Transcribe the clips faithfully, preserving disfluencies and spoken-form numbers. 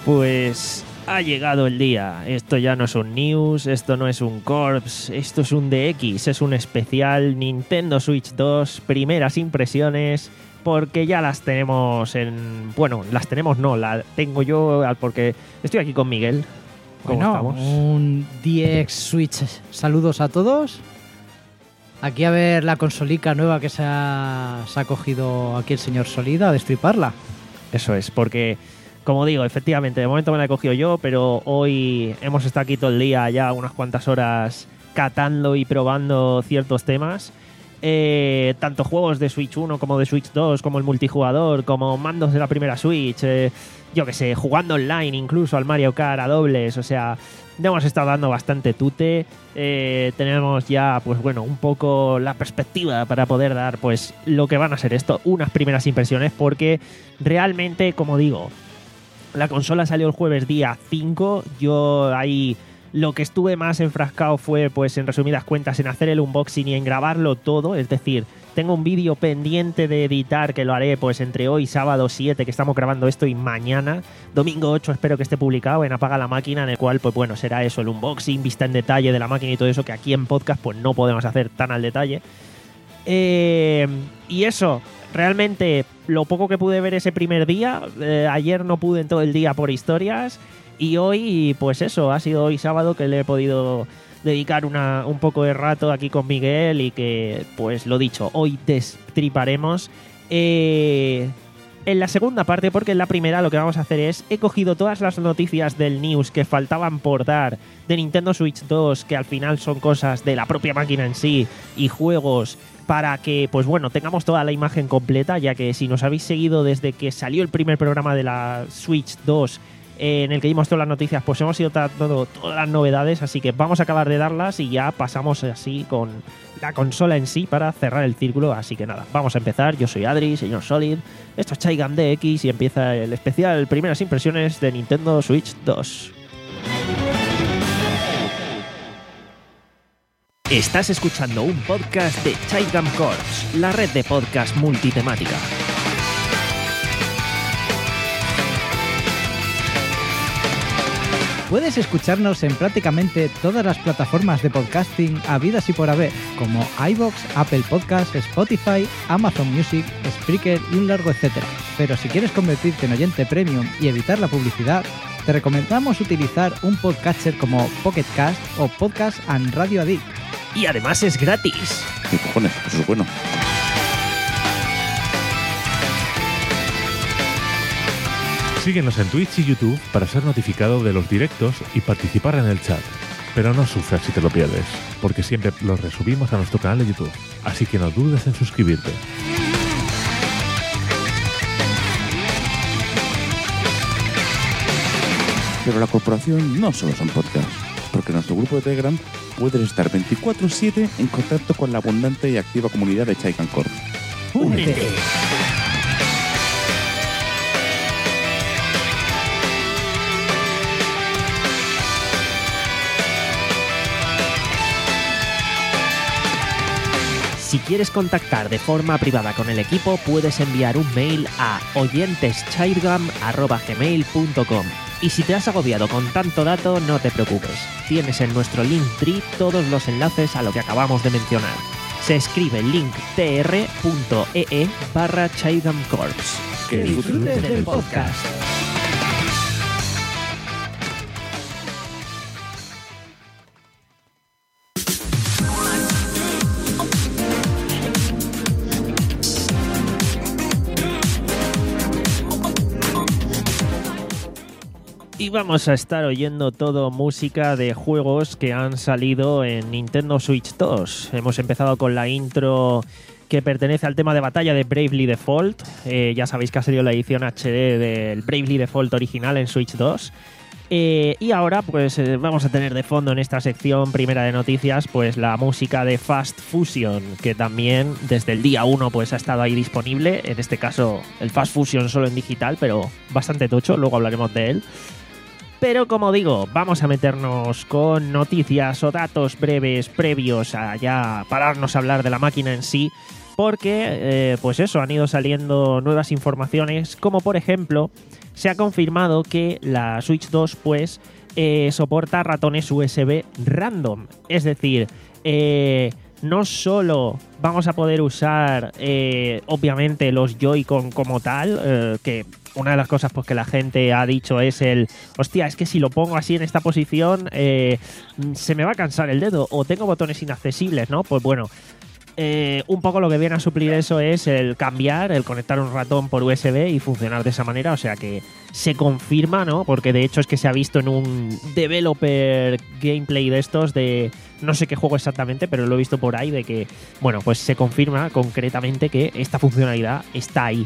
Pues ha llegado el día. Esto ya no es un news, esto no es un corps, esto es un D X, es un especial Nintendo Switch dos, primeras impresiones, porque ya las tenemos en... Bueno, las tenemos no, la tengo yo porque estoy aquí con Miguel. ¿Cómo bueno, estamos? Un D X Switch. Saludos a todos. Aquí a ver la consolica nueva que se ha, se ha cogido aquí el señor Solida a destriparla. Eso es, porque... Como digo, efectivamente, de momento me la he cogido yo, pero hoy hemos estado aquí todo el día, ya unas cuantas horas catando y probando ciertos temas. Eh, tanto juegos de Switch uno como de Switch dos, como el multijugador, como mandos de la primera Switch, eh, yo que sé, jugando online incluso al Mario Kart a dobles, o sea, ya hemos estado dando bastante tute. Eh, tenemos ya, pues bueno, un poco la perspectiva para poder dar, pues, lo que van a ser esto, unas primeras impresiones, porque realmente, como digo, la consola salió el jueves día cinco, yo ahí lo que estuve más enfrascado fue, pues en resumidas cuentas, en hacer el unboxing y en grabarlo todo, es decir, tengo un vídeo pendiente de editar que lo haré pues entre hoy, sábado siete, que estamos grabando esto, y mañana, domingo ocho, espero que esté publicado en Apaga la Máquina, en el cual, pues bueno, será eso, el unboxing, vista en detalle de la máquina y todo eso, que aquí en podcast pues no podemos hacer tan al detalle. Eh, y eso... Realmente, lo poco que pude ver ese primer día, eh, ayer no pude en todo el día por historias, y hoy, pues eso, ha sido hoy sábado que le he podido dedicar una, un poco de rato aquí con Miguel y que, pues lo dicho, hoy destriparemos eh, en la segunda parte, porque en la primera lo que vamos a hacer es, he cogido todas las noticias del news que faltaban por dar de Nintendo Switch dos, que al final son cosas de la propia máquina en sí, y juegos, para que, pues bueno, tengamos toda la imagen completa, ya que si nos habéis seguido desde que salió el primer programa de la Switch dos, eh, en el que dimos todas las noticias, pues hemos ido tratando todas las novedades, así que vamos a acabar de darlas y ya pasamos así con la consola en sí para cerrar el círculo. Así que nada, vamos a empezar. Yo soy Adri, señor Solid, esto es Chaigam D X y empieza el especial primeras impresiones de Nintendo Switch dos. Estás escuchando un podcast de Chaigam Corps, la red de podcast multitemática. Puedes escucharnos en prácticamente todas las plataformas de podcasting habidas y por haber, como iVoox, Apple Podcasts, Spotify, Amazon Music, Spreaker y un largo etcétera. Pero si quieres convertirte en oyente premium y evitar la publicidad, te recomendamos utilizar un podcatcher como Pocket Cast o Podcast and Radio Addict. Y además es gratis. ¿Qué cojones? Eso es bueno. Síguenos en Twitch y YouTube para ser notificado de los directos y participar en el chat. Pero no sufras si te lo pierdes, porque siempre los resubimos a nuestro canal de YouTube. Así que no dudes en suscribirte. Pero la corporación no solo son podcasts, porque en nuestro grupo de Telegram puedes estar veinticuatro siete en contacto con la abundante y activa comunidad de Chaigam Corps. ¡Únete! Si quieres contactar de forma privada con el equipo, puedes enviar un mail a oyenteschaigam arroba gmail punto com. Y si te has agobiado con tanto dato, no te preocupes. Tienes en nuestro Linktree todos los enlaces a lo que acabamos de mencionar. Se escribe linktr punto ee barra Chaigam Corps. Que disfrutes del podcast. Y vamos a estar oyendo todo música de juegos que han salido en Nintendo Switch dos. Hemos empezado con la intro que pertenece al tema de batalla de Bravely Default. Eh, ya sabéis que ha salido la edición H D del Bravely Default original en Switch dos. Eh, y ahora pues eh, vamos a tener de fondo en esta sección primera de noticias pues la música de Fast Fusion, que también desde el día uno pues ha estado ahí disponible. En este caso el Fast Fusion solo en digital, pero bastante tocho, luego hablaremos de él. Pero como digo, vamos a meternos con noticias o datos breves previos a ya pararnos a hablar de la máquina en sí. porque, eh, pues eso, han ido saliendo nuevas informaciones, como por ejemplo, se ha confirmado que la Switch dos, pues, eh, soporta ratones U S B random. Es decir, eh, no solo vamos a poder usar, eh, obviamente, los Joy-Con como tal, eh, que una de las cosas pues, que la gente ha dicho es el, hostia, es que si lo pongo así en esta posición, eh, se me va a cansar el dedo, o tengo botones inaccesibles, ¿no? Pues bueno, eh, un poco lo que viene a suplir eso es el cambiar, el conectar un ratón por U S B y funcionar de esa manera, o sea que se confirma, ¿no? Porque de hecho es que se ha visto en un developer gameplay de estos de no sé qué juego exactamente, pero lo he visto por ahí de que, bueno, pues se confirma concretamente que esta funcionalidad está ahí.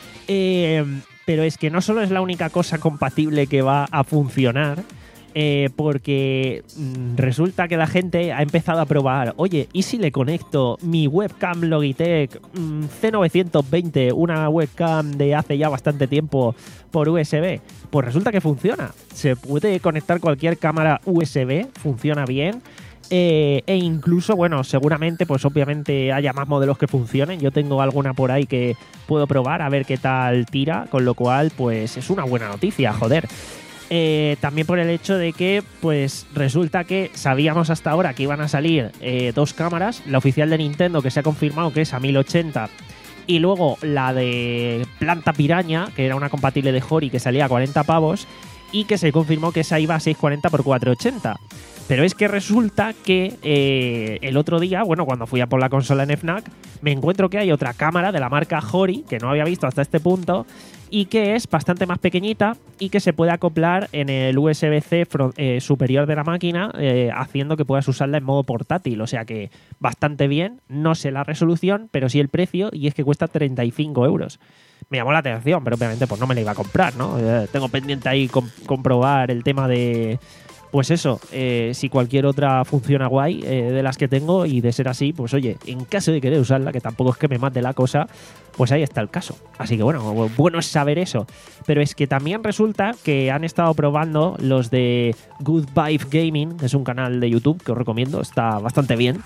Eh, pero es que no solo es la única cosa compatible que va a funcionar, Eh, porque mm, resulta que la gente ha empezado a probar, oye, ¿y si le conecto mi webcam Logitech mm, C novecientos veinte, una webcam de hace ya bastante tiempo, por U S B? Pues resulta que funciona. Se puede conectar cualquier cámara U S B, funciona bien. Eh, e incluso, bueno, seguramente, pues obviamente haya más modelos que funcionen. Yo tengo alguna por ahí que puedo probar a ver qué tal tira, con lo cual, pues es una buena noticia, joder. Eh, también por el hecho de que, pues resulta que sabíamos hasta ahora que iban a salir eh, dos cámaras, la oficial de Nintendo que se ha confirmado que es a mil ochenta y luego la de Planta Piraña, que era una compatible de Hori que salía a cuarenta pavos y que se confirmó que esa iba a seiscientos cuarenta por cuatrocientos ochenta. Pero es que resulta que eh, el otro día, bueno, cuando fui a por la consola en Fnac, me encuentro que hay otra cámara de la marca Hori, que no había visto hasta este punto, y que es bastante más pequeñita y que se puede acoplar en el U S B C eh, superior de la máquina, eh, haciendo que puedas usarla en modo portátil. O sea que bastante bien, no sé la resolución, pero sí el precio, y es que cuesta treinta y cinco euros. Me llamó la atención, pero obviamente pues no me la iba a comprar, ¿no? Eh, tengo pendiente ahí com- comprobar el tema de... Pues eso, eh, si cualquier otra funciona guay eh, de las que tengo, y de ser así, pues oye, en caso de querer usarla, que tampoco es que me mate la cosa, pues ahí está el caso. Así que bueno, bueno es saber eso. Pero es que también resulta que han estado probando los de Good Vibe Gaming, que es un canal de YouTube que os recomiendo, está bastante bien.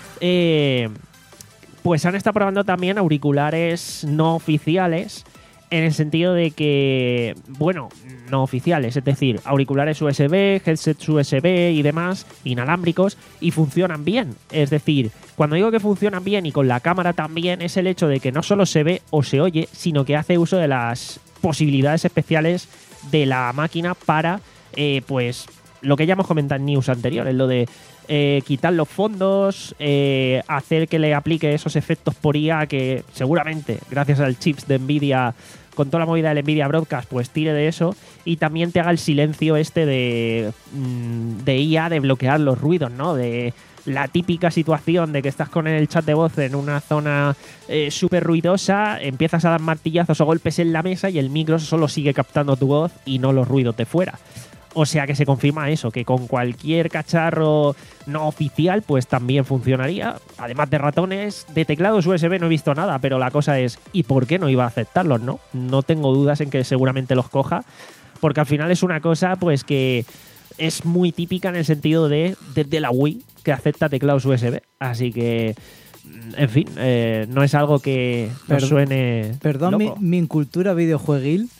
Eh, pues han estado probando también auriculares no oficiales, en el sentido de que, bueno, no oficiales, es decir, auriculares U S B, headsets U S B y demás, inalámbricos, y funcionan bien. Es decir, cuando digo que funcionan bien y con la cámara también, es el hecho de que no solo se ve o se oye, sino que hace uso de las posibilidades especiales de la máquina para, eh, pues, lo que ya hemos comentado en news anteriores, lo de eh, quitar los fondos, eh, hacer que le aplique esos efectos por I A que seguramente, gracias al chips de Nvidia, con toda la movida del Nvidia Broadcast, pues tire de eso, y también te haga el silencio este de, de I A, de bloquear los ruidos, ¿no? De la típica situación de que estás con el chat de voz en una zona eh, súper ruidosa, empiezas a dar martillazos o golpes en la mesa y el micro solo sigue captando tu voz y no los ruidos de fuera. O sea que se confirma eso, que con cualquier cacharro no oficial pues también funcionaría. Además de ratones, de teclados U S B no he visto nada, pero la cosa es, ¿y por qué no iba a aceptarlos, no? No tengo dudas en que seguramente los coja, porque al final es una cosa pues que es muy típica en el sentido de, de, de la Wii, que acepta teclados U S B. Así que, en fin, eh, no es algo que nos Perdón, suene Perdón, mi, loco. mi incultura videojueguil.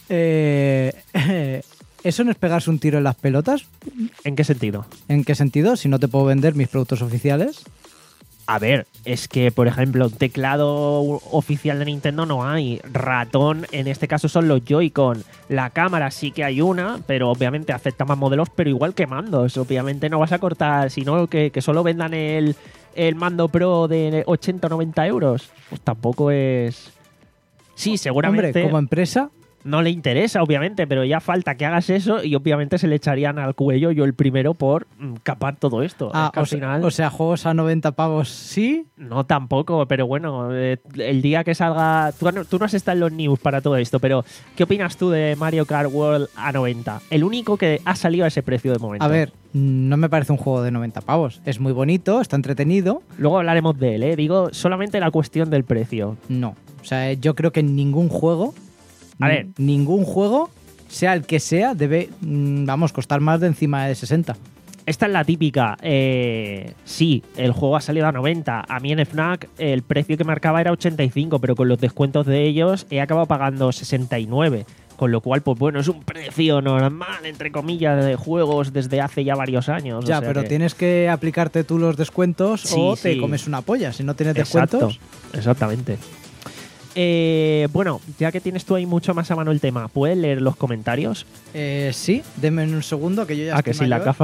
Eh, ¿Eso no es pegarse un tiro en las pelotas? ¿En qué sentido? ¿En qué sentido? Si no te puedo vender mis productos oficiales. A ver, es que, por ejemplo, teclado oficial de Nintendo no hay. Ratón, en este caso, son los Joy-Con. La cámara sí que hay una, pero obviamente acepta más modelos, pero igual que mandos. Obviamente no vas a cortar, sino que, que solo vendan el, el mando Pro de ochenta o noventa euros. Pues tampoco es... Sí, seguramente... Hombre, como empresa... No le interesa, obviamente, pero ya falta que hagas eso y obviamente se le echarían al cuello, yo el primero, por mm, capar todo esto. Ah, Es que al o, sea, final, o sea, juegos a noventa pavos, ¿sí? no tampoco, pero bueno, eh, el día que salga... Tú, no- tú no has estado en los news para todo esto, pero ¿qué opinas tú de Mario Kart World a noventa? El único que ha salido a ese precio de momento. A ver, no me parece un juego de noventa pavos. Es muy bonito, está entretenido. Luego hablaremos de él, ¿eh? Digo, solamente la cuestión del precio. No. O sea, yo creo que ningún juego... A ni- ver. Ningún juego, sea el que sea, debe, mm, vamos, costar más de encima de sesenta. esta es la típica. Eh, sí, el juego ha salido a noventa. A mí en Fnac el precio que marcaba era ochenta y cinco, pero con los descuentos de ellos he acabado pagando sesenta y nueve. Con lo cual, pues bueno, es un precio normal, entre comillas, de juegos desde hace ya varios años. Ya, o sea pero que... tienes que aplicarte tú los descuentos Sí, o te sí. comes una polla. Si no tienes Exacto, descuentos. exactamente. Eh, bueno, ya que tienes tú ahí mucho más a mano el tema, ¿puedes leer los comentarios? Eh, sí, denme un segundo que yo ya Ah, estoy que sí, la mayor. gafa.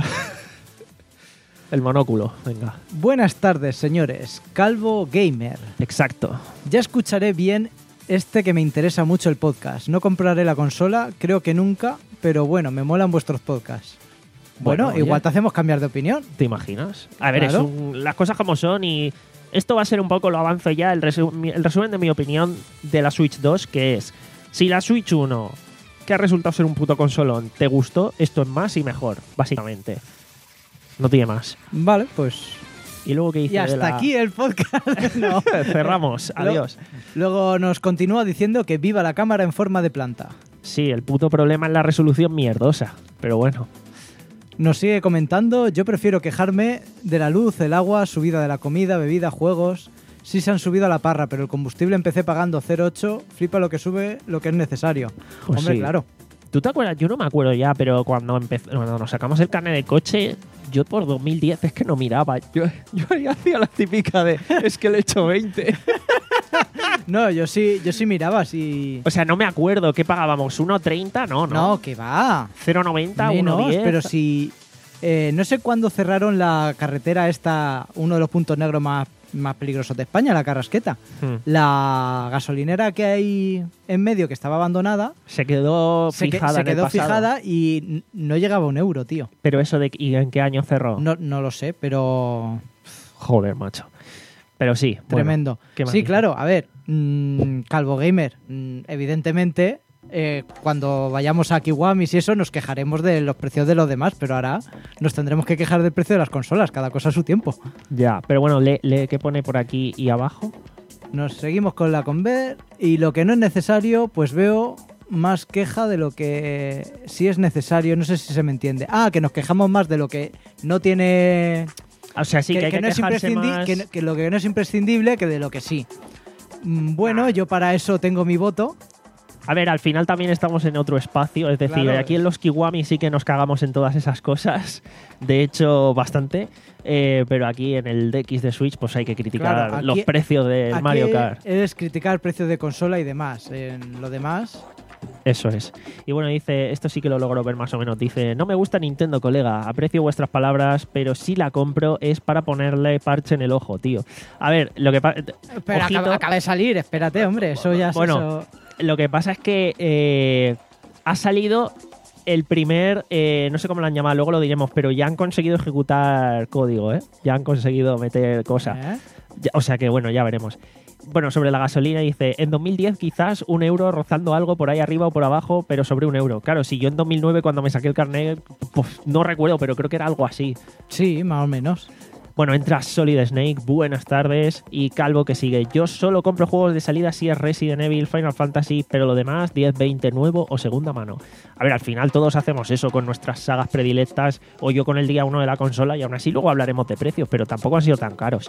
El monóculo, venga. Buenas tardes, señores. Calvo Gamer. Exacto. Ya escucharé bien este que me interesa mucho el podcast. No compraré la consola, creo que nunca, pero bueno, me molan vuestros podcasts. Bueno, Bueno, igual oye. te hacemos cambiar de opinión. ¿Te imaginas? A ver, Claro. es un- las cosas como son y esto va a ser un poco, lo avanzo ya, el, resu- mi- el resumen de mi opinión de la Switch dos, que es, si la Switch uno, que ha resultado ser un puto consolón, te gustó, esto es más y mejor, básicamente. No tiene más. Vale, pues... Y luego que dice Y de hasta la- aquí el podcast. No. Cerramos, adiós. Luego nos continúa diciendo que viva la cámara en forma de planta. Sí, el puto problema es la resolución mierdosa, pero bueno. Nos sigue comentando, yo prefiero quejarme de la luz, el agua, subida de la comida, bebida, juegos. Sí se han subido a la parra, pero el combustible empecé pagando cero coma ocho, flipa lo que sube, lo que es necesario. Pues Hombre, sí. claro. ¿Tú te acuerdas? Yo no me acuerdo ya, pero cuando, empezó, cuando nos sacamos el carnet de coche, yo por dos mil diez es que no miraba. Yo, yo ahí hacía la típica de, es que le he hecho veinte. No, yo sí, yo sí miraba, sí. O sea, no me acuerdo. ¿Qué pagábamos? ¿uno treinta? No, no. No, que va. ¿cero noventa? Menos, ¿uno diez? pero si... eh, no sé cuándo cerraron la carretera esta, uno de los puntos negros más, más peligrosos de España, la Carrasqueta. Hmm. La gasolinera que hay en medio, que estaba abandonada, Se quedó se, que- fijada se en el quedó pasado. fijada y n- no llegaba a un euro, tío. Pero eso de... ¿Y en qué año cerró? No, no lo sé, pero Joder, macho. Pero sí. bueno, tremendo. ¿qué más Sí, dice? claro, a ver, mm, Calvo Gamer, mm, evidentemente, eh, cuando vayamos a Kiwamis y eso, nos quejaremos de los precios de los demás, pero ahora nos tendremos que quejar del precio de las consolas, cada cosa a su tiempo. Ya, pero bueno, lee, lee qué pone por aquí y abajo. Nos seguimos con la Conver y lo que no es necesario, pues veo más queja de lo que sí es necesario, no sé si se me entiende. Ah, que nos quejamos más de lo que no tiene... O sea, sí, que, hay que, no es quejarse imprescindi- más. que, no- que lo que no es imprescindible que de lo que sí. Mm, Bueno, yo para eso tengo mi voto. A ver, al final también estamos en otro espacio, es decir, Claro. aquí en los Kiwami sí que nos cagamos en todas esas cosas, de hecho bastante, eh, pero aquí en el D X de Switch pues hay que criticar Claro, aquí- los precios del Aquí Mario Kart, es criticar precios de consola y demás. En lo demás, eso es. Y bueno, dice, esto sí que lo logro ver más o menos, dice, no me gusta Nintendo, colega, aprecio vuestras palabras, pero si la compro es para ponerle parche en el ojo, tío. A ver, lo que pasa... pero acaba, acaba de salir, espérate, hombre, eso ya es Bueno, eso. Lo que pasa es que eh, ha salido el primer, eh, no sé cómo lo han llamado, luego lo diremos, pero ya han conseguido ejecutar código, ¿eh? Ya han conseguido meter cosas. ¿Eh? Ya- o sea que bueno, ya veremos. Bueno, sobre la gasolina dice, en dos mil diez quizás un euro rozando algo por ahí arriba o por abajo, pero sobre un euro. Claro, si yo en dos mil nueve cuando me saqué el carnet, pues no recuerdo, pero creo que era algo así. Sí, más o menos. Bueno, entra Solid Snake, buenas tardes, y Calvo que sigue. Yo solo compro juegos de salida si es Resident Evil, Final Fantasy, pero lo demás diez, veinte nuevo o segunda mano. A ver, al final todos hacemos eso con nuestras sagas predilectas, o yo con el día uno de la consola, y aún así luego hablaremos de precios, pero tampoco han sido tan caros.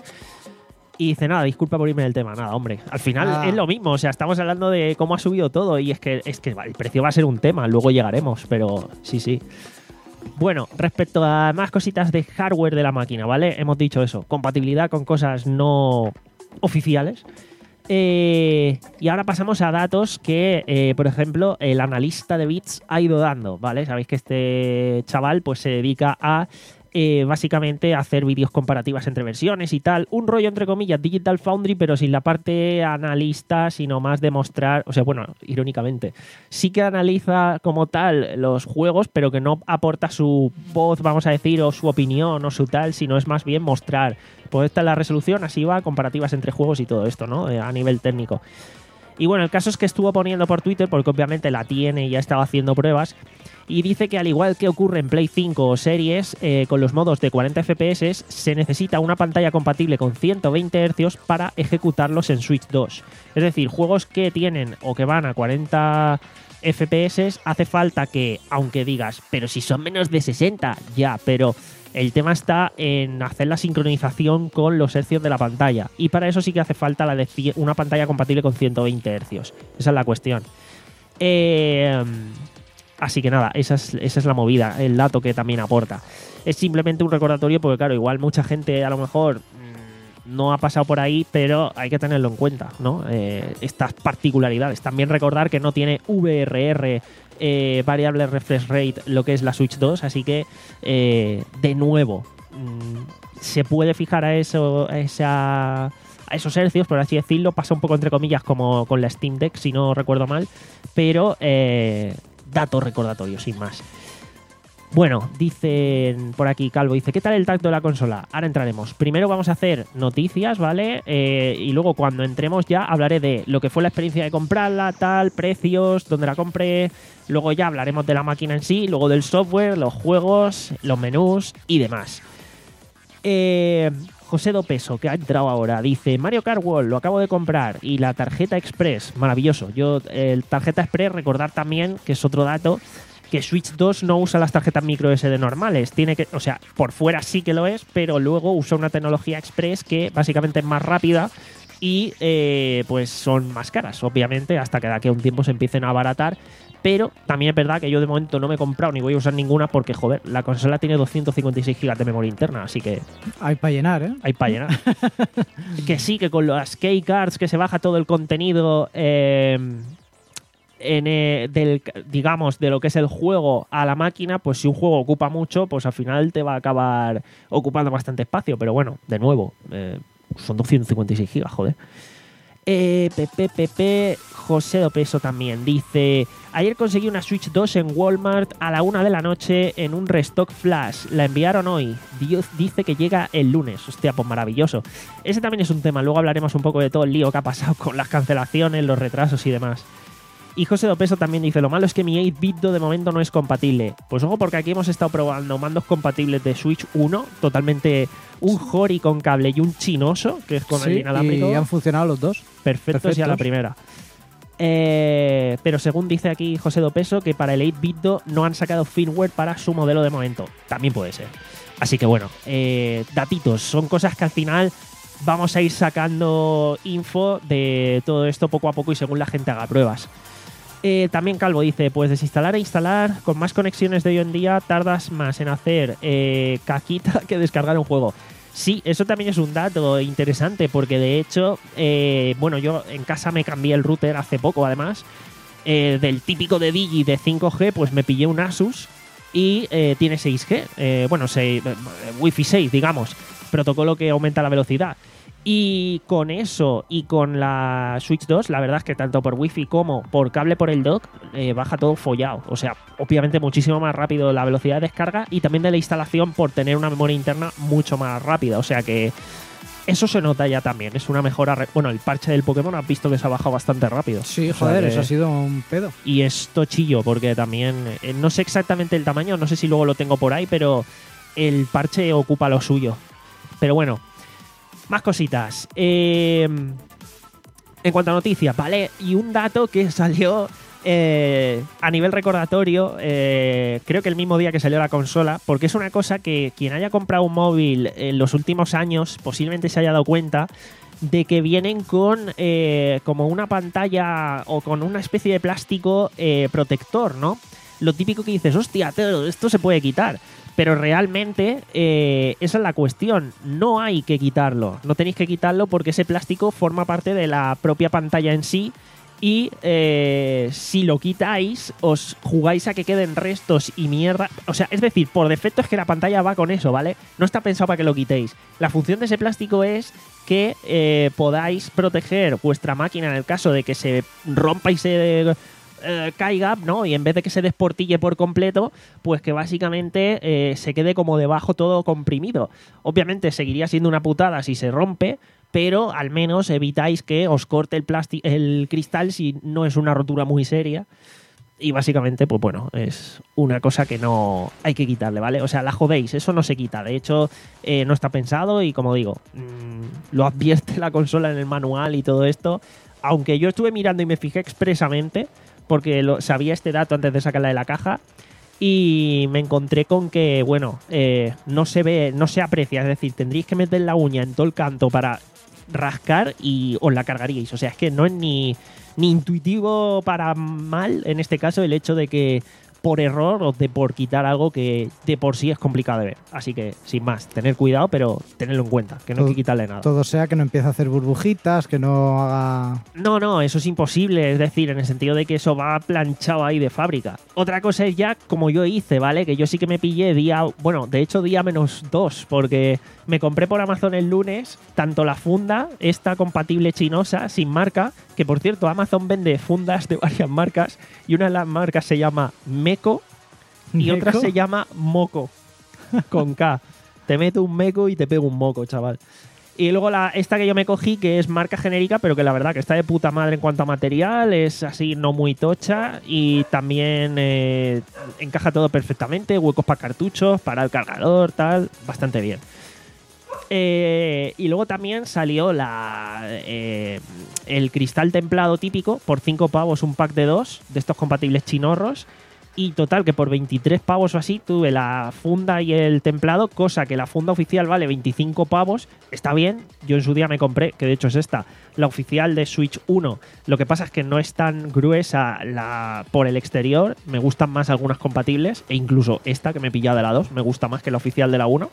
Y dice, nada, disculpa por irme del tema, nada, hombre. Al final Ah. es lo mismo, o sea, estamos hablando de cómo ha subido todo, y es que, es que el precio va a ser un tema, luego llegaremos, pero sí, sí. Bueno, respecto a más cositas de hardware de la máquina, ¿vale? Hemos dicho eso, compatibilidad con cosas no oficiales. Eh, y ahora pasamos a datos que, eh, por ejemplo, el analista de bits ha ido dando, ¿vale? Sabéis que este chaval pues se dedica a eh, básicamente a hacer vídeos comparativas entre versiones y tal. Un rollo, entre comillas, Digital Foundry, pero sin la parte analista, sino más de mostrar, o sea, bueno, irónicamente, sí que analiza como tal los juegos, pero que no aporta su voz, vamos a decir, o su opinión o su tal, sino es más bien mostrar, pues esta es la resolución, así va, comparativas entre juegos y todo esto, ¿no? Eh, a nivel técnico. Y bueno, el caso es que estuvo poniendo por Twitter, porque obviamente la tiene y ya estaba haciendo pruebas, y dice que al igual que ocurre en Play cinco o series, eh, con los modos de cuarenta F P S, se necesita una pantalla compatible con ciento veinte hercios para ejecutarlos en Switch dos. Es decir, juegos que tienen o que van a cuarenta F P S, hace falta que, aunque digas, pero si son menos de sesenta, ya, pero El tema está en hacer la sincronización con los hercios de la pantalla. Y para eso sí que hace falta la de una pantalla compatible con ciento veinte hercios. Esa es la cuestión. Eh, así que nada, esa es, esa es la movida, el dato que también aporta. Es simplemente un recordatorio porque, claro, igual mucha gente a lo mejor no ha pasado por ahí, pero hay que tenerlo en cuenta, ¿no? Eh, estas particularidades. También recordar que no tiene V R R, eh, variable refresh rate, lo que es la Switch dos, así que, eh, de nuevo, mmm, se puede fijar a eso, a, esa, a esos hercios, por así decirlo. Pasa un poco entre comillas como con la Steam Deck, si no recuerdo mal, pero eh, dato recordatorio, sin más. Bueno, dicen por aquí, Calvo, dice, ¿qué tal el tacto de la consola? Ahora entraremos. Primero vamos a hacer noticias, ¿vale? Eh, y luego cuando entremos ya hablaré de lo que fue la experiencia de comprarla, tal, precios, dónde la compré. Luego ya hablaremos de la máquina en sí, luego del software, los juegos, los menús y demás. Eh, José Dopeso, que ha entrado ahora, dice, Mario Kart World, lo acabo de comprar. Y la tarjeta Express, maravilloso. Yo, el tarjeta Express, recordar también, que es otro dato, que Switch dos no usa las tarjetas micro S D normales. Tiene que, o sea, por fuera sí que lo es, pero luego usa una tecnología Express que básicamente es más rápida y eh, pues son más caras, obviamente, hasta que de aquí a un tiempo se empiecen a abaratar. Pero también es verdad que yo de momento no me he comprado ni voy a usar ninguna porque, joder, la consola tiene doscientos cincuenta y seis gigas de memoria interna, así que... Hay para llenar, ¿eh? Hay para llenar. Que sí, que con las keycards que se baja todo el contenido... Eh, En, eh, del, digamos, de lo que es el juego a la máquina, pues si un juego ocupa mucho, pues al final te va a acabar ocupando bastante espacio. Pero bueno, de nuevo, eh, son doscientos cincuenta y seis gigas, joder. Eh, Pepe, Pepe, José Dopeso también dice: ayer conseguí una Switch dos en Walmart a la una de la noche en un restock flash. La enviaron hoy. Dios dice que llega el lunes. Hostia, pues maravilloso. Ese también es un tema. Luego hablaremos un poco de todo el lío que ha pasado con las cancelaciones, los retrasos y demás. Y José Dopeso también dice, lo malo es que mi ocho bit de momento no es compatible. Pues ojo, porque aquí hemos estado probando mandos compatibles de Switch uno, totalmente un Hori con cable y un chinoso, que es con sí, el inalámbrico. Y han funcionado los dos. Perfectos, Perfectos. y a la primera. Eh, pero según dice aquí José Dopeso, que para el ocho bit no han sacado firmware para su modelo de momento. También puede ser. Así que bueno, eh, datitos, son cosas que al final vamos a ir sacando info de todo esto poco a poco y según la gente haga pruebas. Eh, también Calvo dice, pues desinstalar e instalar, con más conexiones de hoy en día tardas más en hacer eh, caquita que descargar un juego. Sí, eso también es un dato interesante porque de hecho, eh, bueno, yo en casa me cambié el router hace poco además, eh, del típico de Digi de cinco G, pues me pillé un Asus y eh, tiene seis G, eh, bueno, seis, eh, Wi-Fi seis, digamos, protocolo que aumenta la velocidad. Y con eso y con la Switch dos, la verdad es que tanto por Wi-Fi como por cable por el dock, eh, baja todo follado. O sea, obviamente muchísimo más rápido la velocidad de descarga y también de la instalación por tener una memoria interna mucho más rápida. O sea que eso se nota ya también. Es una mejora. Re- bueno, el parche del Pokémon has visto que se ha bajado bastante rápido. Sí, O sea joder, que- eso ha sido un pedo. Y es tochillo porque también, eh, no sé exactamente el tamaño, no sé si luego lo tengo por ahí, pero el parche ocupa lo suyo. Pero bueno. Más cositas. Eh, en cuanto a noticias, ¿vale? Y un dato que salió eh, a nivel recordatorio, eh, creo que el mismo día que salió la consola, porque es una cosa que quien haya comprado un móvil en los últimos años posiblemente se haya dado cuenta de que vienen con eh, como una pantalla o con una especie de plástico eh, protector, ¿no? Lo típico que dices, hostia, tío, esto se puede quitar. Pero realmente eh, esa es la cuestión. No hay que quitarlo. No tenéis que quitarlo porque ese plástico forma parte de la propia pantalla en sí. Y eh, si lo quitáis, os jugáis a que queden restos y mierda. O sea, es decir, por defecto es que la pantalla va con eso, ¿vale? No está pensado para que lo quitéis. La función de ese plástico es que eh, podáis proteger vuestra máquina en el caso de que se rompa y se... Eh, caiga, ¿no? Y en vez de que se desportille por completo, pues que básicamente eh, se quede como debajo todo comprimido. Obviamente seguiría siendo una putada si se rompe, pero al menos evitáis que os corte el, plasti- el cristal si no es una rotura muy seria. Y básicamente, pues bueno, es una cosa que no hay que quitarle, ¿vale? O sea, la jodéis, eso no se quita. De hecho, eh, no está pensado y, como digo, mmm, lo advierte la consola en el manual y todo esto. Aunque yo estuve mirando y me fijé expresamente, porque lo, sabía este dato antes de sacarla de la caja, y me encontré con que, bueno, eh, no se ve, no se aprecia, es decir, tendríais que meter la uña en todo el canto para rascar y os la cargaríais. O sea, es que no es ni, ni intuitivo para mal, en este caso, el hecho de que por error o de por quitar algo que de por sí es complicado de ver. Así que, sin más, tener cuidado, pero tenerlo en cuenta, que no hay que quitarle nada. Todo sea que no empiece a hacer burbujitas, que no haga... No, no, eso es imposible, es decir, en el sentido de que eso va planchado ahí de fábrica. Otra cosa es ya como yo hice, ¿vale? Que yo sí que me pillé día, bueno, de hecho día menos dos, porque me compré por Amazon el lunes tanto la funda, esta compatible chinosa, sin marca, que por cierto Amazon vende fundas de varias marcas y una de las marcas se llama Meco y ¿Meco? otra se llama Moco, con K. Te meto un meco y te pego un moco, chaval. Y luego la, esta que yo me cogí, que es marca genérica, pero que la verdad que está de puta madre en cuanto a material, es así no muy tocha y también eh, encaja todo perfectamente, huecos para cartuchos, para el cargador, tal, bastante bien. Eh, y luego también salió la eh, el cristal templado típico por cinco pavos, un pack de dos de estos compatibles chinorros. Y total, que por veintitrés pavos o así tuve la funda y el templado, cosa que la funda oficial vale veinticinco pavos. Está bien, yo en su día me compré, que de hecho es esta, la oficial de Switch uno. Lo que pasa es que no es tan gruesa la, por el exterior, me gustan más algunas compatibles, e incluso esta que me he pillado de la dos, me gusta más que la oficial de la uno.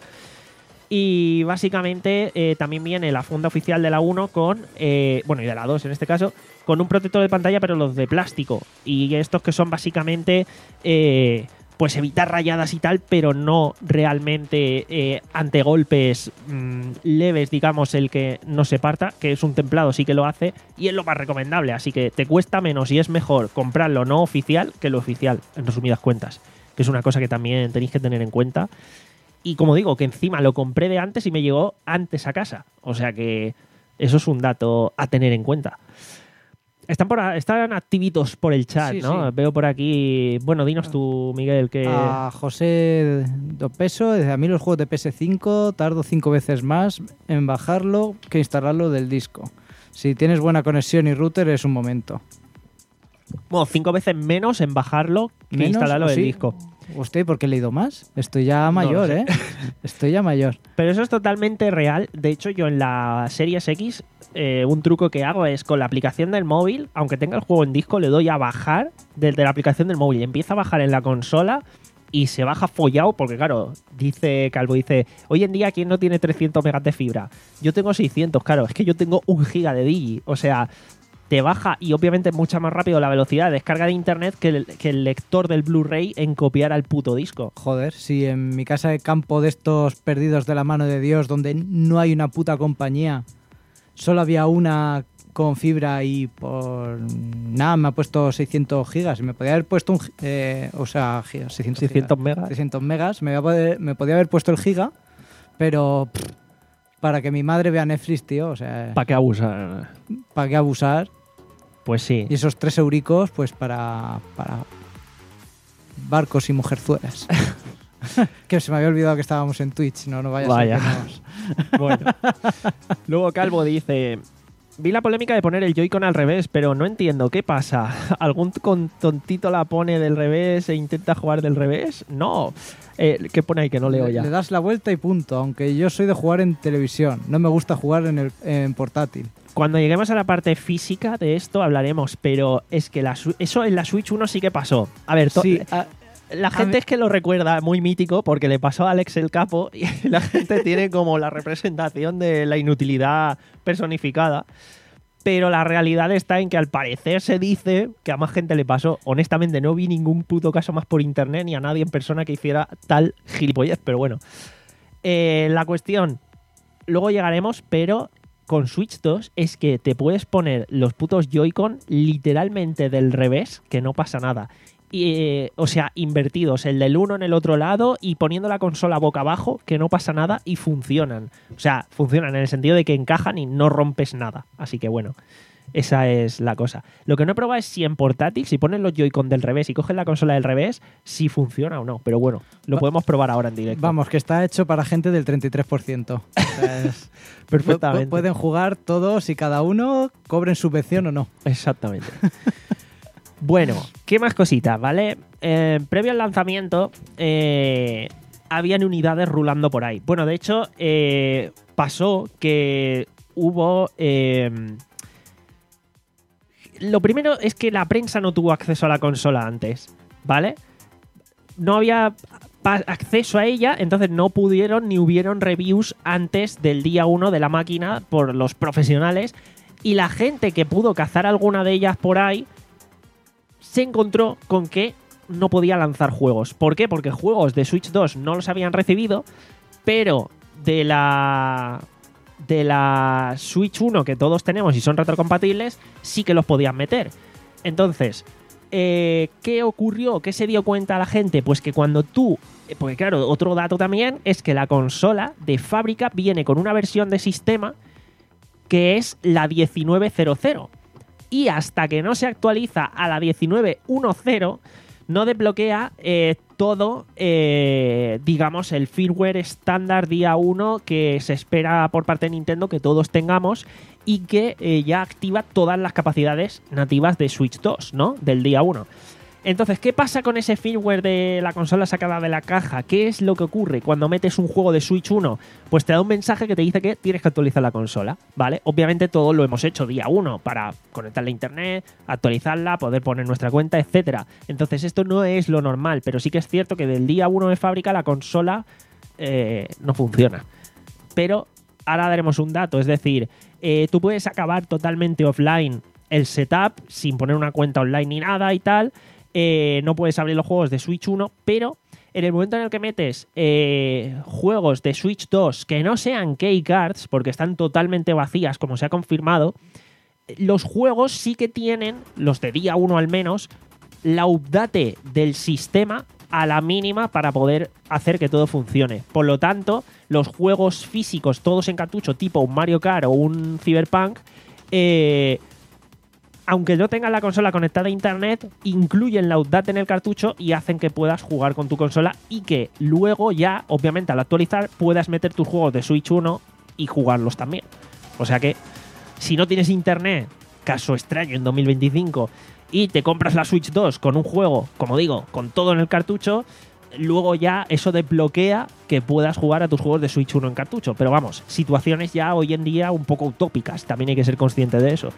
Y básicamente eh, también viene la funda oficial de la uno con, eh, bueno, y de la dos en este caso, con un protector de pantalla, pero los de plástico. Y estos que son básicamente, eh, pues evitar rayadas y tal, pero no realmente eh, ante golpes mmm, leves, digamos, el que no se parta, que es un templado, sí que lo hace, y es lo más recomendable. Así que te cuesta menos y es mejor comprarlo no oficial que lo oficial, en resumidas cuentas. Que es una cosa que también tenéis que tener en cuenta. Y como digo, que encima lo compré de antes y me llegó antes a casa. O sea que eso es un dato a tener en cuenta. Están, por, están activitos por el chat, Sí, ¿no? sí. Veo por aquí... Bueno, dinos tú, Miguel, que... A José Dopeso, desde a mí los juegos de P S cinco tardo cinco veces más en bajarlo que instalarlo del disco. Si tienes buena conexión y router es un momento. Bueno, cinco veces menos en bajarlo que ¿Menos? instalarlo ¿O del sí? disco. Hostia, ¿por qué he leído más? Estoy ya mayor, sé. ¿eh? Estoy ya mayor. Pero eso es totalmente real. De hecho, yo en la Series X, eh, un truco que hago es con la aplicación del móvil, aunque tenga el juego en disco, le doy a bajar desde la aplicación del móvil. Empieza a bajar en la consola y se baja follado, porque claro, dice Calvo, dice, hoy en día, ¿quién no tiene trescientos megas de fibra? Yo tengo seiscientos, claro, es que yo tengo un giga de Digi. O sea, te baja y obviamente es mucho más rápido la velocidad de descarga de internet que el, que el lector del Blu-ray en copiar al puto disco. Joder, si en mi casa de campo de estos perdidos de la mano de Dios, donde no hay una puta compañía, solo había una con fibra y por nada me ha puesto seiscientos gigas. Y me podía haber puesto un... gi- Eh, o sea, gigas, seiscientos, seiscientos gigas. megas. seiscientos megas. Me, voy a poder- me podía haber puesto el giga, pero pff, para que mi madre vea Netflix, tío, o sea, ¿Para qué abusar? ¿para qué abusar? Pues sí. Y esos tres euricos, pues para, para barcos y mujerzuelas. Que se me había olvidado que estábamos en Twitch, no, no vaya, Vaya. a ser que nos... Bueno. Luego Calvo dice... Vi la polémica de poner el Joy-Con al revés, pero no entiendo. ¿Qué pasa? ¿Algún con tontito la pone del revés e intenta jugar del revés? No. Eh, ¿Qué pone ahí que no leo Le, ya? le das la vuelta y punto, aunque yo soy de jugar en televisión. No me gusta jugar en, el, en portátil. Cuando lleguemos a la parte física de esto hablaremos, pero es que la, Swi- eso en la Switch uno sí que pasó. A ver, to- Sí, a- la gente mí- es que lo recuerda muy mítico porque le pasó a Alex el Capo y la gente tiene como la representación de la inutilidad personificada. Pero la realidad está en que al parecer se dice que a más gente le pasó. Honestamente no vi ningún puto caso más por internet ni a nadie en persona que hiciera tal gilipollez, pero bueno. Eh, la cuestión, luego llegaremos, pero con Switch dos es que te puedes poner los putos Joy-Con literalmente del revés, que no pasa nada. Y, eh, o sea, invertidos, el del uno en el otro lado y poniendo la consola boca abajo, que no pasa nada y funcionan. O sea, funcionan en el sentido de que encajan y no rompes nada. Así que bueno, esa es la cosa. Lo que no he probado es si en portátil, si pones los Joy-Con del revés y coges la consola del revés, si funciona o no. Pero bueno, lo Va- podemos probar ahora en directo. Vamos, que está hecho para gente del treinta y tres por ciento. O sea, es- Perfectamente. pu- Pueden jugar todos y cada uno cobren subvención o no. Exactamente. Bueno, ¿qué más cositas, vale? Eh, previo al lanzamiento, eh, habían unidades rulando por ahí. Bueno, de hecho, eh, pasó que hubo... Eh, lo primero es que la prensa no tuvo acceso a la consola antes, ¿vale? No había acceso a ella, entonces no pudieron ni hubieron reviews antes del día uno de la máquina por los profesionales, y la gente que pudo cazar alguna de ellas por ahí se encontró con que no podía lanzar juegos. ¿Por qué? Porque juegos de Switch dos no los habían recibido, pero de la de la Switch uno que todos tenemos y son retrocompatibles, sí que los podían meter. Entonces, eh, ¿qué ocurrió? ¿Qué se dio cuenta la gente? Pues que cuando tú... Porque claro, otro dato también es que la consola de fábrica viene con una versión de sistema que es la diecinueve cero cero. Y hasta que no se actualiza a la diecinueve diez, no desbloquea eh, todo, eh, digamos, el firmware estándar día uno que se espera por parte de Nintendo que todos tengamos, y que eh, ya activa todas las capacidades nativas de Switch dos, ¿no? Del día uno. Entonces, ¿qué pasa con ese firmware de la consola sacada de la caja? ¿Qué es lo que ocurre cuando metes un juego de Switch uno? Pues te da un mensaje que te dice que tienes que actualizar la consola, ¿vale? Obviamente todo lo hemos hecho día uno para conectarla a internet, actualizarla, poder poner nuestra cuenta, etcétera. Entonces esto no es lo normal, pero sí que es cierto que del día uno de fábrica la consola eh, no funciona. Pero ahora daremos un dato, es decir, eh, tú puedes acabar totalmente offline el setup sin poner una cuenta online ni nada y tal. Eh, no puedes abrir los juegos de Switch uno, pero en el momento en el que metes eh, juegos de Switch dos que no sean keycards, porque están totalmente vacías, como se ha confirmado, los juegos sí que tienen, los de día uno al menos, la update del sistema a la mínima para poder hacer que todo funcione. Por lo tanto, los juegos físicos, todos en cartucho, tipo un Mario Kart o un Cyberpunk, eh, aunque no tengas la consola conectada a internet, incluyen la update en el cartucho y hacen que puedas jugar con tu consola, y que luego ya, obviamente, al actualizar, puedas meter tus juegos de Switch uno y jugarlos también. O sea que, si no tienes internet, caso extraño en dos mil veinticinco, y te compras la Switch dos con un juego, como digo, con todo en el cartucho, luego ya eso desbloquea que puedas jugar a tus juegos de Switch uno en cartucho. Pero vamos, situaciones ya hoy en día un poco utópicas, también hay que ser consciente de eso.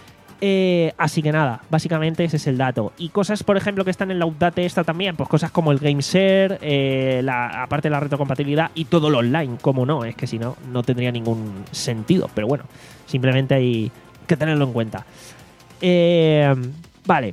Eh, así que nada, básicamente ese es el dato. Y cosas, por ejemplo, que están en la update esta también, pues cosas como el GameShare, eh, la, aparte de la retrocompatibilidad y todo lo online, como no, es que si no, no tendría ningún sentido. Pero bueno, simplemente hay que tenerlo en cuenta. Eh, vale.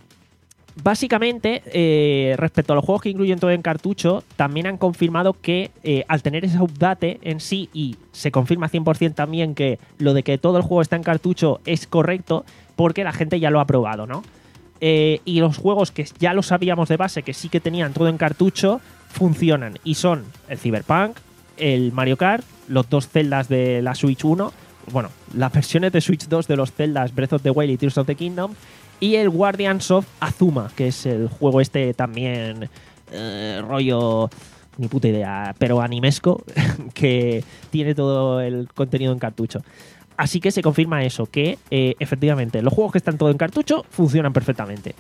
Básicamente, eh, respecto a los juegos que incluyen todo en cartucho, también han confirmado que eh, al tener esa update en sí, y se confirma cien por ciento también que lo de que todo el juego está en cartucho es correcto, porque la gente ya lo ha probado, ¿no? Eh, y los juegos que ya lo sabíamos de base, que sí que tenían todo en cartucho, funcionan. Y son el Cyberpunk, el Mario Kart, los dos Zeldas de la Switch uno, bueno, las versiones de Switch dos de los Zeldas Breath of the Wild y Tears of the Kingdom, y el Guardians of Azuma, que es el juego este también eh, rollo, ni puta idea, pero animesco, que tiene todo el contenido en cartucho. Así que se confirma eso, que eh, efectivamente los juegos que están todo en cartucho funcionan perfectamente.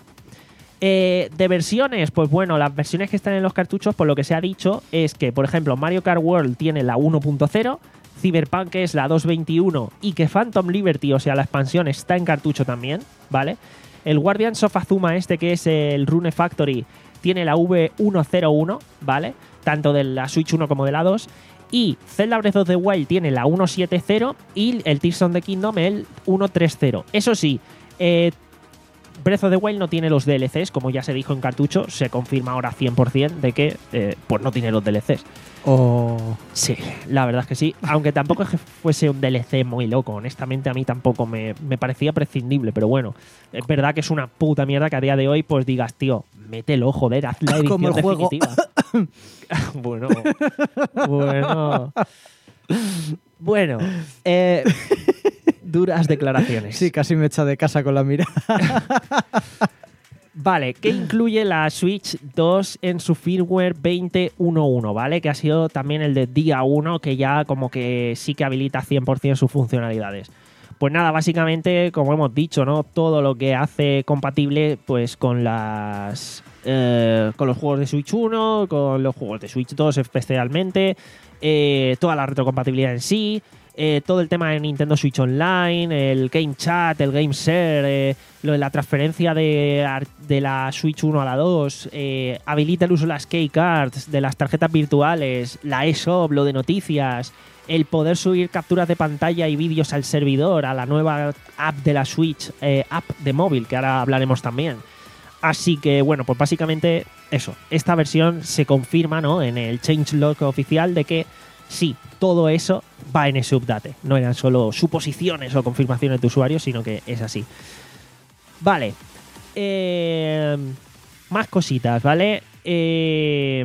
Eh, de versiones, pues bueno, las versiones que están en los cartuchos, por lo que se ha dicho, es que, por ejemplo, Mario Kart World tiene la uno punto cero, Cyberpunk es la dos punto veintiuno, y que Phantom Liberty, o sea, la expansión, está en cartucho también, ¿vale? El Guardians of Azuma este, que es el Rune Factory, tiene la V ciento uno, ¿vale? Tanto de la Switch uno como de la dos. Y Zelda Breath of the Wild tiene la ciento setenta y el Tears of the Kingdom el ciento treinta. Eso sí, eh, Breath of the Wild no tiene los D L Cs, como ya se dijo en cartucho. Se confirma ahora cien por ciento de que eh, pues no tiene los D L Cs. Oh. Sí, la verdad es que sí. Aunque tampoco es que fuese un D L C muy loco. Honestamente, a mí tampoco me, me parecía prescindible. Pero bueno, es verdad que es una puta mierda que a día de hoy pues digas, tío, mételo, joder, haz la edición Como el juego. definitiva. bueno, bueno. Bueno, eh, duras declaraciones. Sí, casi me echa de casa con la mirada. Vale, ¿qué incluye la Switch dos en su firmware veinte punto once, ¿vale? Que ha sido también el de día uno, que ya como que sí que habilita cien por ciento sus funcionalidades. Pues nada, básicamente, como hemos dicho, ¿no? Todo lo que hace compatible pues con las eh, con los juegos de Switch uno, con los juegos de Switch dos especialmente, eh, toda la retrocompatibilidad en sí, eh, todo el tema de Nintendo Switch Online, el Game Chat, el Game Share, eh, lo de la transferencia de, de la Switch uno a la dos, eh, habilita el uso de las Keycards, de las tarjetas virtuales, la eShop, lo de noticias, el poder subir capturas de pantalla y vídeos al servidor, a la nueva app de la Switch, eh, app de móvil, que ahora hablaremos también. Así que, bueno, pues básicamente eso. Esta versión se confirma, ¿no?, en el changelog oficial de que sí, todo eso va en ese update. No eran solo suposiciones o confirmaciones de usuarios, sino que es así. Vale. Eh, más cositas, ¿vale? Eh...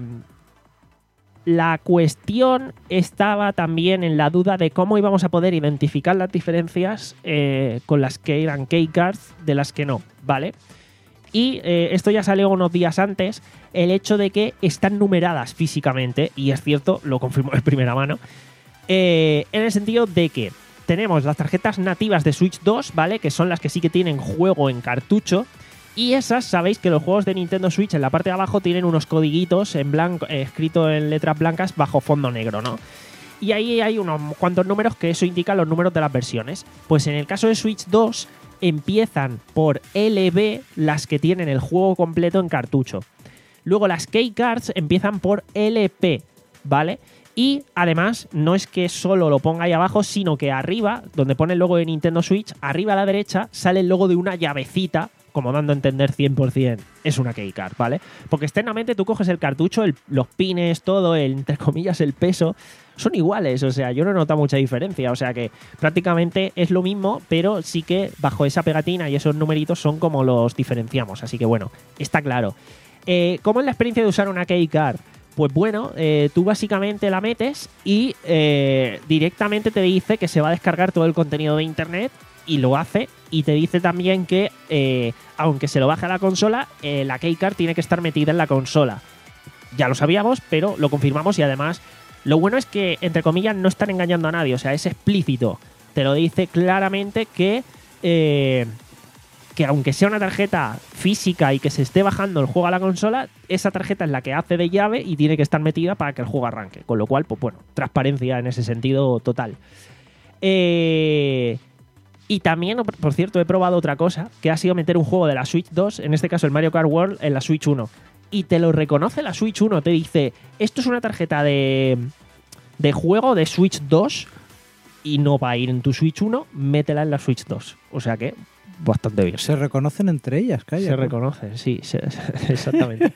La cuestión estaba también en la duda de cómo íbamos a poder identificar las diferencias eh, con las que eran keycards de las que no, ¿vale? Y eh, esto ya salió unos días antes, el hecho de que están numeradas físicamente, y es cierto, lo confirmó de primera mano, eh, en el sentido de que tenemos las tarjetas nativas de Switch dos, ¿vale? Que son las que sí que tienen juego en cartucho. Y esas, sabéis que los juegos de Nintendo Switch en la parte de abajo tienen unos codiguitos en blanco, eh, escrito en letras blancas bajo fondo negro, ¿no? Y ahí hay unos cuantos números que eso indica los números de las versiones. Pues en el caso de Switch dos empiezan por L B las que tienen el juego completo en cartucho. Luego las Keycards empiezan por L P, ¿vale? Y además no es que solo lo ponga ahí abajo, sino que arriba, donde pone el logo de Nintendo Switch, arriba a la derecha sale el logo de una llavecita, como dando a entender cien por ciento es una keycard, ¿vale? Porque externamente tú coges el cartucho, el, los pines, todo, el, entre comillas, el peso, son iguales, o sea, yo no he notado mucha diferencia, o sea que prácticamente es lo mismo, pero sí que bajo esa pegatina y esos numeritos son como los diferenciamos, así que bueno, está claro. Eh, ¿Cómo es la experiencia de usar una keycard? Pues bueno, eh, tú básicamente la metes y eh, directamente te dice que se va a descargar todo el contenido de internet, y lo hace, y te dice también que eh, aunque se lo baje a la consola, eh, la keycard tiene que estar metida en la consola. Ya lo sabíamos, pero lo confirmamos, y además lo bueno es que, entre comillas, no están engañando a nadie, o sea, es explícito. Te lo dice claramente que, eh, que aunque sea una tarjeta física y que se esté bajando el juego a la consola, esa tarjeta es la que hace de llave y tiene que estar metida para que el juego arranque. Con lo cual, pues bueno, transparencia en ese sentido total. Eh... Y también, por cierto, he probado otra cosa, que ha sido meter un juego de la Switch dos, en este caso el Mario Kart World, en la Switch uno. Y te lo reconoce la Switch uno, te dice, esto es una tarjeta de, de juego de Switch dos y no va a ir en tu Switch uno, métela en la Switch dos. O sea que, bastante bien. Se reconocen entre ellas, calla. Se ¿no? reconocen, sí, se, exactamente.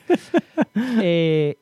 eh,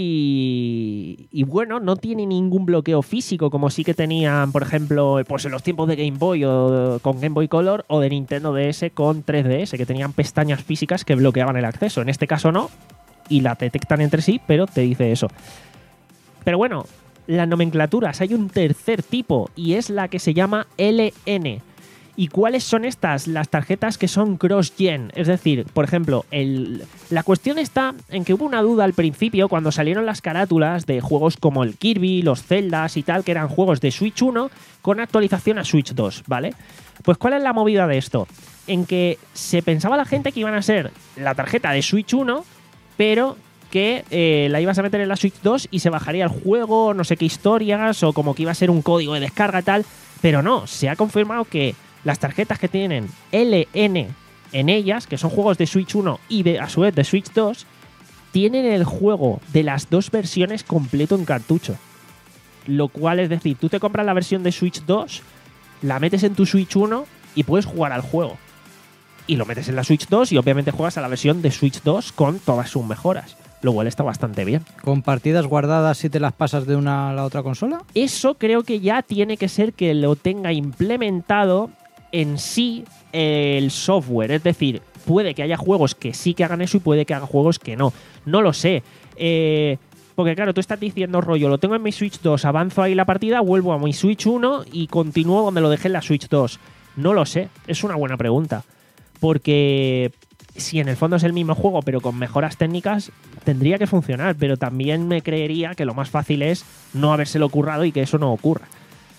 y, y bueno, no tiene ningún bloqueo físico, como sí que tenían, por ejemplo, pues en los tiempos de Game Boy o con Game Boy Color, o de Nintendo D S con tres D S, que tenían pestañas físicas que bloqueaban el acceso. En este caso no, y la detectan entre sí, pero te dice eso. Pero bueno, las nomenclaturas, hay un tercer tipo, y es la que se llama L N. ¿Y cuáles son estas? Las tarjetas que son cross-gen. Es decir, por ejemplo, el, la cuestión está en que hubo una duda al principio cuando salieron las carátulas de juegos como el Kirby, los Zeldas y tal, que eran juegos de Switch uno con actualización a Switch dos, ¿vale? Pues ¿cuál es la movida de esto? En que se pensaba la gente que iban a ser la tarjeta de Switch uno, pero que eh, la ibas a meter en la Switch dos y se bajaría el juego, no sé qué historias, o como que iba a ser un código de descarga y tal, pero no, se ha confirmado que las tarjetas que tienen L N en ellas, que son juegos de Switch uno y de, a su vez de Switch dos, tienen el juego de las dos versiones completo en cartucho. Lo cual es decir, tú te compras la versión de Switch dos, la metes en tu Switch uno y puedes jugar al juego. Y lo metes en la Switch dos y obviamente juegas a la versión de Switch dos con todas sus mejoras. Lo cual está bastante bien. ¿Con partidas guardadas si te las pasas de una a la otra consola? Eso creo que ya tiene que ser que lo tenga implementado en sí el software. Es decir, puede que haya juegos que sí que hagan eso y puede que haga juegos que no. No lo sé. Eh, porque claro, tú estás diciendo, rollo, lo tengo en mi Switch dos, avanzo ahí la partida, vuelvo a mi Switch uno y continúo donde lo dejé en la Switch dos. No lo sé. Es una buena pregunta. Porque si en el fondo es el mismo juego pero con mejoras técnicas, tendría que funcionar. Pero también me creería que lo más fácil es no habérselo currado y que eso no ocurra.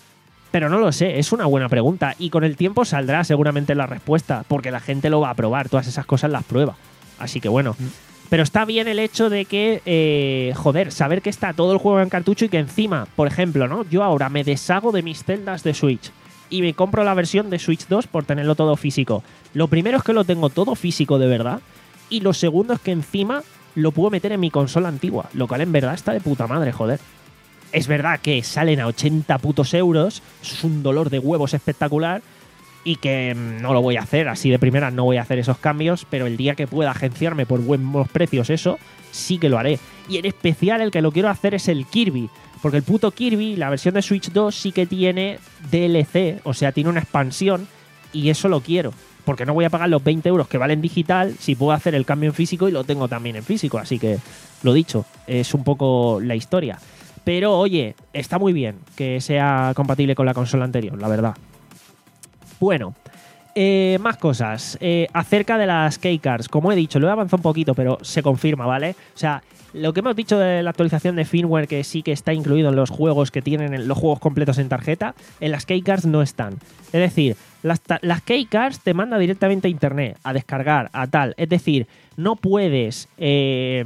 Pero no lo sé, es una buena pregunta. Y con el tiempo saldrá seguramente la respuesta, porque la gente lo va a probar, todas esas cosas las prueba. Así que bueno. Mm. Pero está bien el hecho de que, eh, joder, saber que está todo el juego en cartucho y que encima, por ejemplo, ¿no? Yo ahora me deshago de mis celdas de Switch y me compro la versión de Switch dos por tenerlo todo físico. Lo primero es que lo tengo todo físico de verdad, y lo segundo es que encima lo puedo meter en mi consola antigua, lo cual en verdad está de puta madre, joder. Es verdad que salen a ochenta putos euros, es un dolor de huevos espectacular, y que no lo voy a hacer, así de primera no voy a hacer esos cambios, pero el día que pueda agenciarme por buenos precios eso, sí que lo haré. Y en especial el que lo quiero hacer es el Kirby, porque el puto Kirby, la versión de Switch dos sí que tiene D L C, o sea, tiene una expansión, y eso lo quiero, porque no voy a pagar los veinte euros que vale en digital si puedo hacer el cambio en físico y lo tengo también en físico, así que lo dicho, es un poco la historia. Pero oye, está muy bien que sea compatible con la consola anterior, la verdad. Bueno, eh, más cosas. Eh, acerca de las keycards, como he dicho, lo he avanzado un poquito, pero se confirma, ¿vale? O sea, lo que hemos dicho de la actualización de firmware, que sí que está incluido en los juegos que tienen los juegos completos en tarjeta, en las keycards no están. Es decir, las, las keycards te manda directamente a internet, a descargar, a tal. Es decir, no puedes... Eh,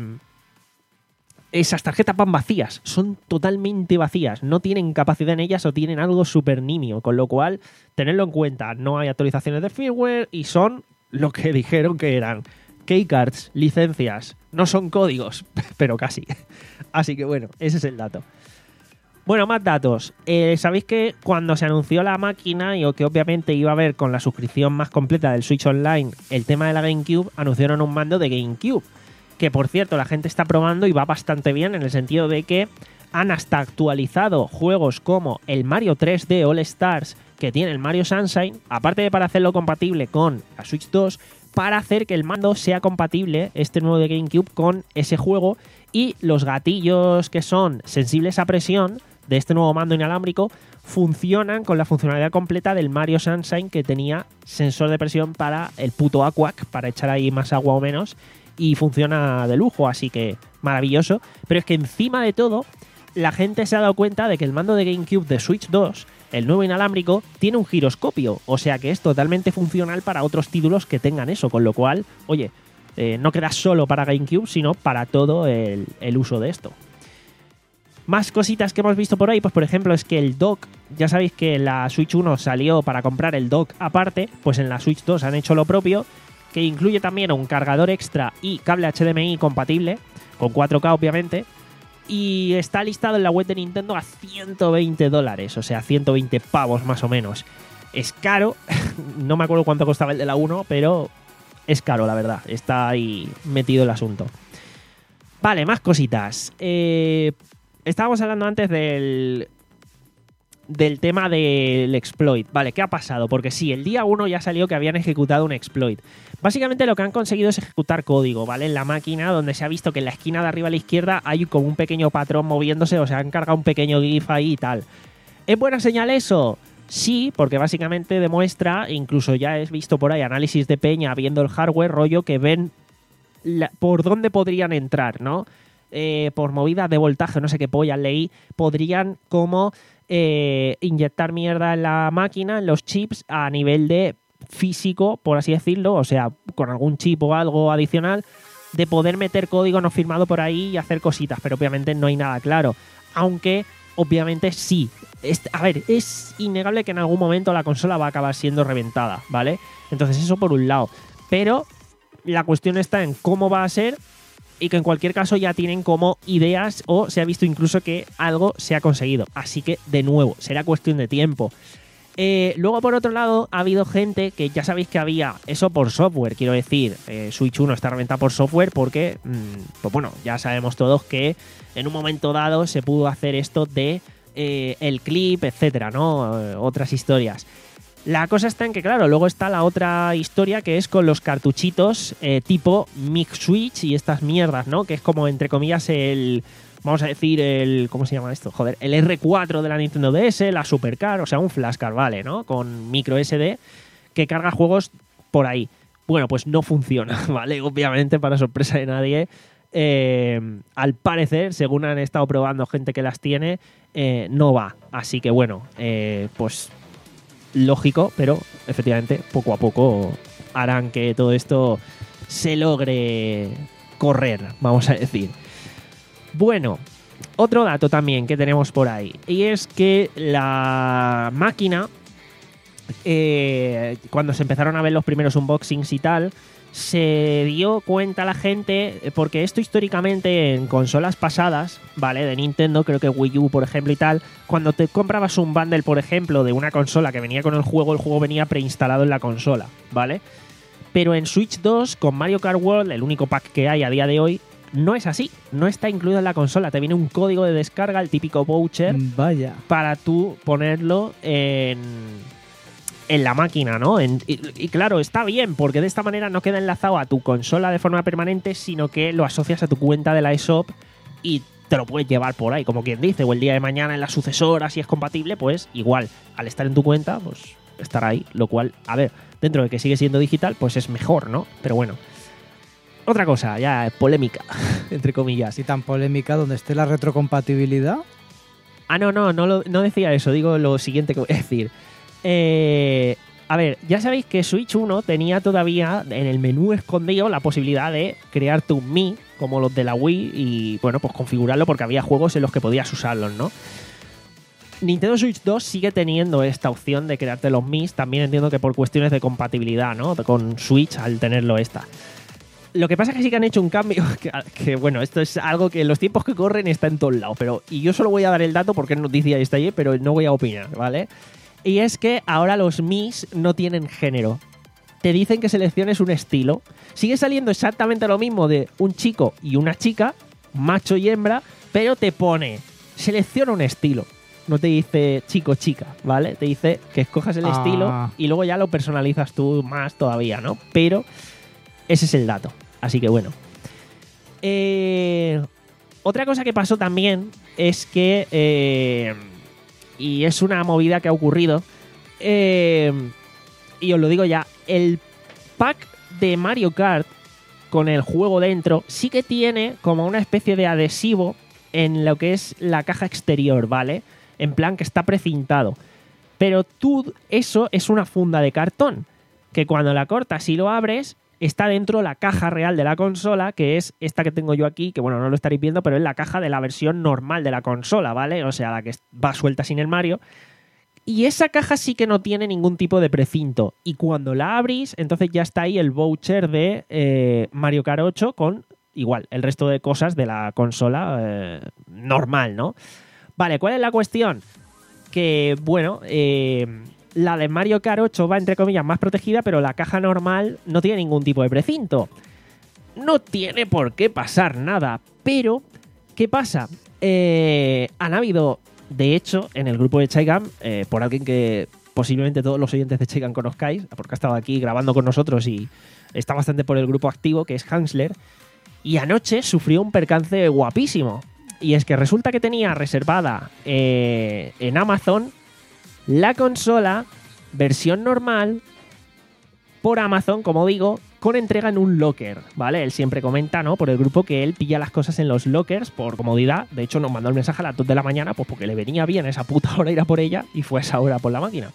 esas tarjetas van vacías, son totalmente vacías, no tienen capacidad en ellas o tienen algo súper nimio, con lo cual, tenedlo en cuenta, no hay actualizaciones de firmware y son lo que dijeron que eran. Keycards, licencias, no son códigos, pero casi. Así que bueno, ese es el dato. Bueno, más datos. Eh, Sabéis que cuando se anunció la máquina y que obviamente iba a haber con la suscripción más completa del Switch Online el tema de la GameCube, anunciaron un mando de GameCube. Que por cierto la gente está probando y va bastante bien en el sentido de que han hasta actualizado juegos como el Mario tres D All Stars que tiene el Mario Sunshine, aparte de para hacerlo compatible con la Switch dos, para hacer que el mando sea compatible, este nuevo de GameCube, con ese juego, y los gatillos que son sensibles a presión de este nuevo mando inalámbrico funcionan con la funcionalidad completa del Mario Sunshine, que tenía sensor de presión para el puto Aquac, para echar ahí más agua o menos, y funciona de lujo, así que maravilloso. Pero es que encima de todo, la gente se ha dado cuenta de que el mando de GameCube de Switch dos, el nuevo inalámbrico, tiene un giroscopio, o sea que es totalmente funcional para otros títulos que tengan eso, con lo cual, oye, eh, no queda solo para GameCube, sino para todo el, el uso de esto. Más cositas que hemos visto por ahí, pues por ejemplo es que el dock, ya sabéis que la Switch uno salió para comprar el dock aparte, pues en la Switch dos han hecho lo propio, que incluye también un cargador extra y cable H D M I compatible, con cuatro K obviamente, y está listado en la web de Nintendo a ciento veinte dólares, o sea, ciento veinte pavos más o menos. Es caro, no me acuerdo cuánto costaba el de la uno, pero es caro, la verdad, está ahí metido el asunto. Vale, más cositas. Eh, estábamos hablando antes del... del tema del exploit. Vale, ¿qué ha pasado? Porque sí, el día uno ya salió que habían ejecutado un exploit. Básicamente lo que han conseguido es ejecutar código, ¿vale? En la máquina, donde se ha visto que en la esquina de arriba a la izquierda hay como un pequeño patrón moviéndose, o sea, han cargado un pequeño GIF ahí y tal. ¿Es buena señal eso? Sí, porque básicamente demuestra, incluso ya he visto por ahí análisis de peña viendo el hardware, rollo que ven la, por dónde podrían entrar, ¿no? Eh, por movidas de voltaje, no sé qué polla leí, podrían como... Eh, inyectar mierda en la máquina, en los chips, a nivel de físico, por así decirlo, o sea, con algún chip o algo adicional, de poder meter código no firmado por ahí y hacer cositas, pero obviamente no hay nada claro. Aunque, obviamente sí. Es, a ver, es innegable que en algún momento la consola va a acabar siendo reventada, ¿vale? Entonces eso por un lado. Pero la cuestión está en cómo va a ser, y que en cualquier caso ya tienen como ideas, o se ha visto incluso que algo se ha conseguido. Así que, de nuevo, será cuestión de tiempo. Eh, luego, por otro lado, ha habido gente que ya sabéis que había eso por software, quiero decir, eh, Switch uno está reventada por software porque, mmm, pues bueno, ya sabemos todos que en un momento dado se pudo hacer esto de eh, el clip, etcétera, ¿no? Eh, otras historias. La cosa está en que, claro, luego está la otra historia que es con los cartuchitos eh, tipo Mix Switch y estas mierdas, ¿no? Que es como, entre comillas, el... Vamos a decir el... ¿Cómo se llama esto? Joder, el erre cuatro de la Nintendo D S, la Supercar, o sea, un flashcard, ¿vale? ¿No? Con micro ese de que carga juegos por ahí. Bueno, pues no funciona, ¿vale? Obviamente, para sorpresa de nadie, eh, al parecer, según han estado probando gente que las tiene, eh, no va. Así que bueno, eh, pues lógico, pero efectivamente poco a poco harán que todo esto se logre correr, vamos a decir. Bueno, otro dato también que tenemos por ahí, y es que la máquina, eh, cuando se empezaron a ver los primeros unboxings y tal, se dio cuenta la gente, porque esto históricamente en consolas pasadas, ¿vale? De Nintendo, creo que Wii U, por ejemplo, y tal, cuando te comprabas un bundle, por ejemplo, de una consola que venía con el juego, el juego venía preinstalado en la consola, ¿vale? Pero en Switch dos, con Mario Kart World, el único pack que hay a día de hoy, no es así. No está incluido en la consola. Te viene un código de descarga, el típico voucher, Vaya. para tú ponerlo en... en la máquina, ¿no? En, y, y claro, está bien, porque de esta manera no queda enlazado a tu consola de forma permanente, sino que lo asocias a tu cuenta de la eShop y te lo puedes llevar por ahí, como quien dice, o el día de mañana en la sucesora, si es compatible, pues igual, al estar en tu cuenta, pues estará ahí, lo cual, a ver, dentro de que sigue siendo digital, pues es mejor, ¿no? Pero bueno. Otra cosa, ya polémica, entre comillas. Así tan polémica, donde esté la retrocompatibilidad. Ah, no, no, no, lo, no decía eso, digo lo siguiente que voy a decir. Eh, a ver, ya sabéis que Switch uno tenía todavía en el menú escondido la posibilidad de crearte un Mi, como los de la Wii, y bueno, pues configurarlo porque había juegos en los que podías usarlos, ¿no? Nintendo Switch dos sigue teniendo esta opción de crearte los Mis, también entiendo que por cuestiones de compatibilidad, ¿no? Con Switch al tenerlo esta. Lo que pasa es que sí que han hecho un cambio, que, que bueno, esto es algo que en los tiempos que corren está en todos lados, pero y yo solo voy a dar el dato porque es noticia y está allí, pero no voy a opinar, ¿vale? Y es que ahora los Mis no tienen género. Te dicen que selecciones un estilo. Sigue saliendo exactamente lo mismo de un chico y una chica, macho y hembra, pero te pone, selecciona un estilo. No te dice chico-chica, ¿vale? Te dice que escojas el Ah. estilo y luego ya lo personalizas tú más todavía, ¿no? Pero ese es el dato. Así que bueno. Eh, otra cosa que pasó también es que... Eh, y es una movida que ha ocurrido. Eh, y os lo digo ya, el pack de Mario Kart con el juego dentro sí que tiene como una especie de adhesivo en lo que es la caja exterior, ¿vale? En plan que está precintado. Pero tú, eso es una funda de cartón, que cuando la cortas y lo abres, está dentro la caja real de la consola, que es esta que tengo yo aquí, que bueno, no lo estaréis viendo, pero es la caja de la versión normal de la consola, ¿vale? O sea, la que va suelta sin el Mario. Y esa caja sí que no tiene ningún tipo de precinto. Y cuando la abrís, entonces ya está ahí el voucher de eh, Mario Kart ocho con, igual, el resto de cosas de la consola eh, normal, ¿no? Vale, ¿cuál es la cuestión? Que, bueno, eh, la de Mario Kart ocho va, entre comillas, más protegida, pero la caja normal no tiene ningún tipo de precinto. No tiene por qué pasar nada, pero ¿qué pasa? Eh, han habido, de hecho, en el grupo de Chaigan, eh, por alguien que posiblemente todos los oyentes de Chaigan conozcáis, porque ha estado aquí grabando con nosotros y está bastante por el grupo activo, que es Hansler, y anoche sufrió un percance guapísimo. Y es que resulta que tenía reservada eh, en Amazon la consola, versión normal, por Amazon, como digo, con entrega en un locker, ¿vale? Él siempre comenta, ¿no? Por el grupo que él pilla las cosas en los lockers por comodidad. De hecho, nos mandó el mensaje a las dos de la mañana, pues porque le venía bien a esa puta hora ir a por ella y fue a esa hora por la máquina.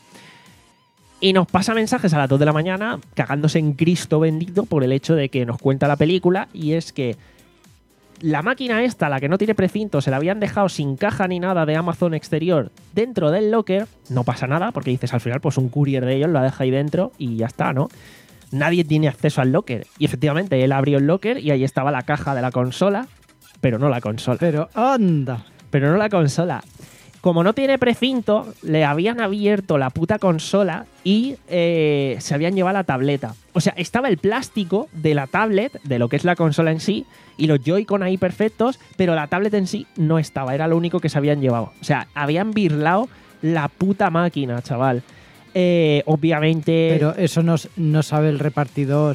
Y nos pasa mensajes a las dos de la mañana cagándose en Cristo bendito por el hecho de que nos cuenta la película, y es que la máquina esta, la que no tiene precinto, se la habían dejado sin caja ni nada de Amazon exterior dentro del locker. No pasa nada, porque dices, al final, pues un courier de ellos la deja ahí dentro y ya está, ¿no? Nadie tiene acceso al locker. Y efectivamente, él abrió el locker y ahí estaba la caja de la consola, pero no la consola. Pero anda. Pero no la consola. Como no tiene precinto, le habían abierto la puta consola y eh, se habían llevado la tableta. O sea, estaba el plástico de la tablet, de lo que es la consola en sí, y los Joy-Con ahí perfectos, pero la tablet en sí no estaba, era lo único que se habían llevado. O sea, habían birlado la puta máquina, chaval. Eh, obviamente... Pero eso no, no sabe el repartidor.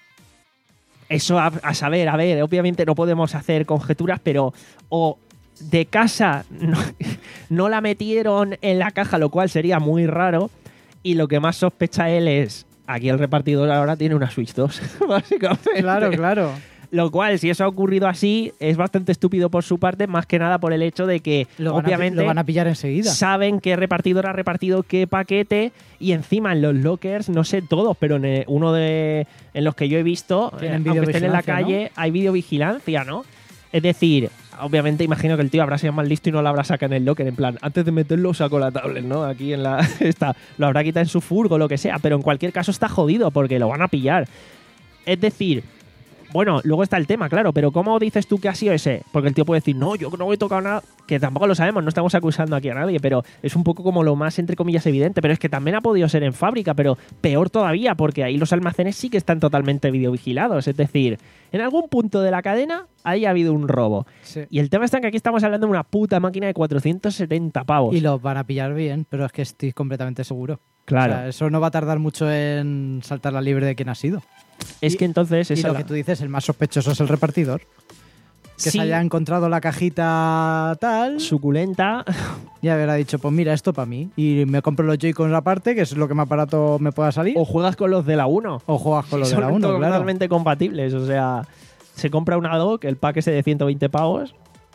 Eso a, a saber, a ver, obviamente no podemos hacer conjeturas, pero... o de casa no, no la metieron en la caja, lo cual sería muy raro, y lo que más sospecha él es, aquí el repartidor ahora tiene una Switch dos, básicamente. Claro, claro. Lo cual, si eso ha ocurrido así, es bastante estúpido por su parte, más que nada por el hecho de que, Lo van, obviamente, a, lo van a pillar enseguida. saben qué repartidor ha repartido qué paquete y encima en los lockers, no sé todos, pero en uno de en los que yo he visto, eh, Tienen aunque estén en la videovigilancia, calle, hay videovigilancia, ¿no? Es decir, obviamente imagino que el tío habrá sido más listo y no lo habrá sacado en el locker, en plan, antes de meterlo saco la tablet, ¿no? Aquí en la esta, lo habrá quitado en su furgo, lo que sea, pero en cualquier caso está jodido porque lo van a pillar. Es decir, bueno, luego está el tema, claro, pero ¿cómo dices tú que ha sido ese? Porque el tío puede decir, no, yo no he tocado nada, que tampoco lo sabemos, no estamos acusando aquí a nadie, pero es un poco como lo más, entre comillas, evidente, pero es que también ha podido ser en fábrica, pero peor todavía, porque ahí los almacenes sí que están totalmente videovigilados, es decir, en algún punto de la cadena ahí ha habido un robo. Sí. Y el tema está en que aquí estamos hablando de una puta máquina de cuatrocientos setenta pavos. Y los van a pillar bien, pero es que estoy completamente seguro. Claro. O sea, eso no va a tardar mucho en saltar la liebre de quién ha sido. Es y- que entonces... Y esa lo la- que tú dices, el más sospechoso es el repartidor. Que Sí, se haya encontrado la cajita tal suculenta... y habrá dicho, pues mira, esto para mí. Y me compro los Joy-Cons aparte, que es lo que más barato me pueda salir. o juegas con los de la uno. O juegas con los Sí, de la son uno, claro. totalmente compatibles. O sea, se compra una dock, el pack ese de ciento veinte pavos.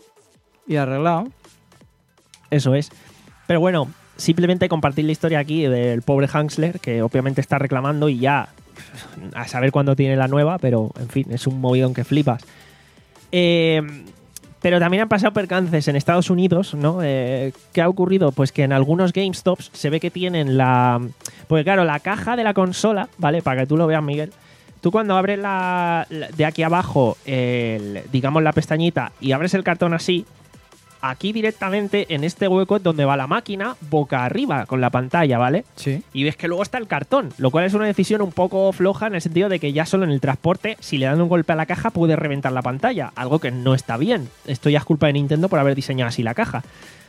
Y arreglado. Eso es. Pero bueno, simplemente compartir la historia aquí del pobre Hansler, que obviamente está reclamando y ya a saber cuándo tiene la nueva, pero en fin, es un movidón que flipas. Eh, pero también han pasado percances en Estados Unidos, ¿no? Eh, ¿Qué ha ocurrido? Pues que en algunos GameStops se ve que tienen la... Pues claro, la caja de la consola, ¿vale? Para que tú lo veas, Miguel. Tú cuando abres la, la- de aquí abajo, el, digamos la pestañita, y abres el cartón así, aquí directamente en este hueco es donde va la máquina, boca arriba, con la pantalla, ¿vale? Sí. Y ves que luego está el cartón, lo cual es una decisión un poco floja en el sentido de que ya solo en el transporte, si le dan un golpe a la caja, puede reventar la pantalla, algo que no está bien. Esto ya es culpa de Nintendo por haber diseñado así la caja.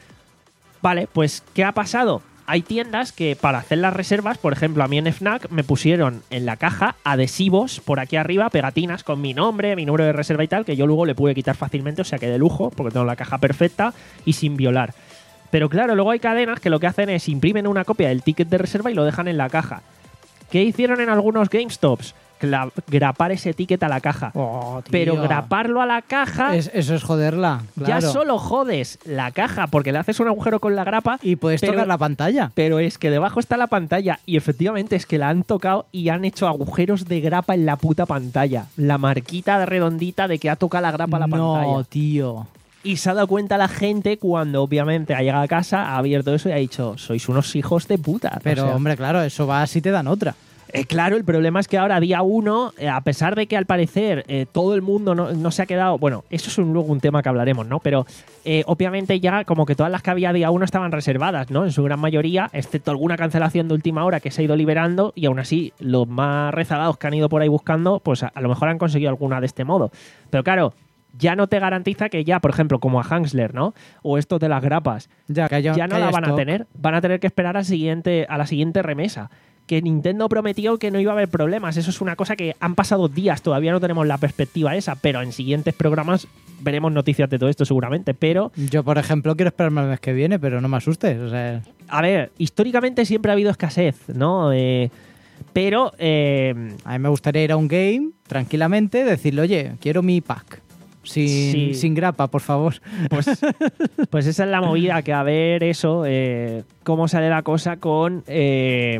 Vale, pues, ¿qué ha pasado? Hay tiendas que para hacer las reservas, por ejemplo, a mí en Fnac me pusieron en la caja adhesivos por aquí arriba, pegatinas con mi nombre, mi número de reserva y tal, que yo luego le pude quitar fácilmente, o sea que de lujo, porque tengo la caja perfecta y sin violar. Pero claro, luego hay cadenas que lo que hacen es imprimen una copia del ticket de reserva y lo dejan en la caja. ¿Qué hicieron en algunos GameStops? Cla- grapar ese ticket a la caja. Oh, tío. Pero graparlo a la caja, Es- eso es joderla. ya Claro. solo jodes la caja porque le haces un agujero con la grapa. Y puedes pero- tocar la pantalla. Pero es que debajo está la pantalla y efectivamente es que la han tocado y han hecho agujeros de grapa en la puta pantalla. La marquita redondita de que ha tocado la grapa a la no, pantalla. tío. Y se ha dado cuenta la gente cuando obviamente ha llegado a casa, ha abierto eso y ha dicho, sois unos hijos de puta. Pero, O sea, hombre, claro, eso va si te dan otra. eh, claro, el problema es que ahora, día uno, eh, a pesar de que al parecer eh, todo el mundo no, no se ha quedado. Bueno, eso es un, luego un tema que hablaremos, ¿no? Pero eh, obviamente ya, como que todas las que había día uno estaban reservadas, ¿no? En su gran mayoría, excepto alguna cancelación de última hora que se ha ido liberando, y aún así, los más rezagados que han ido por ahí buscando, pues a, a lo mejor han conseguido alguna de este modo. Pero claro, ya no te garantiza que ya, por ejemplo, como a Hansler, ¿no? O esto de las grapas, Ya, que haya- ya no que la haya van a stock. tener. Van a tener que esperar al siguiente, a la siguiente remesa. Que Nintendo prometió que no iba a haber problemas. Eso es una cosa que han pasado días, todavía no tenemos la perspectiva esa, pero en siguientes programas veremos noticias de todo esto seguramente. Pero, Yo, por ejemplo, quiero esperarme el mes que viene, pero no me asustes. O sea, a ver, históricamente siempre ha habido escasez, ¿no? Eh, pero, eh, a mí me gustaría ir a un game tranquilamente, decirle, oye, quiero mi pack. Sin, Sí. sin grapa, por favor. pues, pues esa es la movida, que a ver eso, eh, cómo sale la cosa con... eh,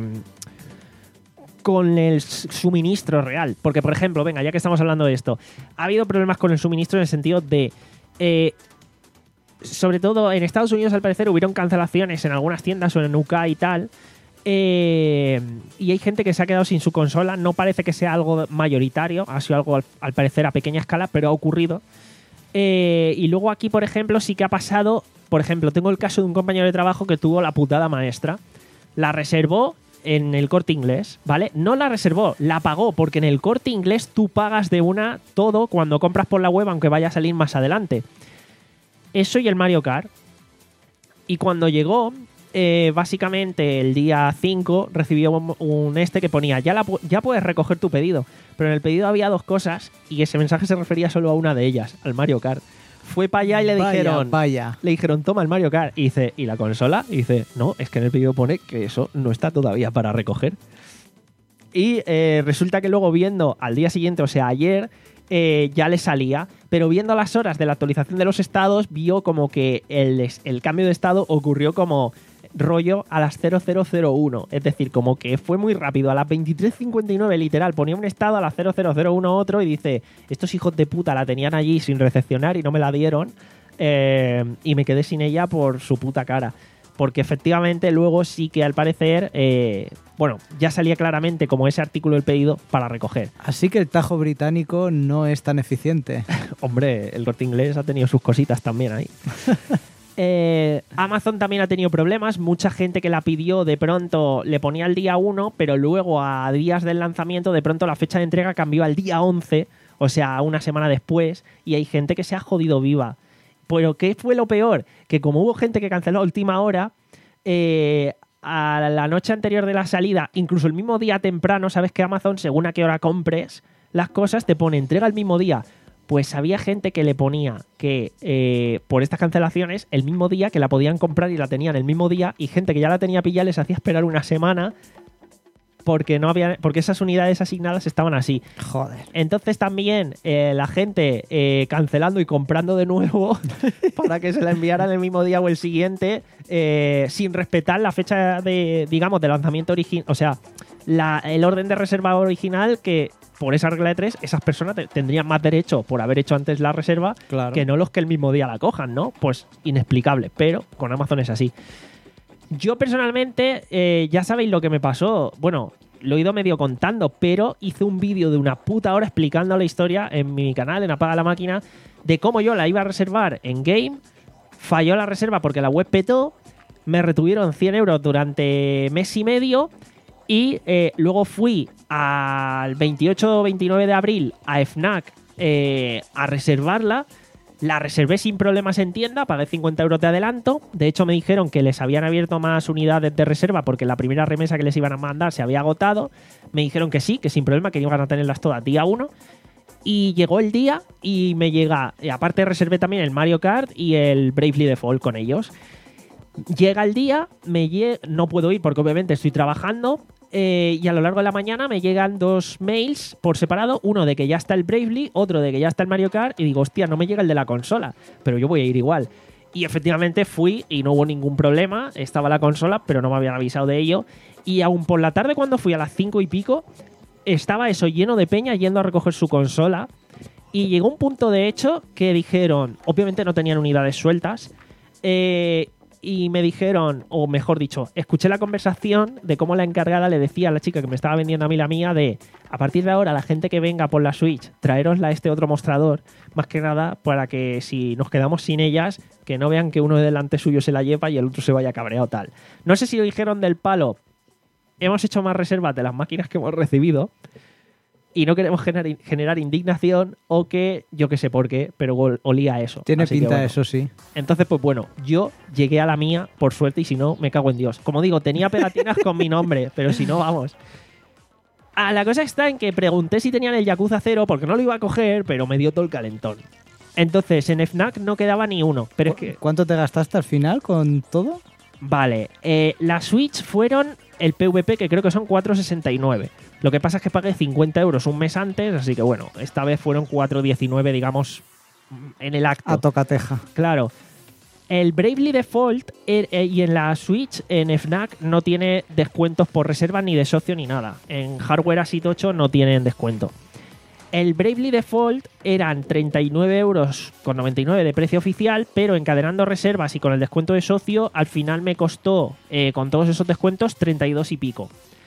con el s- suministro real. Porque, por ejemplo, venga, ya que estamos hablando de esto, ha habido problemas con el suministro en el sentido de... eh, sobre todo en Estados Unidos, al parecer, hubieron cancelaciones en algunas tiendas o en U K y tal. eh, y hay gente que se ha quedado sin su consola. No parece que sea algo mayoritario, ha sido algo al, al parecer a pequeña escala, pero ha ocurrido. Eh, y luego aquí, por ejemplo, sí que ha pasado. Por ejemplo, tengo el caso de un compañero de trabajo que tuvo la putada maestra. La reservó en el Corte Inglés, ¿vale? No la reservó, la pagó, porque en el Corte Inglés tú pagas de una todo cuando compras por la web, aunque vaya a salir más adelante. Eso y el Mario Kart. Y cuando llegó, eh, básicamente el día cinco, recibió un, un este que ponía, ya, la, pu- ya puedes recoger tu pedido. Pero en el pedido había dos cosas y ese mensaje se refería solo a una de ellas, al Mario Kart. Fue para allá y le Vaya, dijeron... Vaya. Le dijeron, toma el Mario Kart. Y dice, ¿y la consola? Y dice, no, es que en el pedido pone que eso no está todavía para recoger. Y eh, resulta que luego viendo al día siguiente, o sea, ayer, eh, ya le salía. Pero viendo las horas de la actualización de los estados, vio como que el, el cambio de estado ocurrió como rollo a las cero cero cero uno. Es decir, como que fue muy rápido. A las veintitrés cincuenta y nueve, literal, ponía un estado, a las cero cero cero uno otro y dice, estos hijos de puta la tenían allí sin recepcionar y no me la dieron. Eh, y me quedé sin ella por su puta cara. Porque efectivamente luego sí que al parecer, eh, bueno, ya salía claramente como ese artículo del pedido para recoger. Así que el tajo británico no es tan eficiente. Hombre, el Corte Inglés ha tenido sus cositas también ahí. eh, Amazon también ha tenido problemas. Mucha gente que la pidió de pronto le ponía el día uno, pero luego a días del lanzamiento de pronto la fecha de entrega cambió al día once, o sea, una semana después, y hay gente que se ha jodido viva. Pero ¿qué fue lo peor? Que como hubo gente que canceló a última hora, eh, a la noche anterior de la salida, incluso el mismo día temprano, sabes que Amazon, según a qué hora compres las cosas, te pone entrega el mismo día. Pues había gente que le ponía que eh, por estas cancelaciones, el mismo día, que la podían comprar y la tenían el mismo día, y gente que ya la tenía pillada les hacía esperar una semana porque no había, porque esas unidades asignadas estaban así. Joder. Entonces también eh, la gente eh, cancelando y comprando de nuevo para que se la enviaran el mismo día o el siguiente, eh, sin respetar la fecha de, digamos, de lanzamiento original, o sea, la, el orden de reserva original, que por esa regla de tres, esas personas te, tendrían más derecho por haber hecho antes la reserva, Claro. que no los que el mismo día la cojan, ¿no? Pues inexplicable, pero con Amazon es así. Yo personalmente, eh, ya sabéis lo que me pasó. Bueno, lo he ido medio contando, pero hice un vídeo de una puta hora explicando la historia en mi canal, en Apaga la Máquina, de cómo yo la iba a reservar en Game. Falló la reserva porque la web petó, me retuvieron cien euros durante mes y medio y eh, luego fui al veintiocho o veintinueve de abril a FNAC eh, a reservarla. La reservé sin problemas en tienda, pagué cincuenta euros de adelanto. De hecho, me dijeron que les habían abierto más unidades de reserva porque la primera remesa que les iban a mandar se había agotado. Me dijeron que sí, que sin problema, que iban a tenerlas todas día uno. Y llegó el día y me llega... Aparte reservé también el Mario Kart y el Bravely Default con ellos. Llega el día, me lle- no puedo ir porque obviamente estoy trabajando. Eh, y a lo largo de la mañana me llegan dos mails por separado, uno de que ya está el Bravely, otro de que ya está el Mario Kart, y digo, hostia, no me llega el de la consola, pero yo voy a ir igual. Y efectivamente fui y no hubo ningún problema, estaba la consola, pero no me habían avisado de ello. Y aún por la tarde, cuando fui a las cinco y pico, estaba eso lleno de peña yendo a recoger su consola. Y llegó un punto, de hecho, que dijeron, obviamente no tenían unidades sueltas, eh... y me dijeron, o mejor dicho, escuché la conversación de cómo la encargada le decía a la chica que me estaba vendiendo a mí la mía de, a partir de ahora, la gente que venga por la Switch, traerosla a este otro mostrador, más que nada para que si nos quedamos sin ellas, que no vean que uno delante suyo se la lleva y el otro se vaya cabreado tal. No sé si lo dijeron del palo, hemos hecho más reservas de las máquinas que hemos recibido y no queremos gener- generar indignación, o que yo que sé por qué, pero ol- olía a eso. Tiene Así que, pinta bueno. eso, sí. Entonces, pues bueno, yo llegué a la mía, por suerte, y si no, me cago en Dios. Como digo, tenía pegatinas con mi nombre, pero si no, vamos. Ah, la cosa está en que pregunté si tenían el Yakuza cero, porque no lo iba a coger, pero me dio todo el calentón. Entonces, en FNAC no quedaba ni uno, pero es que... ¿Cuánto te gastaste al final con todo? Vale, eh, la Switch fueron el P V P, que creo que son cuatro sesenta y nueve. Lo que pasa es que pagué cincuenta euros un mes antes, así que bueno, esta vez fueron cuatro diecinueve, digamos, en el acto. A tocateja. Claro. El Bravely Default eh, eh, y en la Switch, en FNAC, no tiene descuentos por reserva ni de socio ni nada. En hardware así tocho no tienen descuento. El Bravely Default eran treinta y nueve euros con noventa y nueve de precio oficial, pero encadenando reservas y con el descuento de socio, al final me costó, eh, con todos esos descuentos, treinta y dos y pico.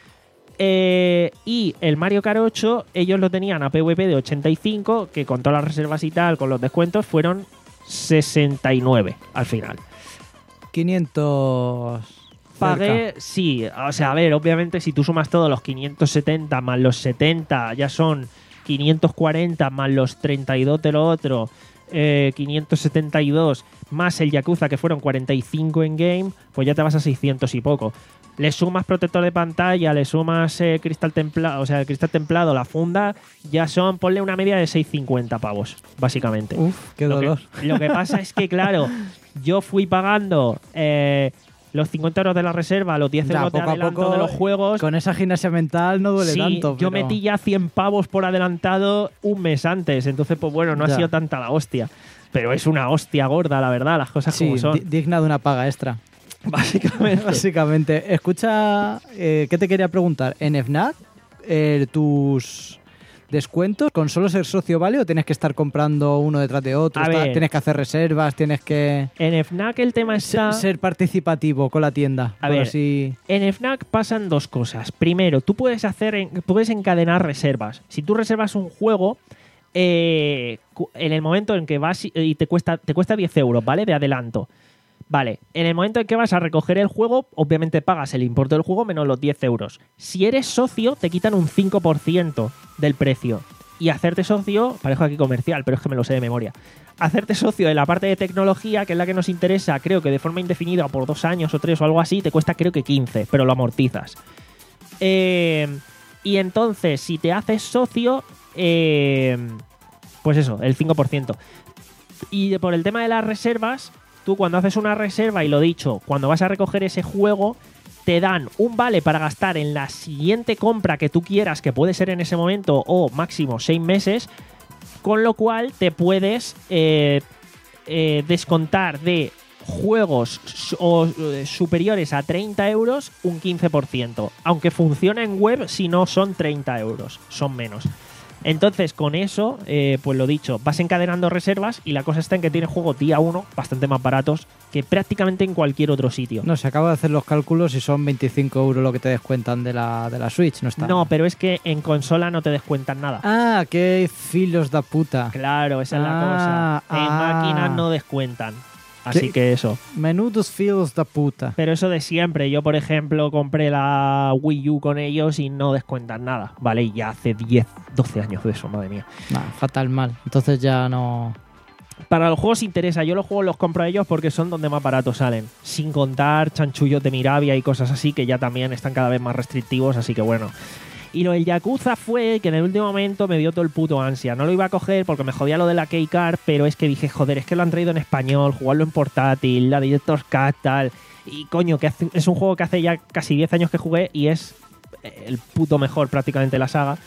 Eh, y el Mario Kart ocho, ellos lo tenían a P V P de ochenta y cinco, que con todas las reservas y tal, con los descuentos, fueron sesenta y nueve al final. quinientos... Pagué, cerca. sí, o sea, a ver, obviamente si tú sumas todos los quinientos setenta más los setenta, ya son quinientos cuarenta más los treinta y dos de lo otro, eh, quinientos setenta y dos más el Yakuza, que fueron cuarenta y cinco en game, pues ya te vas a seiscientos y poco. Le sumas protector de pantalla, le sumas eh, cristal templado, o sea, el cristal templado, la funda, ya son, ponle una media de seiscientos cincuenta pavos, básicamente. Uf, qué Lo dolor. que, lo que pasa es que, claro, yo fui pagando eh, los cincuenta euros de la reserva, los diez Ya, euros de poco a adelanto poco, de los juegos. Con esa gimnasia mental no duele sí, tanto. yo pero- metí ya cien pavos por adelantado un mes antes, entonces pues bueno, no Ya. ha sido tanta la hostia. Pero es una hostia gorda, la verdad, las cosas Sí, como son. di- digna de una paga extra. Básicamente. Básicamente. Escucha, eh, ¿qué te quería preguntar? ¿En FNAC eh, tus descuentos con solo ser socio vale o tienes que estar comprando uno detrás de otro? A Está- ver. tienes que hacer reservas, tienes que En FNAC el tema se- está... ser participativo con la tienda. A por ver. así- En FNAC pasan dos cosas. Primero, tú puedes hacer, en- puedes encadenar reservas. Si tú reservas un juego, eh, cu- en el momento en que vas y- y te cuesta, te cuesta diez euros, ¿vale? De adelanto. Vale, en el momento en que vas a recoger el juego, obviamente pagas el importe del juego menos los diez euros. Si eres socio, te quitan un cinco por ciento del precio. Y hacerte socio, parejo aquí comercial, pero es que me lo sé de memoria. Hacerte socio de la parte de tecnología, que es la que nos interesa, creo que de forma indefinida, por dos años o tres o algo así, te cuesta creo que quince, pero lo amortizas. Eh, y entonces, si te haces socio, eh, pues eso, el cinco por ciento. Y de- por el tema de las reservas, tú cuando haces una reserva, y lo dicho, cuando vas a recoger ese juego, te dan un vale para gastar en la siguiente compra que tú quieras, que puede ser en ese momento o máximo seis meses, con lo cual te puedes eh, eh, descontar de juegos su- o, eh, superiores a treinta euros un quince por ciento. Aunque funciona en web, si no son treinta euros, son menos. Entonces, con eso, eh, pues lo dicho, vas encadenando reservas y la cosa está en que tienes juegos día uno bastante más baratos que prácticamente en cualquier otro sitio. No, se acabo de hacer los cálculos y son veinticinco euros lo que te descuentan de la, de la Switch, ¿no está? No, pero es que en consola no te descuentan nada. Ah, qué filos de puta. Claro, esa es la Ah, cosa. En ah. máquinas no descuentan. Así ¿Qué? que eso. Menudos filos de puta. Pero eso de siempre. Yo, por ejemplo, compré la Wii U con ellos y no descuentan nada. Vale, y ya hace diez, doce años de eso, madre mía. Nah, fatal mal. Entonces ya no... Para los juegos interesa. Yo los juegos los compro a ellos porque son donde más baratos salen. Sin contar chanchullos de Mirabia y cosas así que ya también están cada vez más restrictivos. Así que bueno. Y lo del Yakuza fue que en el último momento me dio todo el puto ansia. No lo iba a coger porque me jodía lo de la Keycard, pero es que dije, joder, es que lo han traído en español, jugarlo en portátil, la Director's Cut, tal. Y coño, que hace- es un juego que hace ya casi diez años que jugué y es el puto mejor prácticamente de la saga.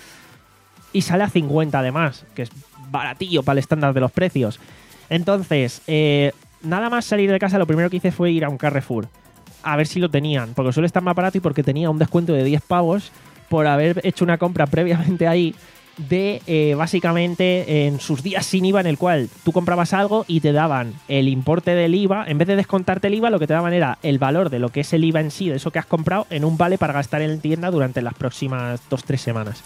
Y sale a cincuenta además, que es baratillo para el estándar de los precios. Entonces, eh, nada más salir de casa, lo primero que hice fue ir a un Carrefour a ver si lo tenían, porque suele estar más barato y porque tenía un descuento de diez pavos por haber hecho una compra previamente ahí de eh, básicamente en sus días sin I V A, en el cual tú comprabas algo y te daban el importe del I V A. En vez de descontarte el I V A, lo que te daban era el valor de lo que es el I V A en sí, de eso que has comprado, en un vale para gastar en tienda durante las próximas dos tres semanas.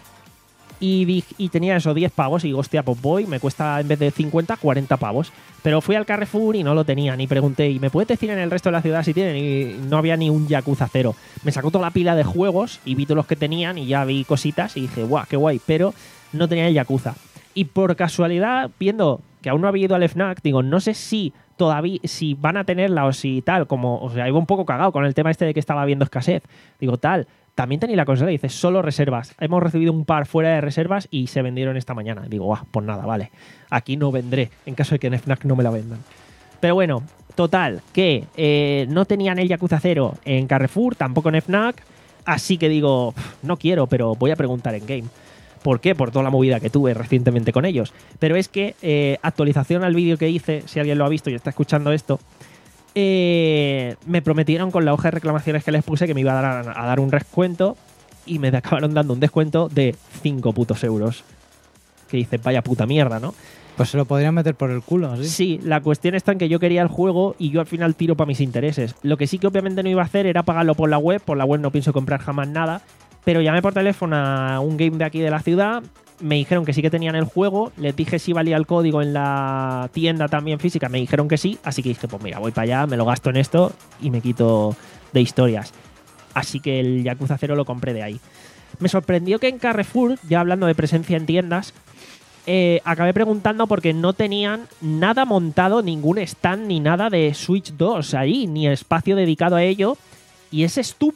Y, di- y tenía esos diez pavos y digo, hostia, pues voy, me cuesta en vez de cincuenta, cuarenta pavos. Pero fui al Carrefour y no lo tenían. Y pregunté, ¿y me puedes decir en el resto de la ciudad si tienen? Y no había ni un Yakuza cero. Me sacó toda la pila de juegos y vi todos los que tenían y ya vi cositas y dije, guau, qué guay. Pero no tenía el Yakuza. Y por casualidad, viendo que aún no había ido al FNAC, digo, no sé si todavía, si van a tenerla o si tal, como, o sea, iba un poco cagado con el tema este de que estaba habiendo escasez. Digo, tal, también tenía la consola y dice, solo reservas. Hemos recibido un par fuera de reservas y se vendieron esta mañana. Digo, ah, pues nada, vale. Aquí no vendré, en caso de que en FNAC no me la vendan. Pero bueno, total, que eh, no tenían el Yakuza cero en Carrefour, tampoco en FNAC, así que digo, no quiero, pero voy a preguntar en Game. ¿Por qué? Por toda la movida que tuve recientemente con ellos. Pero es que, eh, actualización al vídeo que hice, si alguien lo ha visto y está escuchando esto, eh, me prometieron con la hoja de reclamaciones que les puse que me iba a dar, a dar un descuento y me acabaron dando un descuento de cinco putos euros. Que dices, vaya puta mierda, ¿no? Pues se lo podrían meter por el culo, ¿sí? Sí, la cuestión está en que yo quería el juego y yo al final tiro para mis intereses. Lo que sí que obviamente no iba a hacer era pagarlo por la web. Por la web no pienso comprar jamás nada. Pero llamé por teléfono a un game de aquí de la ciudad. Me dijeron que sí que tenían el juego. Les dije si valía el código en la tienda también física. Me dijeron que sí. Así que dije, pues mira, voy para allá, me lo gasto en esto y me quito de historias. Así que el Yakuza cero lo compré de ahí. Me sorprendió que en Carrefour, ya hablando de presencia en tiendas, eh, acabé preguntando porque no tenían nada montado, ningún stand ni nada de Switch dos ahí, ni espacio dedicado a ello. Y es estúpido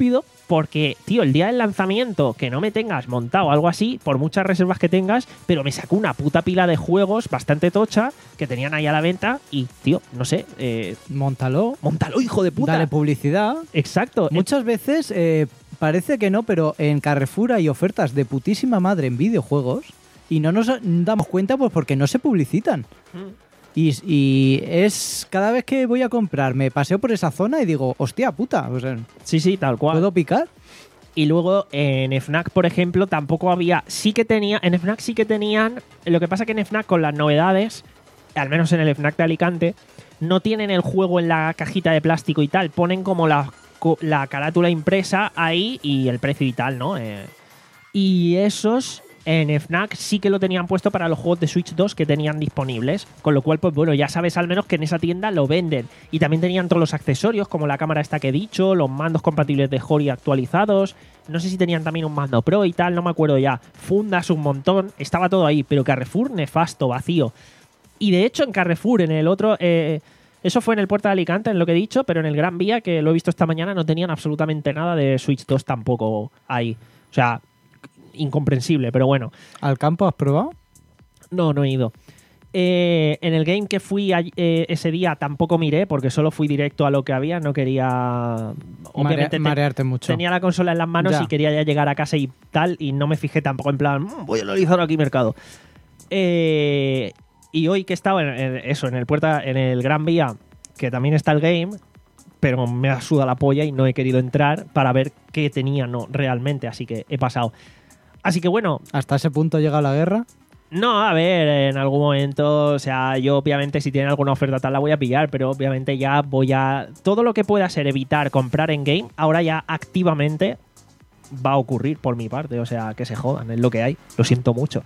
Porque, tío, el día del lanzamiento, que no me tengas montado algo así, por muchas reservas que tengas, pero me sacó una puta pila de juegos bastante tocha que tenían ahí a la venta y, tío, no sé, eh, Móntalo. móntalo, hijo de puta. Dale publicidad. Exacto. Muchas veces eh, parece que no, pero en Carrefour hay ofertas de putísima madre en videojuegos y no nos damos cuenta pues porque no se publicitan. Mm. Y, y es cada vez que voy a comprar, me paseo por esa zona y digo, hostia puta, o sea, Sí, sí, tal cual. ¿puedo picar? Y luego en FNAC, por ejemplo, tampoco había. Sí que tenía. En FNAC sí que tenían. Lo que pasa que en FNAC con las novedades, al menos en el FNAC de Alicante, no tienen el juego en la cajita de plástico y tal. Ponen como la, la carátula impresa ahí y el precio y tal, ¿no? Eh, y esos en FNAC sí que lo tenían puesto para los juegos de Switch dos que tenían disponibles. Con lo cual, pues bueno, ya sabes al menos que en esa tienda lo venden. Y también tenían todos los accesorios, como la cámara esta que he dicho, los mandos compatibles de Hori actualizados. No sé si tenían también un mando Pro y tal, no me acuerdo ya. Fundas un montón, estaba todo ahí. Pero Carrefour, nefasto, vacío. Y de hecho en Carrefour, en el otro... Eh, eso fue en el Puerto de Alicante, en lo que he dicho, pero en el Gran Vía, que lo he visto esta mañana, no tenían absolutamente nada de Switch dos tampoco ahí. O sea, incomprensible, pero bueno. ¿Al campo has probado? No, no he ido. Eh, en el game que fui a, eh, ese día tampoco miré, porque solo fui directo a lo que había. No quería... Obviamente Mare- marearte mucho. tenía la consola en las manos Ya. y quería ya llegar a casa y tal, y no me fijé tampoco en plan, "Mm, voy a analizar aquí mercado". Eh, y hoy que he estado en, en eso, en el puerta, en el Gran Vía, que también está el game, pero me ha sudado la polla y no he querido entrar para ver qué tenía no realmente, así que he pasado. Así que bueno, ¿Hasta ese punto ha llegado la guerra? no, a ver, en algún momento, o sea, yo obviamente si tienen alguna oferta tal la voy a pillar, pero obviamente ya voy a... Todo lo que pueda ser evitar comprar en game, ahora ya activamente va a ocurrir por mi parte, o sea, que se jodan, es lo que hay, lo siento mucho.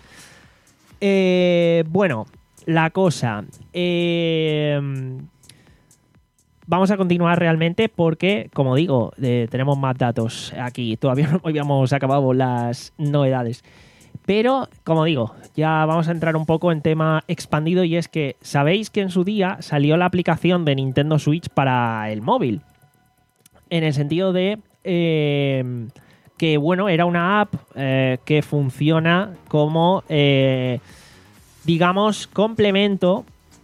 Eh, bueno, la cosa... Eh, vamos a continuar realmente porque, como digo, eh, tenemos más datos aquí, todavía no habíamos acabado las novedades. Pero, como digo, ya vamos a entrar un poco en tema expandido y es que sabéis que en su día salió la aplicación de Nintendo Switch para el móvil. En el sentido de eh, que, bueno, era una app eh, que funciona como, eh, digamos, complemento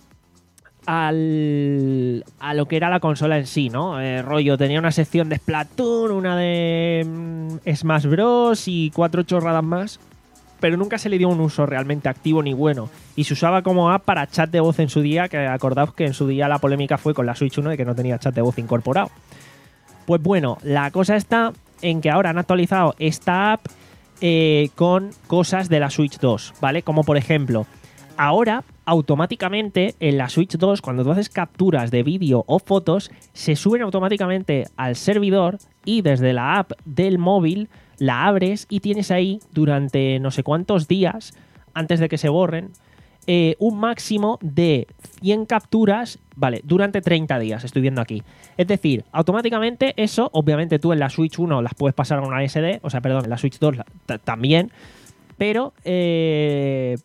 al, a lo que era la consola en sí, ¿no? Eh, rollo, tenía una sección de Splatoon, una de mm, Smash Bros. Y cuatro chorradas más. Pero nunca se le dio un uso realmente activo ni bueno. Y se usaba como app para chat de voz en su día, que acordaos que en su día la polémica fue con la Switch uno de que no tenía chat de voz incorporado. Pues bueno, la cosa está en que ahora han actualizado esta app eh, con cosas de la Switch dos, ¿vale? Como por ejemplo, ahora automáticamente en la Switch dos, cuando tú haces capturas de vídeo o fotos, se suben automáticamente al servidor y desde la app del móvil la abres y tienes ahí durante no sé cuántos días, antes de que se borren, eh, un máximo de cien capturas, vale, durante treinta días, estoy viendo aquí. Es decir, automáticamente eso, obviamente tú en la Switch uno las puedes pasar a una S D, o sea, perdón, en la Switch dos la, también, pero... Eh,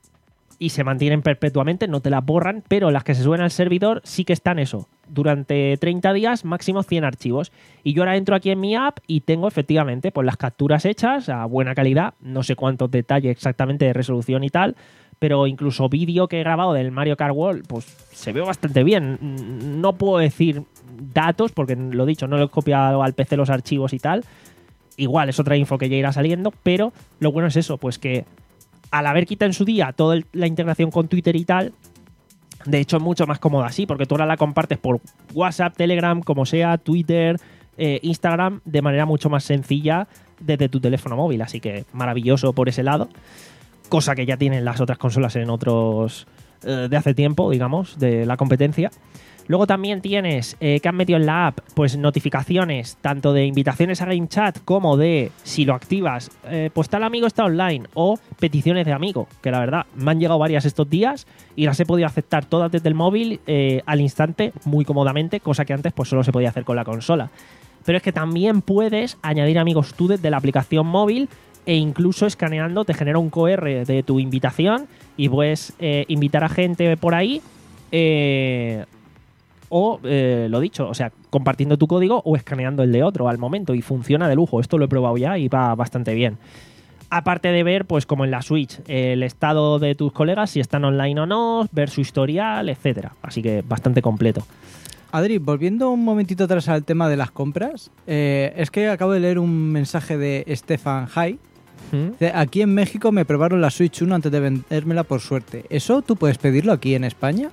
y se mantienen perpetuamente, no te las borran, pero las que se suben al servidor sí que están eso, durante treinta días, máximo cien archivos. Y yo ahora entro aquí en mi app y tengo efectivamente pues las capturas hechas a buena calidad, no sé cuántos detalles exactamente de resolución y tal, pero incluso vídeo que he grabado del Mario Kart World, pues se ve bastante bien. No puedo decir datos, porque lo dicho, no lo he copiado al P C los archivos y tal. Igual es otra info que ya irá saliendo, pero lo bueno es eso, pues que al haber quitado en su día toda la integración con Twitter y tal, de hecho es mucho más cómoda así, porque tú ahora la compartes por WhatsApp, Telegram, como sea, Twitter, eh, Instagram, de manera mucho más sencilla desde tu teléfono móvil. Así que maravilloso por ese lado. Cosa que ya tienen las otras consolas en otros eh, de hace tiempo, digamos, de la competencia. Luego también tienes eh, que han metido en la app pues notificaciones tanto de invitaciones a Game Chat como de, si lo activas, eh, pues tal amigo está online, o peticiones de amigo, que la verdad me han llegado varias estos días y las he podido aceptar todas desde el móvil eh, al instante, muy cómodamente, cosa que antes pues solo se podía hacer con la consola. Pero es que también puedes añadir amigos tú desde la aplicación móvil e incluso escaneando te genera un Q R de tu invitación y puedes eh, invitar a gente por ahí eh, o, eh, lo dicho, o sea, compartiendo tu código o escaneando el de otro al momento, y funciona de lujo. Esto lo he probado ya y va bastante bien. Aparte de ver, pues como en la Switch, el estado de tus colegas, si están online o no, ver su historial, etcétera. Así que bastante completo. Adri, volviendo un momentito atrás al tema de las compras, eh, es que acabo de leer un mensaje de Stefan Hay. ¿Mm? Aquí en México me probaron la Switch uno antes de vendérmela por suerte. ¿Eso tú puedes pedirlo aquí en España?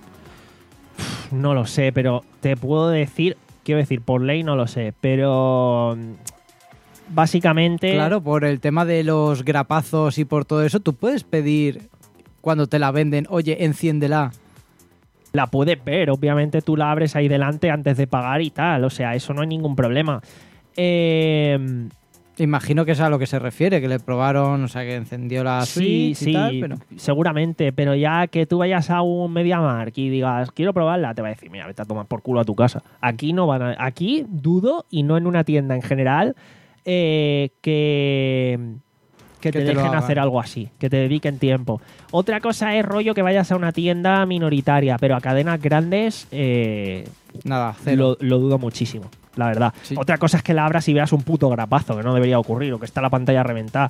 No lo sé, pero te puedo decir, quiero decir, por ley no lo sé, pero básicamente... Claro, por el tema de los grapazos y por todo eso, tú puedes pedir cuando te la venden, oye, enciéndela. La puedes ver, obviamente tú la abres ahí delante antes de pagar y tal, o sea, eso no hay ningún problema. Eh... Imagino que es a lo que se refiere, que le probaron, o sea, que encendió la Switch sí, y sí, tal, pero... seguramente, pero ya que tú vayas a un MediaMarkt y digas, quiero probarla, te va a decir, mira, vete a tomar por culo a tu casa. Aquí no van a... Aquí dudo, y no en una tienda en general, eh, que... que te, Que te lo dejen hagan. hacer algo así, que te dediquen tiempo. Otra cosa es rollo que vayas a una tienda minoritaria, pero a cadenas grandes eh, Nada, cero. lo, lo dudo muchísimo, la verdad. Sí. Otra cosa es que la abras y veas un puto grapazo, que no debería ocurrir, o que está la pantalla reventada,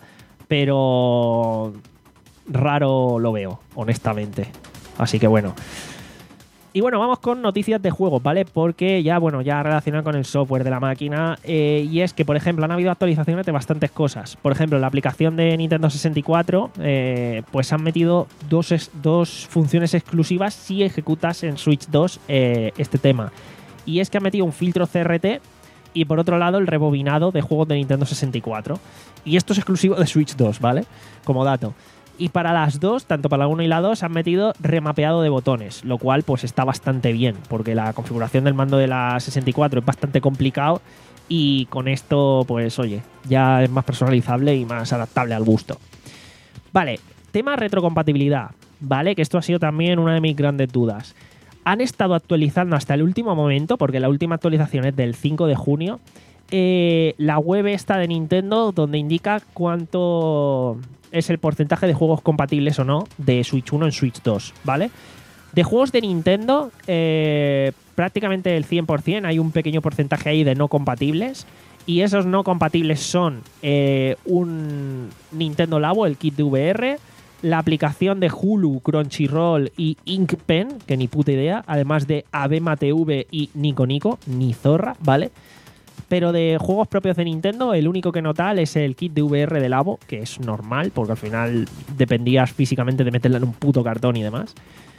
pero raro lo veo, honestamente. Así que bueno. Y bueno, vamos con noticias de juegos, ¿vale? Porque ya, bueno, ya relacionado con el software de la máquina. Eh, y es que, por ejemplo, han habido actualizaciones de bastantes cosas. Por ejemplo, en la aplicación de Nintendo sesenta y cuatro, eh, pues han metido dos, es, dos funciones exclusivas si ejecutas en Switch dos eh, este tema. Y es que han metido un filtro C R T y, por otro lado, el rebobinado de juegos de Nintendo sesenta y cuatro. Y esto es exclusivo de Switch dos, ¿vale? Como dato. Y para las dos, tanto para la uno y la dos, han metido remapeado de botones, lo cual pues está bastante bien, porque la configuración del mando de la sesenta y cuatro es bastante complicado y con esto, pues oye, ya es más personalizable y más adaptable al gusto. Vale, tema retrocompatibilidad, ¿vale? Que esto ha sido también una de mis grandes dudas. Han estado actualizando hasta el último momento, porque la última actualización es del cinco de junio, eh, la web esta de Nintendo donde indica cuánto es el porcentaje de juegos compatibles o no de Switch uno en Switch dos, ¿vale? De juegos de Nintendo, eh, prácticamente el cien por ciento, hay un pequeño porcentaje ahí de no compatibles, y esos no compatibles son eh, un Nintendo Labo, el kit de V R, la aplicación de Hulu, Crunchyroll y Inkpen, que ni puta idea, además de Abema T V y Nico Nico, ni zorra, ¿vale? Pero de juegos propios de Nintendo, el único que no tal es el kit de V R de Labo, que es normal, porque al final dependías físicamente de meterla en un puto cartón y demás.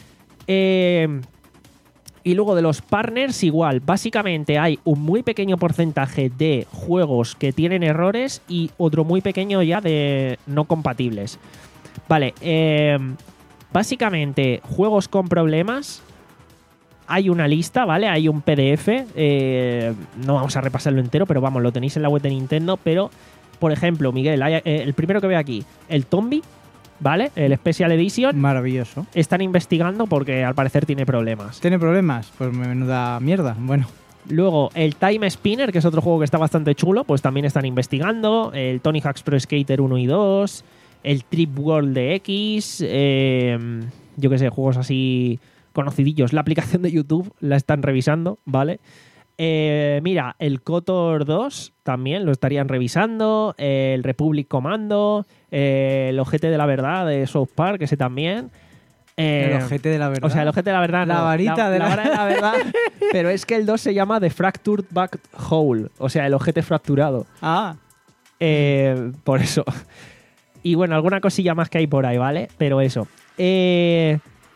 Eh, y luego de los partners, igual. Básicamente hay un muy pequeño porcentaje de juegos que tienen errores y otro muy pequeño ya de no compatibles. Vale, eh, básicamente juegos con problemas... Hay una lista, ¿vale? Hay un P D F. Eh, no vamos a repasarlo entero, pero vamos, lo tenéis en la web de Nintendo. Pero, por ejemplo, Miguel, hay, eh, el primero que veo aquí, el Tombi, ¿vale? El Special Edition. Maravilloso. Están investigando porque al parecer tiene problemas. ¿Tiene problemas? Pues menuda mierda. Bueno. Luego, el Time Spinner, que es otro juego que está bastante chulo, pues también están investigando. El Tony Hawk's Pro Skater uno y dos. El Trip World de X. Eh, yo qué sé, juegos así... conocidillos. La aplicación de YouTube la están revisando, ¿vale? Eh, mira, el KOTOR dos también lo estarían revisando, eh, el Republic Commando, eh, el Ojete de la Verdad de South Park, ese también. Eh, El ojete de la verdad. O sea, el Ojete de la Verdad La no, varita de la- vara de la verdad, pero es que el dos se llama The Fractured Back Hole, o sea, el ojete fracturado. Ah, Eh, por eso. Y bueno, alguna cosilla más que hay por ahí, ¿vale? Pero eso. Eh...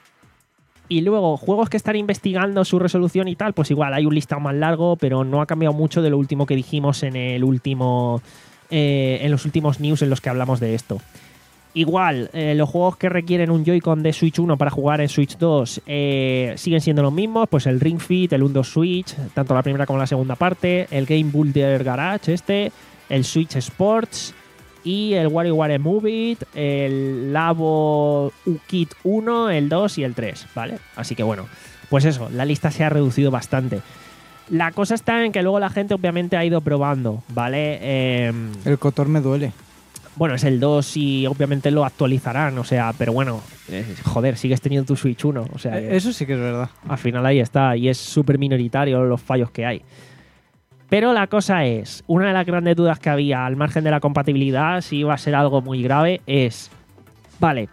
Y luego, juegos que están investigando su resolución y tal, pues igual hay un listado más largo, pero no ha cambiado mucho de lo último que dijimos en el último eh, en los últimos news en los que hablamos de esto. Igual, eh, los juegos que requieren un Joy-Con de Switch uno para jugar en Switch dos eh, siguen siendo los mismos, pues el Ring Fit, el Undo Switch, tanto la primera como la segunda parte, el Game Builder Garage este, el Switch Sports y el WarioWare Move It, el Labo U-Kit uno, el dos y el tres, ¿vale? Así que bueno, pues eso, la lista se ha reducido bastante. La cosa está en que luego la gente obviamente ha ido probando, ¿vale? Eh, el KOTOR me duele. Bueno, es el dos y obviamente lo actualizarán, o sea, pero bueno, eh, joder, sigues teniendo tu Switch uno. O sea, Eh, Eso sí que es verdad. al final ahí está, y es súper minoritario los fallos que hay. Pero la cosa es, una de las grandes dudas que había al margen de la compatibilidad, si iba a ser algo muy grave, es, vale,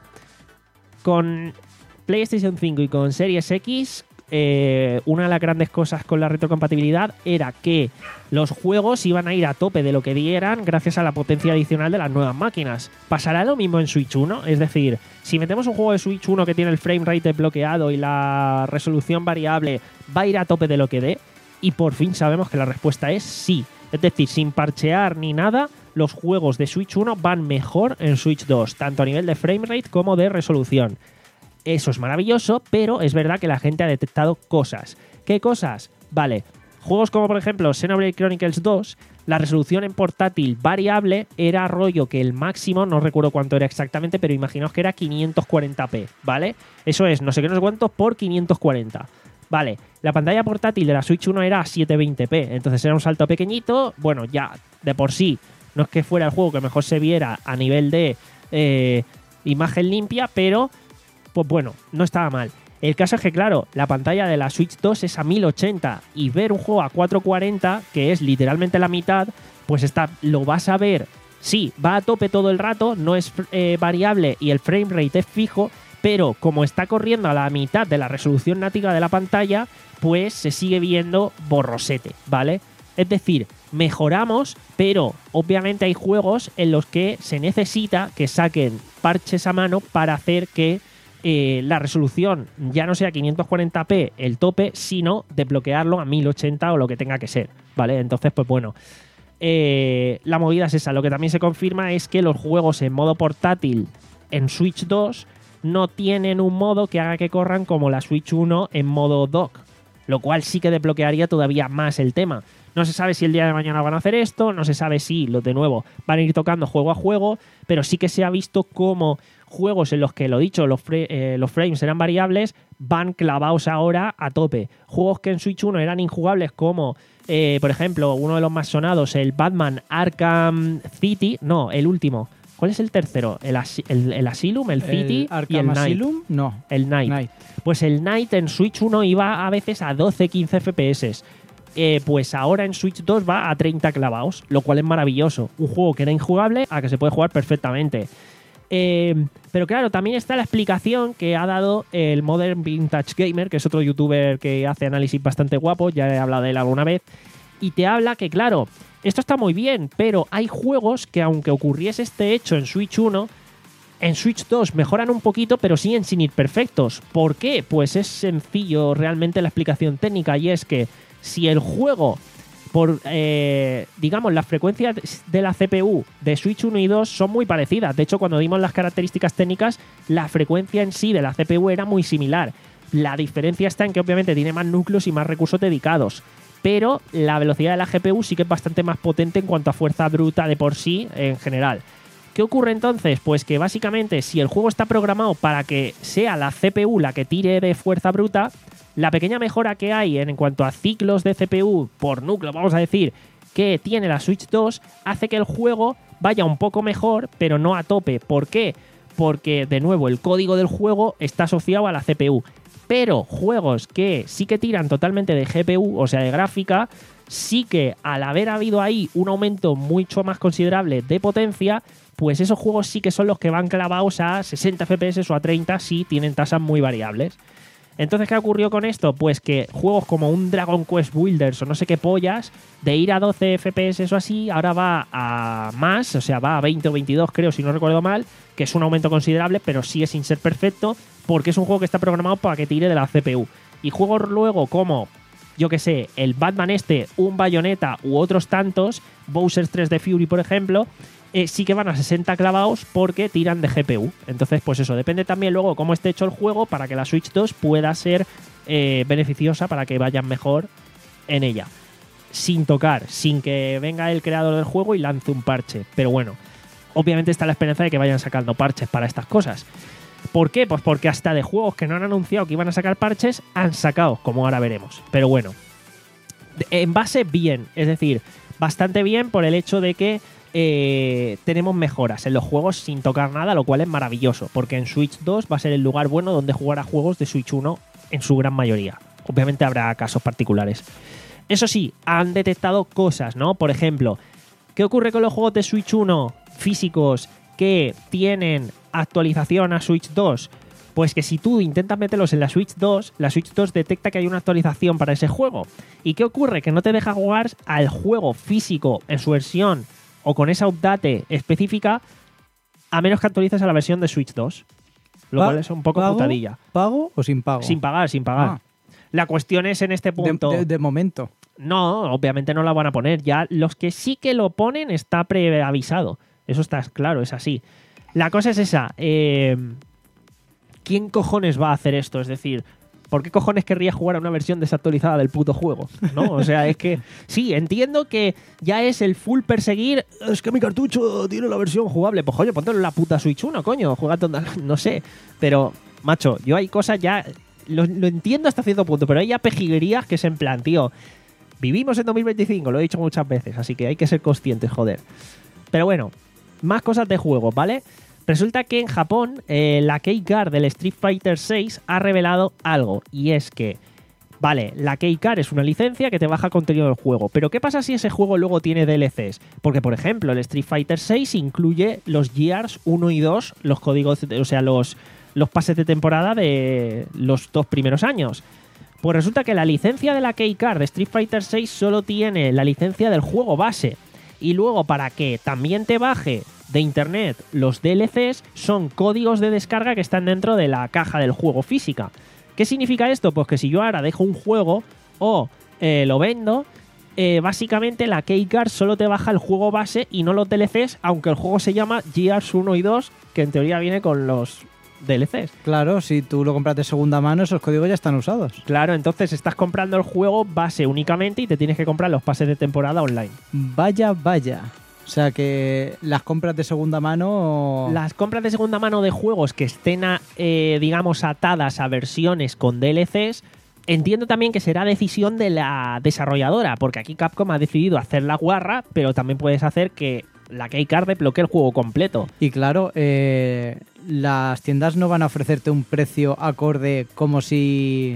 con PlayStation cinco y con Series X, eh, una de las grandes cosas con la retrocompatibilidad era que los juegos iban a ir a tope de lo que dieran gracias a la potencia adicional de las nuevas máquinas. ¿Pasará lo mismo en Switch uno? Es decir, si metemos un juego de Switch uno que tiene el frame rate desbloqueado y la resolución variable, ¿va a ir a tope de lo que dé? Y por fin sabemos que la respuesta es sí. Es decir, sin parchear ni nada, los juegos de Switch uno van mejor en Switch dos, tanto a nivel de frame rate como de resolución. Eso es maravilloso, pero es verdad que la gente ha detectado cosas. ¿Qué cosas? Vale, juegos como por ejemplo Xenoblade Chronicles dos, la resolución en portátil variable era rollo que el máximo, no recuerdo cuánto era exactamente, pero imaginaos que era quinientos cuarenta p, ¿vale? Eso es, no sé qué, no sé cuánto por quinientos cuarenta. Vale, la pantalla portátil de la Switch uno era setecientos veinte p, entonces era un salto pequeñito. Bueno, ya de por sí no es que fuera el juego que mejor se viera a nivel de eh, imagen limpia, pero pues bueno, no estaba mal. El caso es que, claro, la pantalla de la Switch dos es a mil ochenta y ver un juego a cuatrocientos cuarenta, que es literalmente la mitad, pues está, lo vas a ver. Sí, va a tope todo el rato, no es eh, variable y el frame rate es fijo, pero como está corriendo a la mitad de la resolución nativa de la pantalla, pues se sigue viendo borrosete, ¿vale? Es decir, mejoramos, pero obviamente hay juegos en los que se necesita que saquen parches a mano para hacer que eh, la resolución ya no sea quinientos cuarenta p el tope, sino desbloquearlo a mil ochenta o lo que tenga que ser, ¿vale? Entonces, pues bueno, eh, la movida es esa. Lo que también se confirma es que los juegos en modo portátil en Switch dos no tienen un modo que haga que corran como la Switch uno en modo dock, lo cual sí que desbloquearía todavía más el tema. No se sabe si el día de mañana van a hacer esto, no se sabe si, lo de nuevo, van a ir tocando juego a juego, pero sí que se ha visto como juegos en los que, lo dicho, los, fre- eh, los frames eran variables, van clavados ahora a tope. Juegos que en Switch uno eran injugables como, eh, por ejemplo, uno de los más sonados, el Batman Arkham City, no, el último. ¿Cuál es el tercero? ¿El, As- el, el Asylum, el City ¿El y el Arkham Knight? Asylum? No. El Knight. Knight. Pues el Knight en Switch uno iba a veces a doce quince F P S. Eh, pues ahora en Switch dos va a treinta clavados, lo cual es maravilloso. Un juego que era injugable a que se puede jugar perfectamente. Eh, pero claro, también está la explicación que ha dado el Modern Vintage Gamer, que es otro youtuber que hace análisis bastante guapo, ya he hablado de él alguna vez, y te habla que, claro, esto está muy bien, pero hay juegos que, aunque ocurriese este hecho en Switch uno, en Switch dos mejoran un poquito, pero siguen sin ir perfectos. ¿Por qué? Pues es sencillo realmente la explicación técnica, y es que si el juego, por eh, digamos, las frecuencias de la C P U de Switch uno y dos son muy parecidas. De hecho, cuando dimos las características técnicas, la frecuencia en sí de la C P U era muy similar. La diferencia está en que obviamente tiene más núcleos y más recursos dedicados, pero la velocidad de la G P U sí que es bastante más potente en cuanto a fuerza bruta de por sí en general. ¿Qué ocurre entonces? Pues que básicamente si el juego está programado para que sea la C P U la que tire de fuerza bruta, la pequeña mejora que hay en cuanto a ciclos de C P U por núcleo, vamos a decir, que tiene la Switch dos, hace que el juego vaya un poco mejor, pero no a tope. ¿Por qué? Porque, de nuevo, el código del juego está asociado a la C P U. Pero juegos que sí que tiran totalmente de G P U, o sea, de gráfica, sí que al haber habido ahí un aumento mucho más considerable de potencia, pues esos juegos sí que son los que van clavados a sesenta F P S o a treinta si tienen tasas muy variables. Entonces, ¿qué ocurrió con esto? Pues que juegos como un Dragon Quest Builders o no sé qué pollas, de ir a doce F P S o así, ahora va a más, o sea, va a veinte o veintidós, creo, si no recuerdo mal, que es un aumento considerable, pero sigue sin ser perfecto, porque es un juego que está programado para que tire de la C P U. Y juegos luego como, yo que sé, el Batman este, un Bayonetta u otros tantos, Bowser's tres D Fury, por ejemplo, Eh, sí que van a sesenta clavados porque tiran de G P U. Entonces, pues eso, depende también luego cómo esté hecho el juego para que la Switch dos pueda ser eh, beneficiosa para que vayan mejor en ella. Sin tocar, sin que venga el creador del juego y lance un parche. Pero bueno, obviamente está la esperanza de que vayan sacando parches para estas cosas. ¿Por qué? Pues porque hasta de juegos que no han anunciado que iban a sacar parches, han sacado, como ahora veremos. Pero bueno, en base bien, es decir, bastante bien por el hecho de que eh, tenemos mejoras en los juegos sin tocar nada, lo cual es maravilloso, porque en Switch dos va a ser el lugar bueno donde jugar a juegos de Switch uno en su gran mayoría. Obviamente habrá casos particulares. Eso sí, han detectado cosas, ¿no? Por ejemplo, ¿qué ocurre con los juegos de Switch uno físicos que tienen actualización a Switch dos? Pues que si tú intentas meterlos en la Switch dos, la Switch dos detecta que hay una actualización para ese juego. ¿Y qué ocurre? Que no te deja jugar al juego físico en su versión o con esa update específica a menos que actualices a la versión de Switch dos. Lo Pa- cual es un poco ¿pago? putadilla. ¿Pago o sin pago? Sin pagar, sin pagar. Ah. La cuestión es en este De, punto... de- de momento. No, obviamente no la van a poner. Ya los que sí que lo ponen está preavisado. Eso está claro, es así. La cosa es esa. Eh, ¿Quién cojones va a hacer esto? Es decir, ¿por qué cojones querría jugar a una versión desactualizada del puto juego? ¿No? O sea, es que sí, entiendo que ya es el full perseguir. Es que mi cartucho tiene la versión jugable. Pues coño, póntelo en la puta Switch uno, coño. Juega tonda, no sé. Pero, macho, yo hay cosas ya. Lo, lo entiendo hasta cierto punto, pero hay ya pejiguerías que es en plan, tío. Vivimos en dos mil veinticinco, lo he dicho muchas veces, así que hay que ser conscientes, joder. Pero bueno, más cosas de juego, ¿vale? Resulta que en Japón eh, la Keycard del Street Fighter seis ha revelado algo, y es que, vale, la Keycard es una licencia que te baja contenido del juego, pero ¿qué pasa si ese juego luego tiene D L Cs? Porque, por ejemplo, el Street Fighter seis incluye los Gears uno y dos, los códigos, o sea, los, los pases de temporada de los dos primeros años. Pues resulta que la licencia de la Keycard de Street Fighter seis solo tiene la licencia del juego base. Y luego, para que también te baje de internet los D L Cs, son códigos de descarga que están dentro de la caja del juego física. ¿Qué significa esto? Pues que si yo ahora dejo un juego o eh, lo vendo, eh, básicamente la Keycard solo te baja el juego base y no los D L Cs, aunque el juego se llama Gears uno y dos, que en teoría viene con los D L Cs. Claro, si tú lo compras de segunda mano, esos códigos ya están usados. Claro, entonces estás comprando el juego base únicamente y te tienes que comprar los pases de temporada online. Vaya, vaya. O sea que las compras de segunda mano... Las compras de segunda mano de juegos que estén, a, eh, digamos, atadas a versiones con D L Cs, entiendo también que será decisión de la desarrolladora, porque aquí Capcom ha decidido hacer la guarra, pero también puedes hacer que la Keycard desbloquee el juego completo. Y claro, eh, las tiendas no van a ofrecerte un precio acorde como si...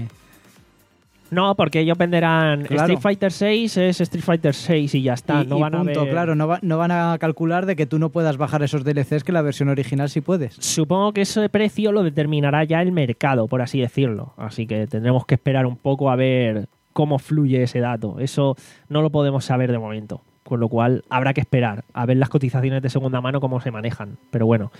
No, porque ellos venderán Claro. Street Fighter seis es Street Fighter seis y ya está. y, no y van punto, a ver... claro, no, va- no van a calcular de que tú no puedas bajar esos D L Cs que la versión original sí puedes. Supongo que ese precio lo determinará ya el mercado, por así decirlo. Así que tendremos que esperar un poco a ver cómo fluye ese dato. Eso no lo podemos saber de momento. Con lo cual habrá que esperar a ver las cotizaciones de segunda mano cómo se manejan. Pero bueno.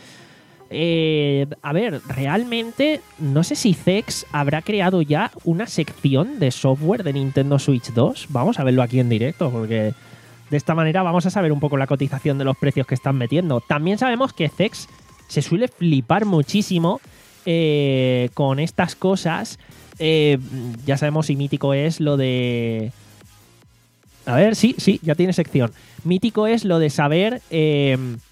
Eh, a ver, realmente no sé si Zex habrá creado ya una sección de software de Nintendo Switch dos. Vamos a verlo aquí en directo porque de esta manera vamos a saber un poco la cotización de los precios que están metiendo. También sabemos que Zex se suele flipar muchísimo eh, con estas cosas. Eh, ya sabemos si mítico es lo de... A ver, sí, sí, ya tiene sección. Mítico es lo de saber... Eh,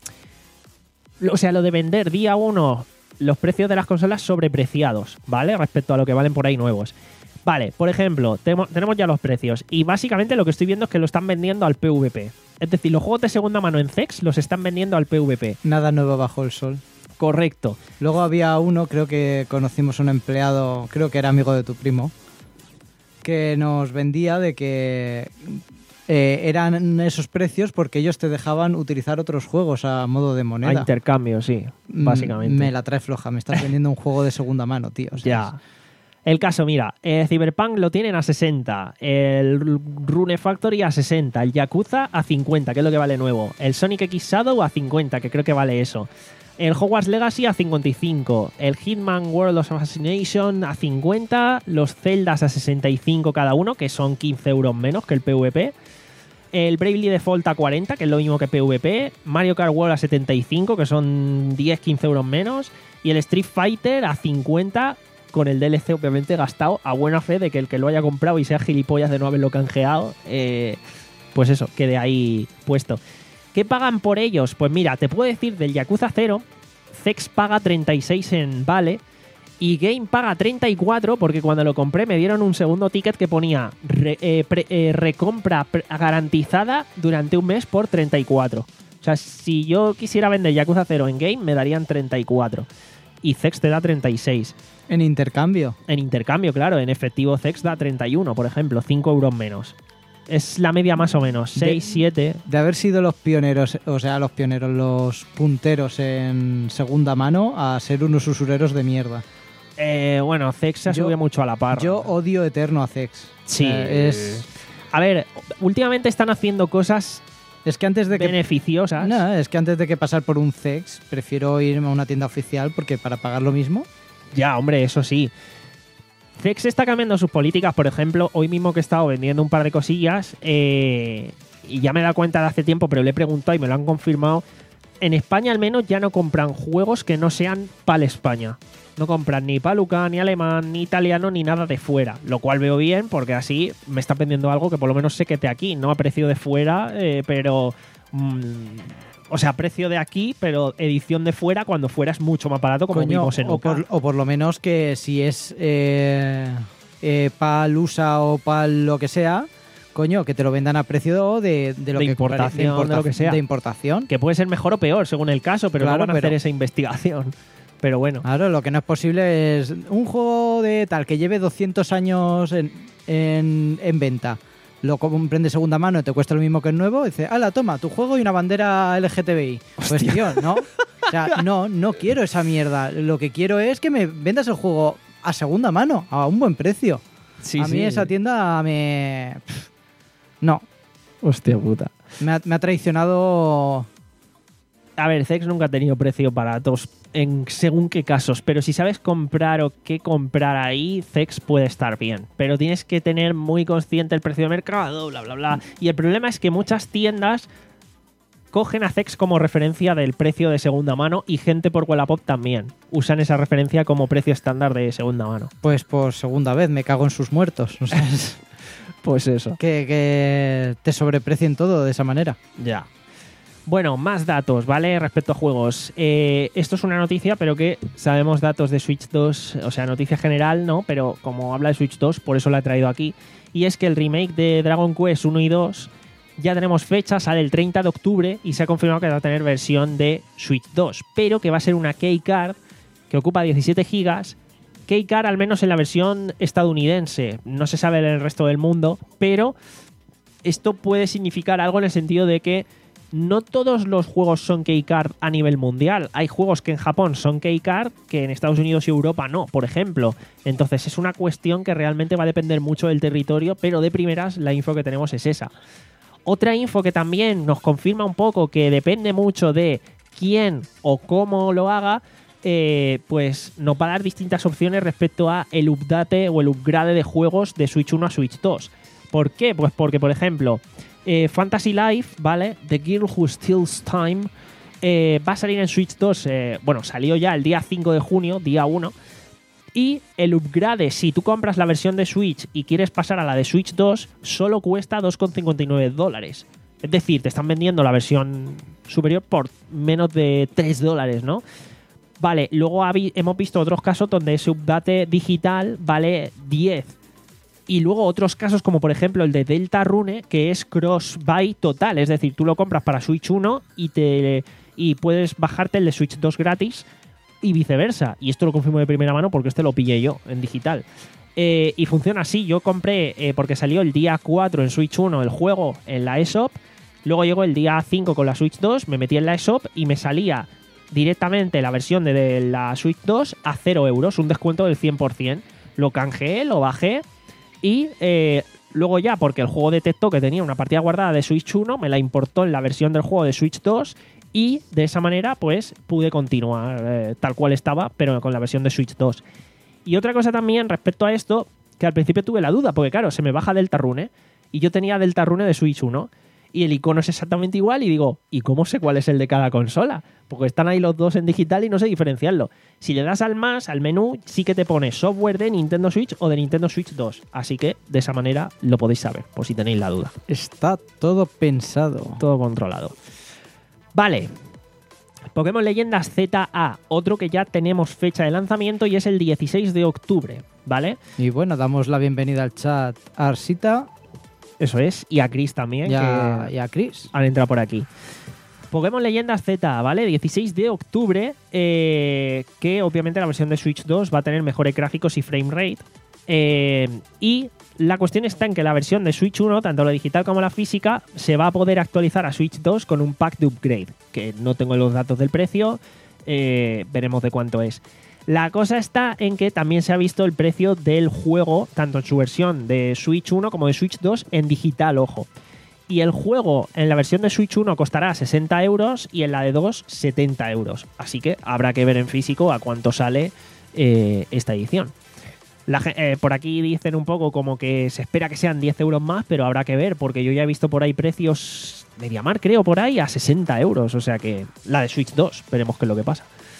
o sea, lo de vender día uno los precios de las consolas sobrepreciados, ¿vale? Respecto a lo que valen por ahí nuevos. Vale, por ejemplo, tenemos, tenemos ya los precios y básicamente lo que estoy viendo es que lo están vendiendo al P V P. Es decir, los juegos de segunda mano en Zex los están vendiendo al P V P. Nada nuevo bajo el sol. Correcto. Luego había uno, creo que conocimos un empleado, creo que era amigo de tu primo, que nos vendía de que eh, eran esos precios porque ellos te dejaban utilizar otros juegos a modo de A moneda. intercambio, sí, Mm, básicamente. Me la trae floja, me estás vendiendo un juego de segunda mano, tío. o sea, Ya. El caso, mira, el Cyberpunk lo tienen a sesenta, el Rune Factory a sesenta, el Yakuza a cincuenta, que es lo que vale nuevo, el Sonic X Shadow a cincuenta, que creo que vale eso, el Hogwarts Legacy a cincuenta y cinco, el Hitman World of Assassination a cincuenta, los Zeldas a sesenta y cinco cada uno, que son quince euros menos que el P V P, el Bravely Default a cuarenta, que es lo mismo que P V P, Mario Kart World a setenta y cinco, que son diez quince euros menos, y el Street Fighter a cincuenta, con el D L C obviamente gastado, a buena fe de que el que lo haya comprado y sea gilipollas de no haberlo canjeado, eh, pues eso, quede ahí puesto. ¿Qué pagan por ellos? Pues mira, te puedo decir del Yakuza cero, Zex paga treinta y seis en Vale y Game paga treinta y cuatro porque cuando lo compré me dieron un segundo ticket que ponía re, eh, pre, eh, recompra pre- garantizada durante un mes por treinta y cuatro. O sea, si yo quisiera vender Yakuza cero en game, me darían treinta y cuatro. Y Zex te da treinta y seis. En intercambio. En intercambio, claro. En efectivo Zex da treinta y uno, por ejemplo. cinco euros menos. Es la media más o menos. seis, siete. De haber sido los pioneros, o sea, los pioneros, los punteros en segunda mano a ser unos usureros de mierda. Eh, bueno, Zex se ha Yo- subido mucho a la parra. Yo odio eterno a Zex. Sí. Eh, es, A ver, últimamente están haciendo cosas es que antes de que beneficiosas. No, es que antes de que pasar por un Zex, prefiero irme a una tienda oficial porque para pagar lo mismo. Ya, hombre, eso sí. Zex está cambiando sus políticas, por ejemplo, hoy mismo que he estado vendiendo un par de cosillas, eh, y ya me he dado cuenta de hace tiempo, pero le he preguntado y me lo han confirmado. En España al menos ya no compran juegos que no sean PAL España. No compran ni paluca, ni alemán, ni italiano, ni nada de fuera. Lo cual veo bien porque así me está vendiendo algo que por lo menos sé que esté aquí. No a precio de fuera, eh, pero... mm, o sea, precio de aquí, pero edición de fuera cuando fuera es mucho más barato, como Coño, vimos en o, U K. por, o por lo menos que si es eh, eh, PAL U S A o PAL lo que sea, coño, que te lo vendan a precio de, de lo De que importación, compraría- de lo que sea. De importación. Que puede ser mejor o peor según el caso, pero Claro, no van a pero- hacer esa investigación. Pero bueno, Claro, lo que no es posible es un juego de tal que lleve doscientos años en, en, en venta. Lo compren de segunda mano y te cuesta lo mismo que el nuevo. Y dice, ala, toma, tu juego y una bandera L G T B I. Pues tío, no. O sea, no, no quiero esa mierda. Lo que quiero es que me vendas el juego a segunda mano, a un buen precio. sí, a mí sí. esa tienda me... pff, no, Hostia puta. me ha, me ha traicionado... A ver, Zex nunca ha tenido precios baratos en según qué casos, pero si sabes comprar o qué comprar ahí, Zex puede estar bien. Pero tienes que tener muy consciente el precio de mercado, bla, bla, bla. Y el problema es que muchas tiendas cogen a Zex como referencia del precio de segunda mano y gente por Wallapop también usan esa referencia como precio estándar de segunda mano. Pues por segunda vez me cago en sus muertos. O sea, es- Pues eso. que, que te sobrecrecien todo de esa manera. Ya. Bueno, más datos, ¿vale? Respecto a juegos. Eh, esto es una noticia, pero que sabemos datos de Switch dos, o sea, noticia general, ¿no? Pero como habla de Switch dos, por eso la he traído aquí. Y es que el remake de Dragon Quest uno y dos ya tenemos fecha, sale el treinta de octubre y se ha confirmado que va a tener versión de Switch dos, pero que va a ser una keycard que ocupa diecisiete gigas. Keycard al menos en la versión estadounidense, no se sabe en el resto del mundo, pero esto puede significar algo en el sentido de que no todos los juegos son keycard a nivel mundial. Hay juegos que en Japón son keycard que en Estados Unidos y Europa no, por ejemplo. Entonces es una cuestión que realmente va a depender mucho del territorio, pero de primeras la info que tenemos es esa. Otra info que también nos confirma un poco que depende mucho de quién o cómo lo haga, eh, pues nos va a dar distintas opciones respecto a el update o el upgrade de juegos de Switch uno a Switch dos. ¿Por qué? Pues porque, por ejemplo, eh, Fantasy Life, ¿vale? The Girl Who Steals Time, eh, va a salir en Switch dos, eh, bueno, salió ya el día cinco de junio, día uno, y el upgrade, si tú compras la versión de Switch y quieres pasar a la de Switch dos, solo cuesta dos con cincuenta y nueve dólares. Es decir, te están vendiendo la versión superior por menos de tres dólares, ¿no? Vale, luego habi- hemos visto otros casos donde ese update digital vale diez. Y luego otros casos como por ejemplo el de Deltarune, que es cross-buy total. Es decir, tú lo compras para Switch uno y, te, y puedes bajarte el de Switch dos gratis y viceversa. Y esto lo confirmo de primera mano porque este lo pillé yo en digital. Eh, y funciona así. Yo compré, eh, porque salió el día cuatro en Switch uno el juego en la eShop. Luego llegó el día cinco con la Switch dos, me metí en la eShop y me salía directamente la versión de, de la Switch dos a cero euros, un descuento del cien por ciento. Lo canjeé, lo bajé y eh, luego ya, porque el juego detectó que tenía una partida guardada de Switch uno, me la importó en la versión del juego de Switch dos y de esa manera pues pude continuar eh, tal cual estaba, pero con la versión de Switch dos. Y otra cosa también respecto a esto, que al principio tuve la duda, porque claro, se me baja Deltarune y yo tenía Deltarune de Switch uno y el icono es exactamente igual y digo, ¿y cómo sé cuál es el de cada consola? Porque están ahí los dos en digital y no sé diferenciarlo. Si le das al más, al menú, sí que te pone software de Nintendo Switch o de Nintendo Switch dos. Así que de esa manera lo podéis saber, por si tenéis la duda. Está todo pensado. Todo controlado. Vale. Pokémon Leyendas Z A, otro que ya tenemos fecha de lanzamiento y es el dieciséis de octubre, ¿vale? Y bueno, damos la bienvenida al chat a Arsita Eso es, y a Chris también, y a, que y a Chris. han entrado por aquí. Pokémon Leyendas Z, ¿vale? dieciséis de octubre, eh, que obviamente la versión de Switch dos va a tener mejores gráficos y frame rate. Eh, y la cuestión está en que la versión de Switch uno, tanto la digital como la física, se va a poder actualizar a Switch dos con un pack de upgrade, que no tengo los datos del precio, eh, veremos de cuánto es. La cosa está en que también se ha visto el precio del juego, tanto en su versión de Switch uno como de Switch dos, en digital, ojo. Y el juego en la versión de Switch uno costará sesenta euros y en la de dos, setenta euros. Así que habrá que ver en físico a cuánto sale eh, esta edición. La, eh, por aquí dicen un poco como que se espera que sean diez euros más, pero habrá que ver, porque yo ya he visto por ahí precios MediaMarkt, creo, por ahí a sesenta euros. O sea que la de Switch dos, veremos qué es lo que pasa.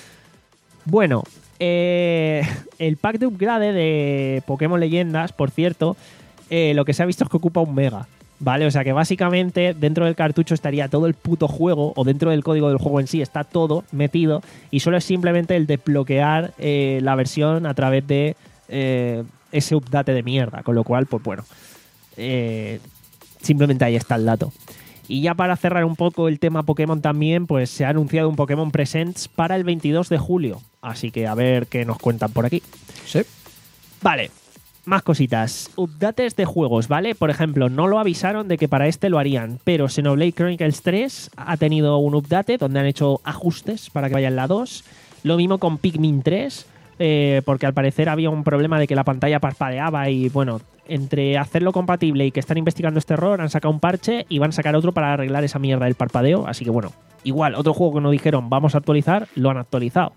Bueno, eh, el pack de upgrade de Pokémon Leyendas, por cierto, eh, lo que se ha visto es que ocupa un mega. Vale, o sea que básicamente dentro del cartucho estaría todo el puto juego, o dentro del código del juego en sí está todo metido, y solo es simplemente el desbloquear eh, la versión a través de eh, ese update de mierda, con lo cual, pues bueno, eh, simplemente ahí está el dato. Y ya para cerrar un poco el tema Pokémon también, pues se ha anunciado un Pokémon Presents para el veintidós de julio, así que a ver qué nos cuentan por aquí. Sí. Vale. Más cositas. Updates de juegos, ¿vale? Por ejemplo, no lo avisaron de que para este lo harían, pero Xenoblade Chronicles tres ha tenido un update donde han hecho ajustes para que vaya en la dos. Lo mismo con Pikmin tres, eh, porque al parecer había un problema de que la pantalla parpadeaba y, bueno, entre hacerlo compatible y que están investigando este error, han sacado un parche y van a sacar otro para arreglar esa mierda del parpadeo. Así que, bueno, igual, otro juego que no dijeron vamos a actualizar, lo han actualizado.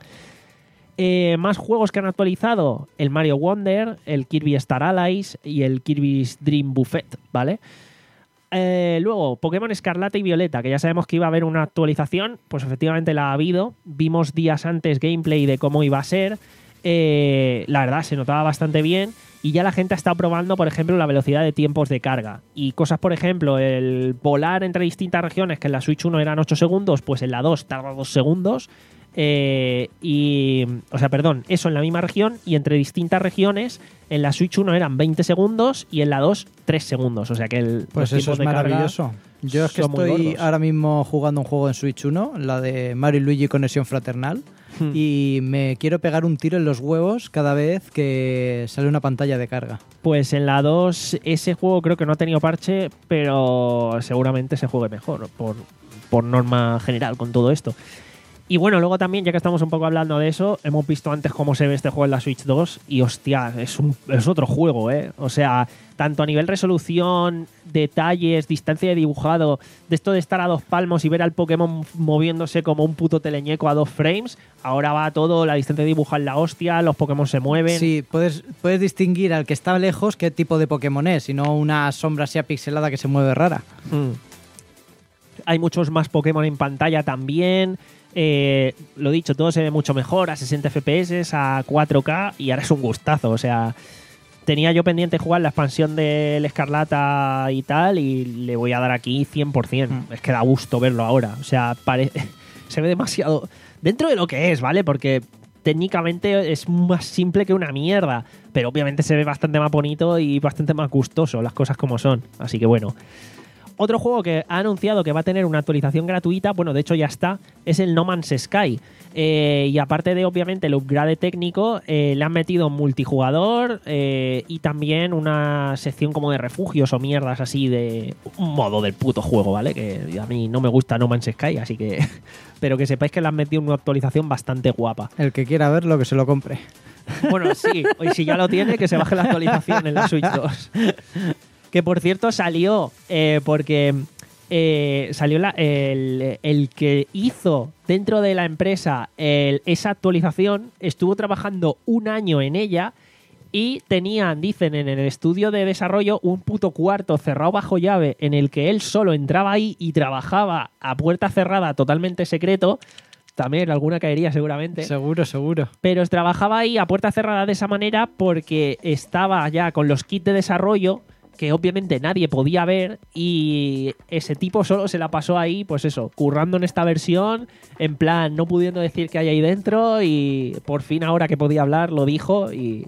Eh, más juegos que han actualizado, el Mario Wonder, el Kirby Star Allies y el Kirby's Dream Buffet, ¿vale? Eh, luego, Pokémon Escarlata y Violeta, que ya sabemos que iba a haber una actualización, pues efectivamente la ha habido. Vimos días antes gameplay de cómo iba a ser. Eh, la verdad, se notaba bastante bien. Y ya la gente ha estado probando, por ejemplo, la velocidad de tiempos de carga. Y cosas, por ejemplo, el volar entre distintas regiones, que en la Switch uno eran ocho segundos, pues en la dos tarda dos segundos. Eh, y, o sea, perdón, eso en la misma región, y entre distintas regiones en la Switch uno eran veinte segundos y en la dos tres segundos, o sea que el pues eso es maravilloso. Yo es que estoy ahora mismo jugando un juego en Switch uno, la de Mario y Luigi Conexión Fraternal, hmm. y me quiero pegar un tiro en los huevos cada vez que sale una pantalla de carga. Pues en la dos ese juego creo que no ha tenido parche, pero seguramente se juegue mejor por, por norma general con todo esto. Y bueno, luego también, ya que estamos un poco hablando de eso, hemos visto antes cómo se ve este juego en la Switch dos y hostia, es, un, es otro juego, ¿eh? O sea, tanto a nivel resolución, detalles, distancia de dibujado, de esto de estar a dos palmos y ver al Pokémon moviéndose como un puto teleñeco a dos frames, ahora va todo, la distancia de dibujar la hostia, los Pokémon se mueven. Sí, puedes, puedes distinguir al que está lejos qué tipo de Pokémon es, y no una sombra así apixelada que se mueve rara. Mm. Hay muchos más Pokémon en pantalla también. Eh, lo dicho, todo se ve mucho mejor a sesenta F P S, a cuatro K, y ahora es un gustazo. O sea, tenía yo pendiente jugar la expansión del Escarlata y tal, y le voy a dar aquí cien por ciento. Mm. Es que da gusto verlo ahora. O sea, parece, se ve demasiado dentro de lo que es, ¿vale? Porque técnicamente es más simple que una mierda, pero obviamente se ve bastante más bonito y bastante más gustoso, las cosas como son. Así que bueno. Otro juego que ha anunciado que va a tener una actualización gratuita, bueno, de hecho ya está, es el No Man's Sky. Eh, y aparte de, obviamente, el upgrade técnico, eh, le han metido multijugador eh, y también una sección como de refugios o mierdas así, de un modo del puto juego, ¿vale? Que a mí no me gusta No Man's Sky, así que... Pero que sepáis que le han metido una actualización bastante guapa. El que quiera verlo, que se lo compre. Bueno, sí, y si ya lo tiene, que se baje la actualización en la Switch dos. Que por cierto salió eh, porque eh, salió la, el, el que hizo dentro de la empresa el, esa actualización, estuvo trabajando un año en ella y tenían, dicen, en el estudio de desarrollo un puto cuarto cerrado bajo llave en el que él solo entraba ahí y trabajaba a puerta cerrada, totalmente secreto. También alguna caería seguramente. Seguro, seguro. Pero trabajaba ahí a puerta cerrada de esa manera porque estaba ya con los kits de desarrollo que obviamente nadie podía ver, y ese tipo solo se la pasó ahí, pues eso, currando en esta versión, en plan, no pudiendo decir qué hay ahí dentro, y por fin ahora que podía hablar lo dijo, y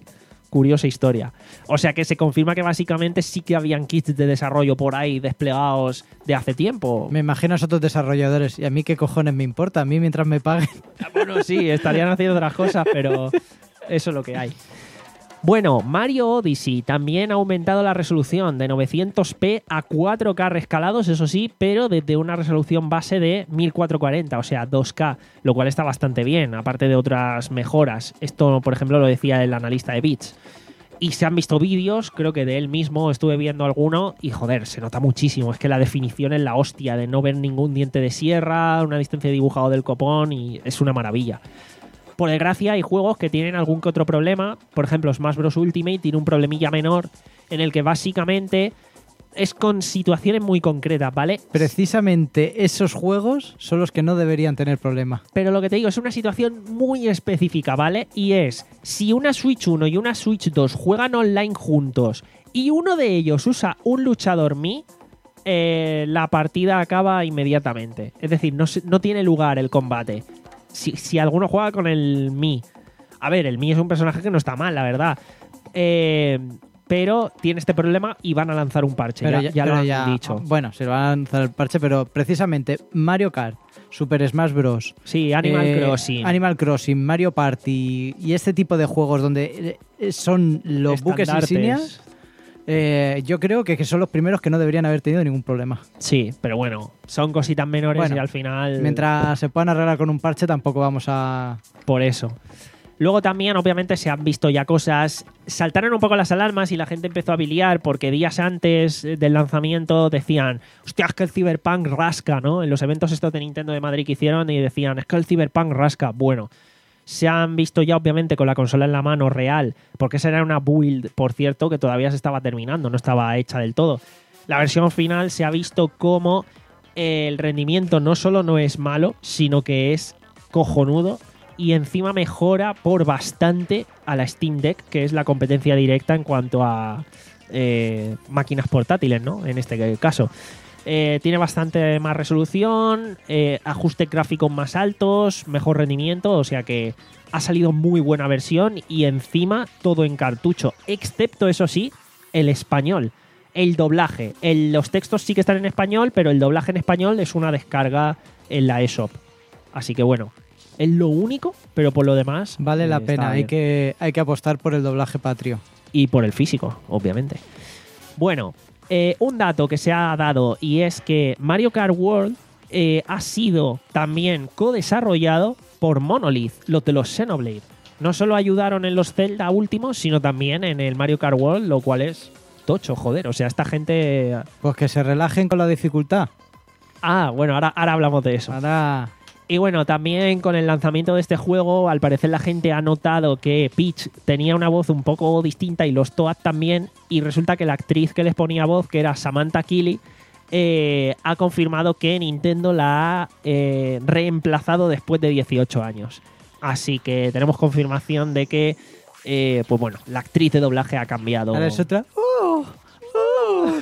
Curiosa historia. O sea que se confirma que básicamente sí que habían kits de desarrollo por ahí desplegados de hace tiempo. Me imagino a esos otros desarrolladores. ¿Y a mí qué cojones me importa? A mí mientras me paguen. Bueno, sí, estarían haciendo otras cosas, pero eso es lo que hay. Bueno, Mario Odyssey también ha aumentado la resolución de novecientos p a cuatro K rescalados, eso sí, pero desde una resolución base de mil cuatrocientos cuarenta, o sea, dos K, lo cual está bastante bien, aparte de otras mejoras. Esto, por ejemplo, lo decía el analista de Bits. Y se han visto vídeos, creo que de él mismo estuve viendo alguno, y joder, se nota muchísimo. Es que la definición es la hostia, de no ver ningún diente de sierra, una distancia de dibujado del copón, y es una maravilla. Por desgracia, hay juegos que tienen algún que otro problema. Por ejemplo, Smash Bros. Ultimate tiene un problemilla menor en el que básicamente es con situaciones muy concretas, ¿vale? Precisamente esos juegos son los que no deberían tener problema. Pero lo que te digo es una situación muy específica, ¿vale? Y es, si una Switch uno y una Switch dos juegan online juntos y uno de ellos usa un luchador Mii, eh, la partida acaba inmediatamente. Es decir, no, no tiene lugar el combate. Si, si alguno juega con el Mii. A ver, el Mii es un personaje que no está mal, la verdad. Eh, pero tiene este problema y van a lanzar un parche. Pero ya, ya, ya pero lo han ya, dicho. Bueno, se lo van a lanzar el parche, pero precisamente Mario Kart, Super Smash Bros. Sí, Animal eh, Crossing. Animal Crossing, Mario Party y este tipo de juegos donde eh, son los buques Estandartes. insignias. Eh, yo creo que, que son los primeros que no deberían haber tenido ningún problema. Sí, pero bueno, son cositas menores Bueno, y al final... Mientras se puedan arreglar con un parche, tampoco vamos a... Por eso. Luego también, obviamente, se han visto ya cosas... Saltaron un poco las alarmas y la gente empezó a biliar porque días antes del lanzamiento decían, hostia, es que el Cyberpunk rasca, ¿no? En los eventos estos de Nintendo de Madrid que hicieron y decían, es que el Cyberpunk rasca. Bueno, se han visto ya, obviamente, con la consola en la mano real, porque esa era una build, por cierto, que todavía se estaba terminando, no estaba hecha del todo. La versión final se ha visto como el rendimiento no solo no es malo, sino que es cojonudo y encima mejora por bastante a la Steam Deck, que es la competencia directa en cuanto a eh, máquinas portátiles, ¿no? En este caso. Eh, tiene bastante más resolución, eh, ajustes gráficos más altos, mejor rendimiento, o sea que ha salido muy buena versión y encima todo en cartucho, excepto, eso sí, el español, el doblaje. El, los textos sí que están en español, pero el doblaje en español es una descarga en la eShop. Así que bueno, es lo único, pero por lo demás... Vale eh, la está pena, hay bien. que, hay que apostar por el doblaje patrio. Y por el físico, obviamente. Bueno, eh, un dato que se ha dado y es que Mario Kart World eh, ha sido también co-desarrollado por Monolith, los de los Xenoblade. No solo ayudaron en los Zelda últimos, sino también en el Mario Kart World, lo cual es tocho, joder. O sea, esta gente... Pues que se relajen con la dificultad. Ah, bueno, ahora, ahora hablamos de eso. Ahora... Y bueno, también con el lanzamiento de este juego, al parecer la gente ha notado que Peach tenía una voz un poco distinta y los Toad también, y resulta que la actriz que les ponía voz, que era Samantha Keeley, eh, ha confirmado que Nintendo la ha eh, reemplazado después de dieciocho años. Así que tenemos confirmación de que, eh, pues bueno, la actriz de doblaje ha cambiado. Ahora es otra... ¡Oh! ¡Oh!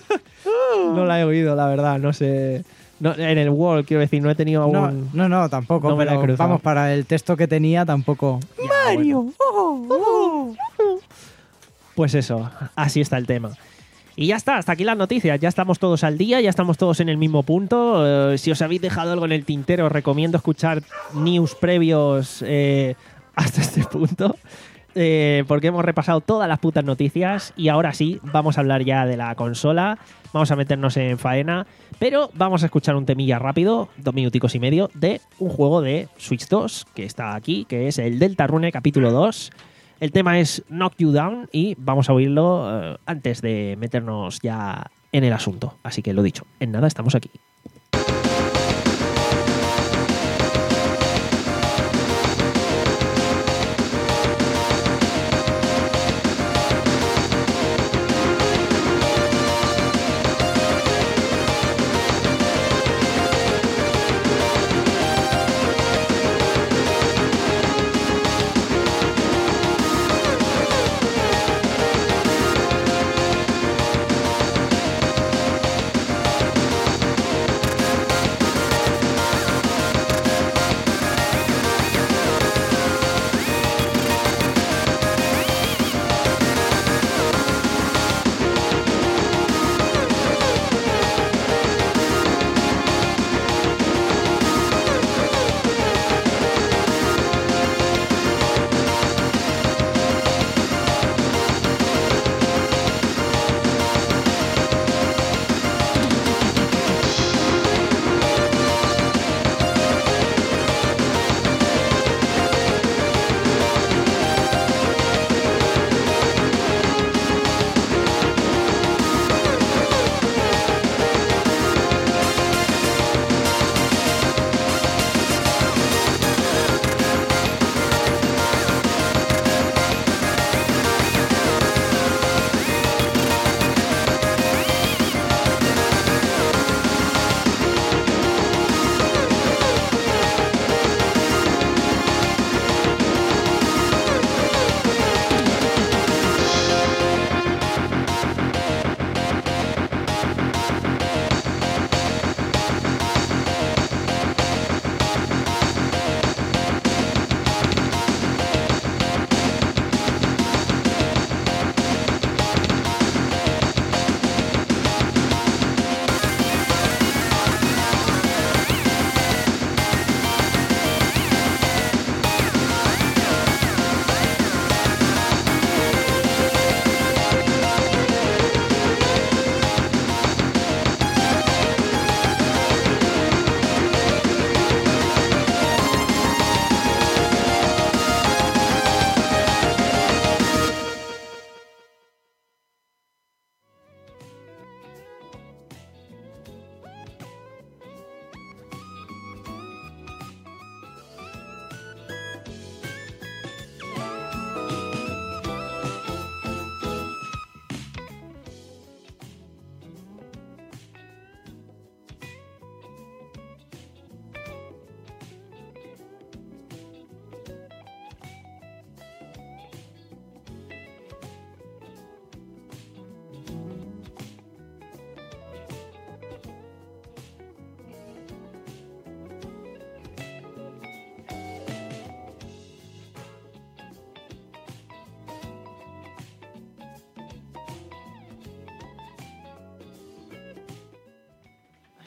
No la he oído, la verdad, no sé... No, en el World, quiero decir, no he tenido No, aún... no, no, tampoco. No me la he pero cruzado. vamos, para el texto que tenía, tampoco. Ya, ¡Mario! bueno. ¡Oh! ¡Oh! Pues eso, así está el tema. Y ya está, hasta aquí las noticias. Ya estamos todos al día, ya estamos todos en el mismo punto. Eh, si os habéis dejado algo en el tintero, os recomiendo escuchar news previos eh, hasta este punto. Eh, porque hemos repasado todas las putas noticias y ahora sí, vamos a hablar ya de la consola, vamos a meternos en faena, pero vamos a escuchar un temilla rápido, dos minuticos y medio, de un juego de Switch dos que está aquí, que es el Deltarune capítulo dos. El tema es Knock You Down y vamos a oírlo eh, antes de meternos ya en el asunto. Así que lo dicho, en nada estamos aquí.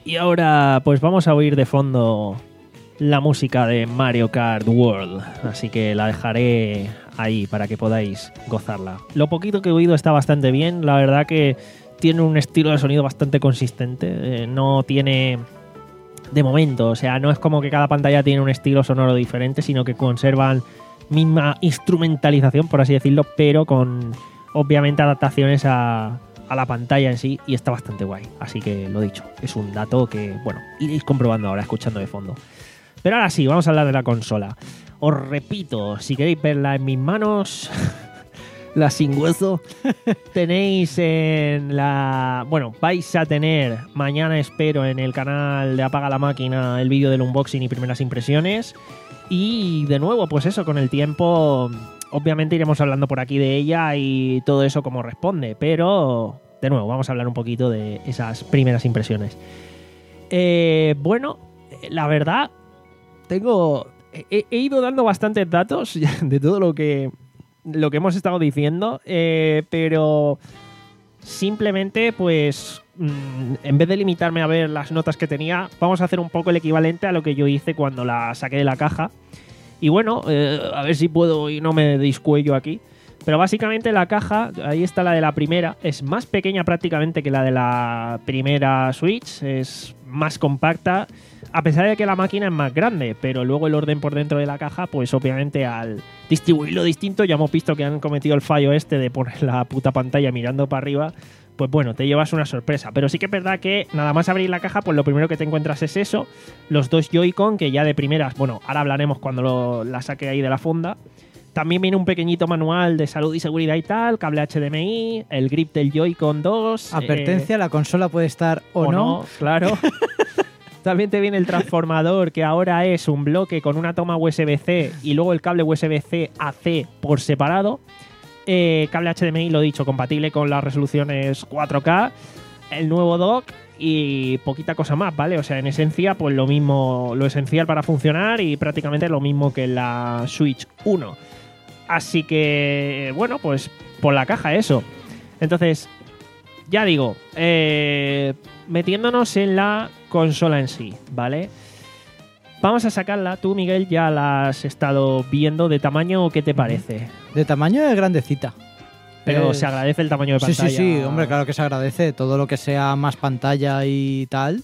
Y ahora pues vamos a oír de fondo la música de Mario Kart World, así que la dejaré ahí para que podáis gozarla. Lo poquito que he oído está bastante bien, la verdad que tiene un estilo de sonido bastante consistente, eh, no tiene... De momento, o sea, no es como que cada pantalla tiene un estilo sonoro diferente, sino que conservan misma instrumentalización, por así decirlo, pero con obviamente adaptaciones a, a la pantalla en sí, y está bastante guay. Así que lo dicho, es un dato que, bueno, iréis comprobando ahora, escuchando de fondo. Pero ahora sí, vamos a hablar de la consola. Os repito, si queréis verla en mis manos... La sin hueso. Tenéis en la... Bueno, vais a tener mañana, espero, en el canal de Apaga la Máquina el vídeo del unboxing y primeras impresiones. Y de nuevo, pues eso, con el tiempo, obviamente iremos hablando por aquí de ella y todo eso como responde. Pero, de nuevo, vamos a hablar un poquito de esas primeras impresiones. Eh, bueno, la verdad, tengo... He, he ido dando bastantes datos de todo lo que... lo que hemos estado diciendo, eh, pero simplemente, pues, mmm, en vez de limitarme a ver las notas que tenía, vamos a hacer un poco el equivalente a lo que yo hice cuando la saqué de la caja. Y bueno, eh, a ver si puedo y no me discuello aquí. Pero básicamente la caja, ahí está la de la primera, es más pequeña prácticamente que la de la primera Switch, es más compacta, a pesar de que la máquina es más grande, pero luego el orden por dentro de la caja, pues obviamente al distribuirlo distinto, ya hemos visto que han cometido el fallo este de poner la puta pantalla mirando para arriba, pues bueno, te llevas una sorpresa. Pero sí que es verdad que nada más abrir la caja, pues lo primero que te encuentras es eso, los dos Joy-Con, que ya de primeras, bueno, ahora hablaremos cuando lo, la saque ahí de la funda. También viene un pequeñito manual de salud y seguridad y tal, cable H D M I, el grip del Joy-Con dos. Advertencia, eh, la consola puede estar o, o no. no. Claro. También te viene el transformador, que ahora es un bloque con una toma U S B C y luego el cable U S B C a C por separado. Eh, cable H D M I, lo dicho, compatible con las resoluciones cuatro K. El nuevo dock y poquita cosa más, ¿vale? O sea, en esencia, pues lo mismo, lo esencial para funcionar y prácticamente lo mismo que la Switch uno. Así que, bueno, pues por la caja eso. Entonces, ya digo, eh, metiéndonos en la consola en sí, ¿vale? Vamos a sacarla. Tú, Miguel, ya la has estado viendo. ¿De tamaño qué te parece? De tamaño es grandecita. Pero es... se agradece el tamaño de pantalla. Sí, sí, sí, hombre, claro que se agradece. Todo lo que sea más pantalla y tal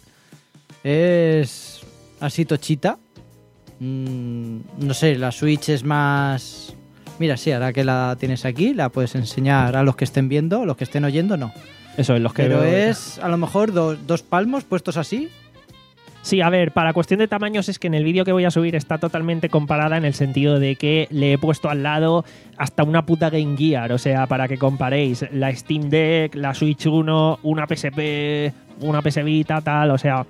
es así tochita. Mm, no sé, la Switch es más... Mira, sí, ahora que la tienes aquí, la puedes enseñar a los que estén viendo, los que estén oyendo, no. Eso es, los que... Pero veo... es a lo mejor do, dos palmos puestos así. Sí, a ver, para cuestión de tamaños es que en el vídeo que voy a subir está totalmente comparada en el sentido de que le he puesto al lado hasta una puta Game Gear, o sea, para que comparéis la Steam Deck, la Switch uno, una P S P, una P S Vita, tal, o sea,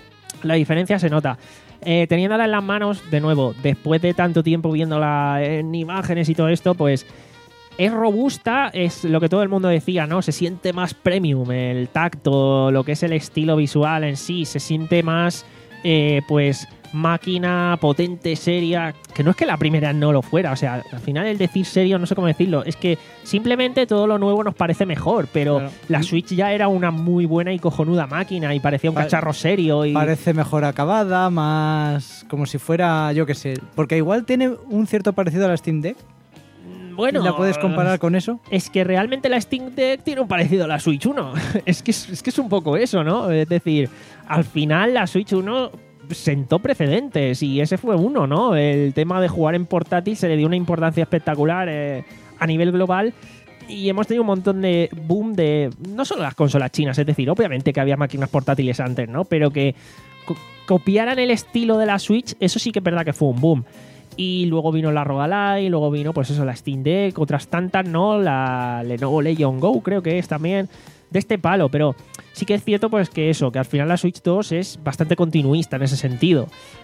la diferencia se nota. Eh, teniéndola en las manos, de nuevo, después de tanto tiempo viéndola en imágenes y todo esto, pues es robusta, es lo que todo el mundo decía, ¿no? Se siente más premium, el tacto, lo que es el estilo visual en sí, se siente más, eh, pues, máquina potente, seria, que no es que la primera no lo fuera, o sea, al final el decir serio, no sé cómo decirlo, es que simplemente todo lo nuevo nos parece mejor, pero claro, la Switch ya era una muy buena y cojonuda máquina y parecía un pa- cacharro serio. Y parece mejor acabada, más como si fuera, yo qué sé, porque igual tiene un cierto parecido a la Steam Deck. Bueno, ¿la puedes comparar con eso? Es que realmente la Steam Deck tiene un parecido a la Switch uno. es, que es, es que es un poco eso, ¿no? Es decir, al final la Switch uno sentó precedentes y ese fue uno, ¿no? El tema de jugar en portátil se le dio una importancia espectacular eh, a nivel global y hemos tenido un montón de boom de no solo las consolas chinas, es decir, obviamente que había máquinas portátiles antes, ¿no? Pero que co- copiaran el estilo de la Switch, eso sí que es verdad que fue un boom. Y luego vino la R O G Ally, luego vino pues eso, la Steam Deck, otras tantas, ¿no? La Lenovo Legion Go creo que es también de este palo, pero sí que es cierto pues que eso, que al final la Switch dos es bastante continuista en ese sentido.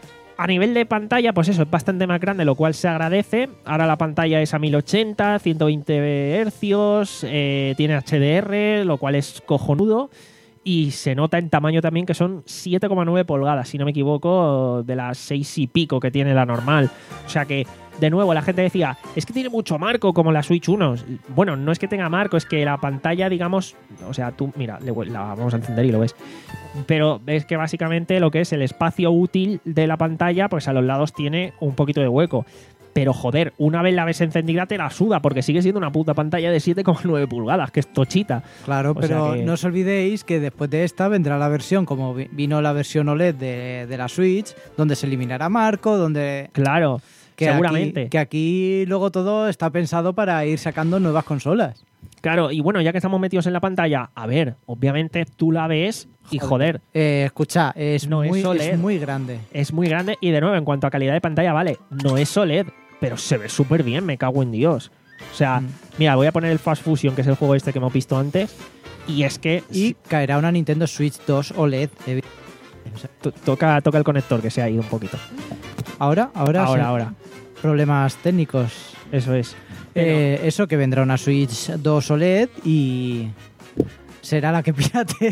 A nivel de pantalla, pues eso, es bastante más grande, lo cual se agradece. Ahora la pantalla es a mil ochenta, ciento veinte hercios, eh, tiene H D R, lo cual es cojonudo. Y se nota en tamaño también que son siete coma nueve pulgadas, si no me equivoco, de las seis y pico que tiene la normal. O sea que de nuevo, la gente decía, es que tiene mucho marco como la Switch uno. Bueno, no es que tenga marco, es que la pantalla, digamos, o sea, tú, mira, la vamos a encender y lo ves. Pero ves que básicamente lo que es el espacio útil de la pantalla, pues a los lados tiene un poquito de hueco. Pero joder, una vez la ves encendida te la suda, porque sigue siendo una puta pantalla de siete coma nueve pulgadas, que es tochita. Claro, O pero sea que- no os olvidéis que después de esta vendrá la versión, como vi- vino la versión O L E D de, de la Switch, donde se eliminará marco, donde... Claro, Que seguramente. Aquí, que aquí luego todo está pensado para ir sacando nuevas consolas. Claro, y bueno, ya que estamos metidos en la pantalla, a ver, obviamente tú la ves y joder, Eh, escucha, es, No es muy, O L E D. es muy grande. es muy grande y de nuevo, en cuanto a calidad de pantalla, vale, no es O L E D, pero se ve súper bien, me cago en Dios. O sea, Mm. mira, voy a poner el Fast Fusion, que es el juego este que hemos visto antes, y es que Y caerá una Nintendo Switch dos O L E D. evi- to- toca, toca el conector, que se ha ido un poquito. Ahora, ahora, Ahora, sí. ahora. Problemas técnicos. Eso es. Pero- Eh, eso, que vendrá una Switch dos O L E D y será la que pirate.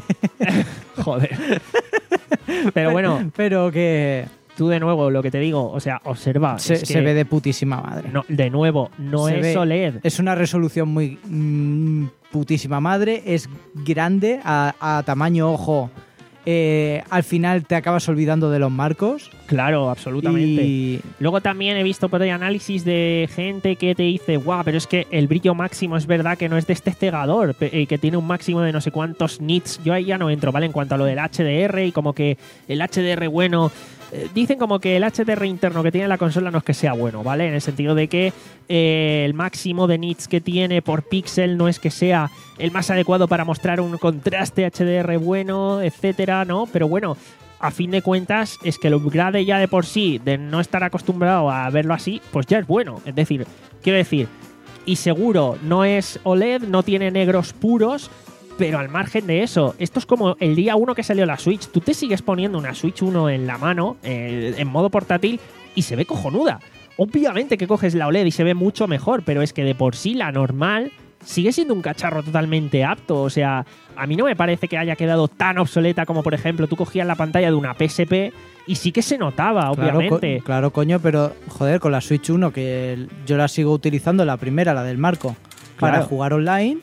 Joder. Pero bueno, Pero que tú de nuevo, lo que te digo, o sea, observa. se, es que se ve de putísima madre. no, de nuevo, no Se es ve- O L E D. Es una resolución muy mm, putísima madre, es grande a, a tamaño ojo. Eh, al final te acabas olvidando de los marcos. Claro, absolutamente. Y Luego también he visto por ahí análisis de gente que te dice, guau, pero es que el brillo máximo es verdad que no es de este cegador, pe- eh, que tiene un máximo de no sé cuántos nits. Yo ahí ya no entro, ¿vale? En cuanto a lo del H D R y como que el H D R bueno... eh, Dicen como que el H D R interno que tiene la consola no es que sea bueno, ¿vale? En el sentido de que eh, el máximo de nits que tiene por píxel no es que sea el más adecuado para mostrar un contraste H D R bueno, etcétera, ¿no? Pero bueno, a fin de cuentas, es que el upgrade ya de por sí, de no estar acostumbrado a verlo así, pues ya es bueno. Es decir, quiero decir, y seguro, no es O L E D, no tiene negros puros, pero al margen de eso, esto es como el día uno que salió la Switch. Tú te sigues poniendo una Switch uno en la mano, eh, en modo portátil, y se ve cojonuda. Obviamente que coges la O L E D y se ve mucho mejor, pero es que de por sí la normal sigue siendo un cacharro totalmente apto. O sea, a mí no me parece que haya quedado tan obsoleta como, por ejemplo, tú cogías la pantalla de una P S P y sí que se notaba, claro, obviamente. co- claro, coño, pero joder, con la Switch uno, que yo la sigo utilizando, la primera, la del marco, para Claro. jugar online.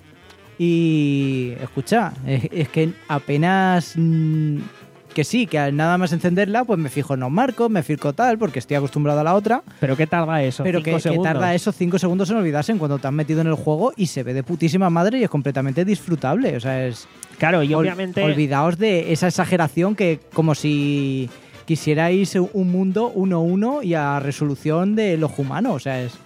Y escucha, es, es que apenas mm, que sí, que al nada más encenderla, pues me fijo en los marcos, me fijo tal, porque estoy acostumbrado a la otra. Pero ¿qué tarda eso? Pero Cinco que, que segundos. tarda esos cinco segundos en olvidarse en cuando te has metido en el juego y se ve de putísima madre y es completamente disfrutable. O sea, es. Claro, y ol- obviamente... Olvidaos de esa exageración que, como si quisierais un mundo uno a uno y a resolución de los humanos. O sea, es.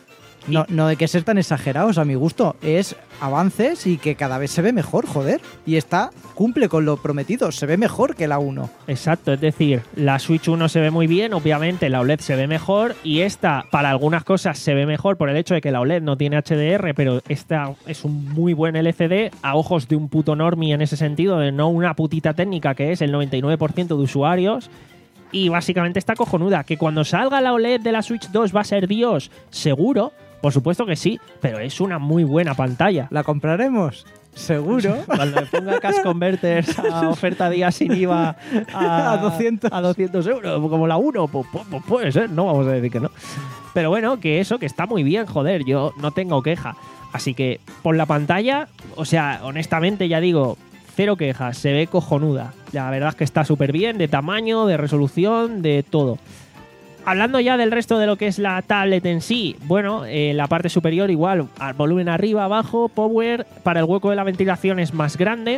No, no hay que ser tan exagerados a mi gusto. Es avances y que cada vez se ve mejor, joder. Y esta cumple con lo prometido. Se ve mejor que la uno. Exacto, es decir, la Switch uno se ve muy bien, obviamente la O L E D se ve mejor y esta para algunas cosas se ve mejor por el hecho de que la O L E D no tiene H D R, pero esta es un muy buen L C D a ojos de un puto normie en ese sentido, de no una putita técnica que es el noventa y nueve por ciento de usuarios. Y básicamente está cojonuda, que cuando salga la O L E D de la Switch dos va a ser Dios, seguro, por supuesto que sí, pero es una muy buena pantalla. ¿La compraremos? Seguro. Cuando le ponga Cash Converters a oferta día sin I V A a, A doscientos. a doscientos euros, como la uno, pues, pues- pues puede ser, no vamos a decir que no. Pero bueno, que eso, que está muy bien, joder, yo no tengo queja. Así que por la pantalla, o sea, honestamente ya digo, cero quejas, se ve cojonuda. La verdad es que está súper bien, de tamaño, de resolución, de todo. Hablando ya del resto de lo que es la tablet en sí, bueno, eh, la parte superior igual, al volumen arriba, abajo, power, para el hueco de la ventilación es más grande.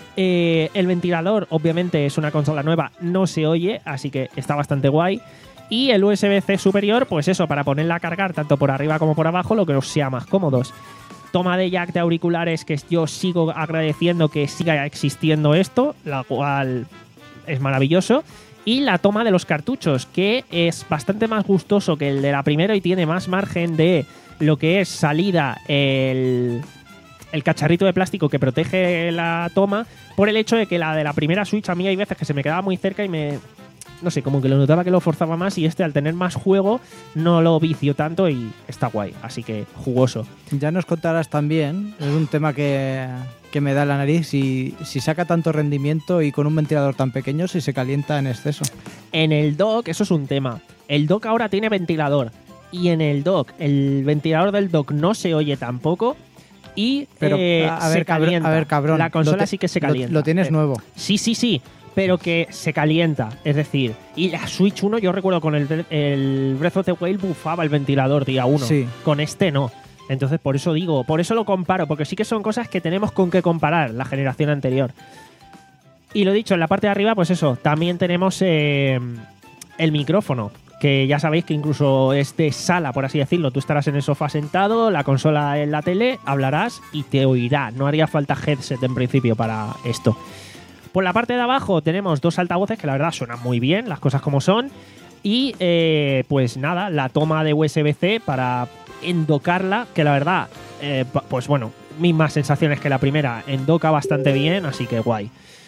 Eh, el ventilador, obviamente, es una consola nueva, no se oye, así que está bastante guay. Y el U S B C superior, pues eso, para ponerla a cargar tanto por arriba como por abajo, lo que os sea más cómodos. Toma de jack de auriculares, que yo sigo agradeciendo que siga existiendo esto, la cual es maravilloso. Y la toma de los cartuchos, que es bastante más gustoso que el de la primera y tiene más margen de lo que es salida, el, el cacharrito de plástico que protege la toma, por el hecho de que la de la primera Switch a mí hay veces que se me quedaba muy cerca y me... No sé, como que lo notaba que lo forzaba más y este al tener más juego no lo vicio tanto y está guay, así que jugoso. Ya nos contarás también, es un tema que, que me da la nariz, si, si saca tanto rendimiento y con un ventilador tan pequeño, si se calienta en exceso. En el dock, eso es un tema. El dock ahora tiene ventilador y en el dock. El ventilador del dock no se oye tampoco y Pero, eh, a, ver, se cabrón, calienta. a ver, cabrón. La consola lo te- sí que se lo- calienta. Lo, tienes Eh, nuevo. Sí, sí, sí, pero que se calienta. Es decir, y la Switch uno, yo recuerdo con el, el Breath of the Wild bufaba el ventilador día uno. Sí. Con este no. Entonces, por eso digo, por eso lo comparo, porque sí que son cosas que tenemos con que comparar la generación anterior. Y lo dicho, en la parte de arriba, pues eso, también tenemos eh, el micrófono, que ya sabéis que incluso es de sala, por así decirlo. Tú estarás en el sofá sentado, la consola en la tele, hablarás y te oirá. No haría falta headset en principio para esto. Por la parte de abajo tenemos dos altavoces que la verdad suenan muy bien, las cosas como son. Y eh, pues nada, la toma de U S B C para endocarla, que la verdad, eh, pues bueno, mismas sensaciones que la primera, endoca bastante bien, así que guay.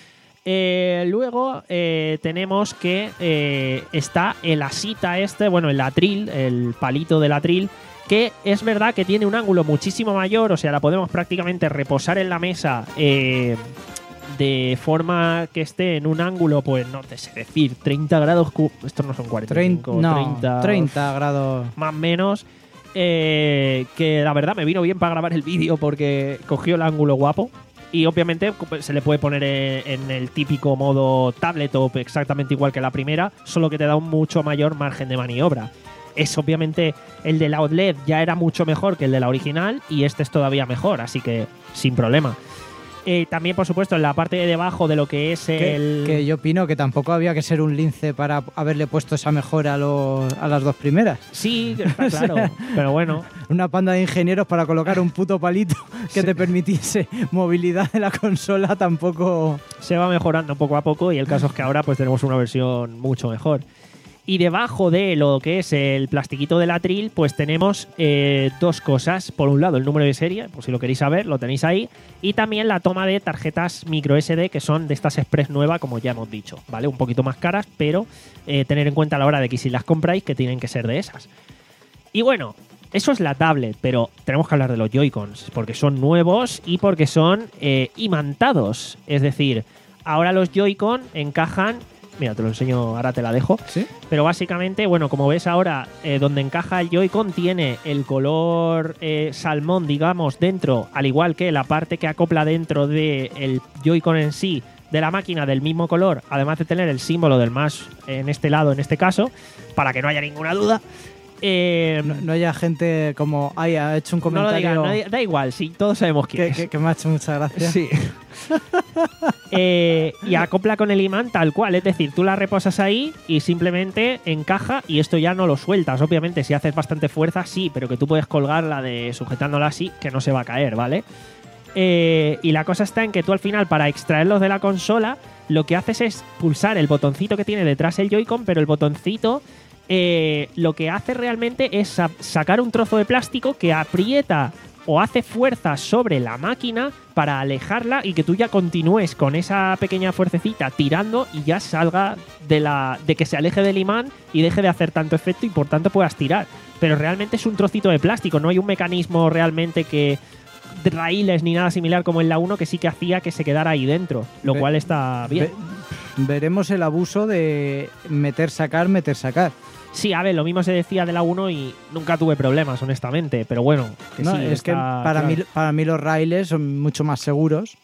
Eh, luego eh, tenemos que eh, está el asita este, bueno, el atril, el palito del atril, que es verdad que tiene un ángulo muchísimo mayor, o sea, la podemos prácticamente reposar en la mesa eh, de forma que esté en un ángulo, pues no te sé decir, treinta grados, cu- estos no son cuarenta y cinco, Trein- no, treinta, treinta grados. más o menos. Eh, que la verdad me vino bien para grabar el vídeo porque cogió el ángulo guapo. Y obviamente se le puede poner en el típico modo tabletop exactamente igual que la primera, solo que te da un mucho mayor margen de maniobra. Es obviamente el de la O L E D ya era mucho mejor que el de la original y este es todavía mejor, así que sin problema. Eh, también, por supuesto, en la parte de debajo de lo que es Que, el... que yo opino que tampoco había que ser un lince para haberle puesto esa mejora a, los- a las dos primeras. Sí, está claro, pero bueno. Una panda de ingenieros para colocar un puto palito que Sí. te permitiese movilidad de la consola tampoco... Se va mejorando poco a poco y el caso es que ahora pues tenemos una versión mucho mejor. Y debajo de lo que es el plastiquito del atril, pues tenemos eh, dos cosas. Por un lado, el número de serie, por si lo queréis saber, lo tenéis ahí. Y también la toma de tarjetas micro S D, que son de estas Express nueva, como ya hemos dicho, ¿vale? Un poquito más caras, pero eh, tener en cuenta a la hora de que si las compráis, que tienen que ser de esas. Y bueno, eso es la tablet, pero tenemos que hablar de los Joy-Cons, porque son nuevos y porque son eh, imantados. Es decir, ahora los Joy-Con encajan... Mira, te lo enseño, ahora te la dejo. ¿Sí? Pero básicamente, bueno, como ves ahora, eh, donde encaja el Joy-Con tiene el color eh, salmón, digamos, dentro, al igual que la parte que acopla dentro del Joy-Con en sí, de la máquina del mismo color, además de tener el símbolo del más en este lado, en este caso, para que no haya ninguna duda. Eh, No, no haya gente como... Ay, ha hecho un no lo comentario digas, nadie- da igual, sí, todos sabemos quién que, es. que- que me ha hecho mucha gracia. Sí. Eh, y acopla con el imán tal cual, es decir, tú la reposas ahí y simplemente encaja y esto ya no lo sueltas. Obviamente, si haces bastante fuerza, sí, pero que tú puedes colgarla de sujetándola así, que no se va a caer, ¿vale? Eh, y la cosa está en que tú al final, para extraerlos de la consola, lo que haces es pulsar el botoncito que tiene detrás el Joy-Con, pero el botoncito eh, lo que hace realmente es sa- sacar un trozo de plástico que aprieta o hace fuerza sobre la máquina para alejarla y que tú ya continúes con esa pequeña fuercecita tirando y ya salga de la de que se aleje del imán y deje de hacer tanto efecto y por tanto puedas tirar. Pero realmente es un trocito de plástico, no hay un mecanismo realmente que de raíles ni nada similar como en la uno que sí que hacía que se quedara ahí dentro, lo Ve- cual está bien. Ve- veremos el abuso de meter, sacar, meter, sacar. Sí, a ver, lo mismo se decía de la uno y nunca tuve problemas, honestamente, pero bueno, que No, sí, es que está para, claro. mí, para mí los raíles son mucho más seguros.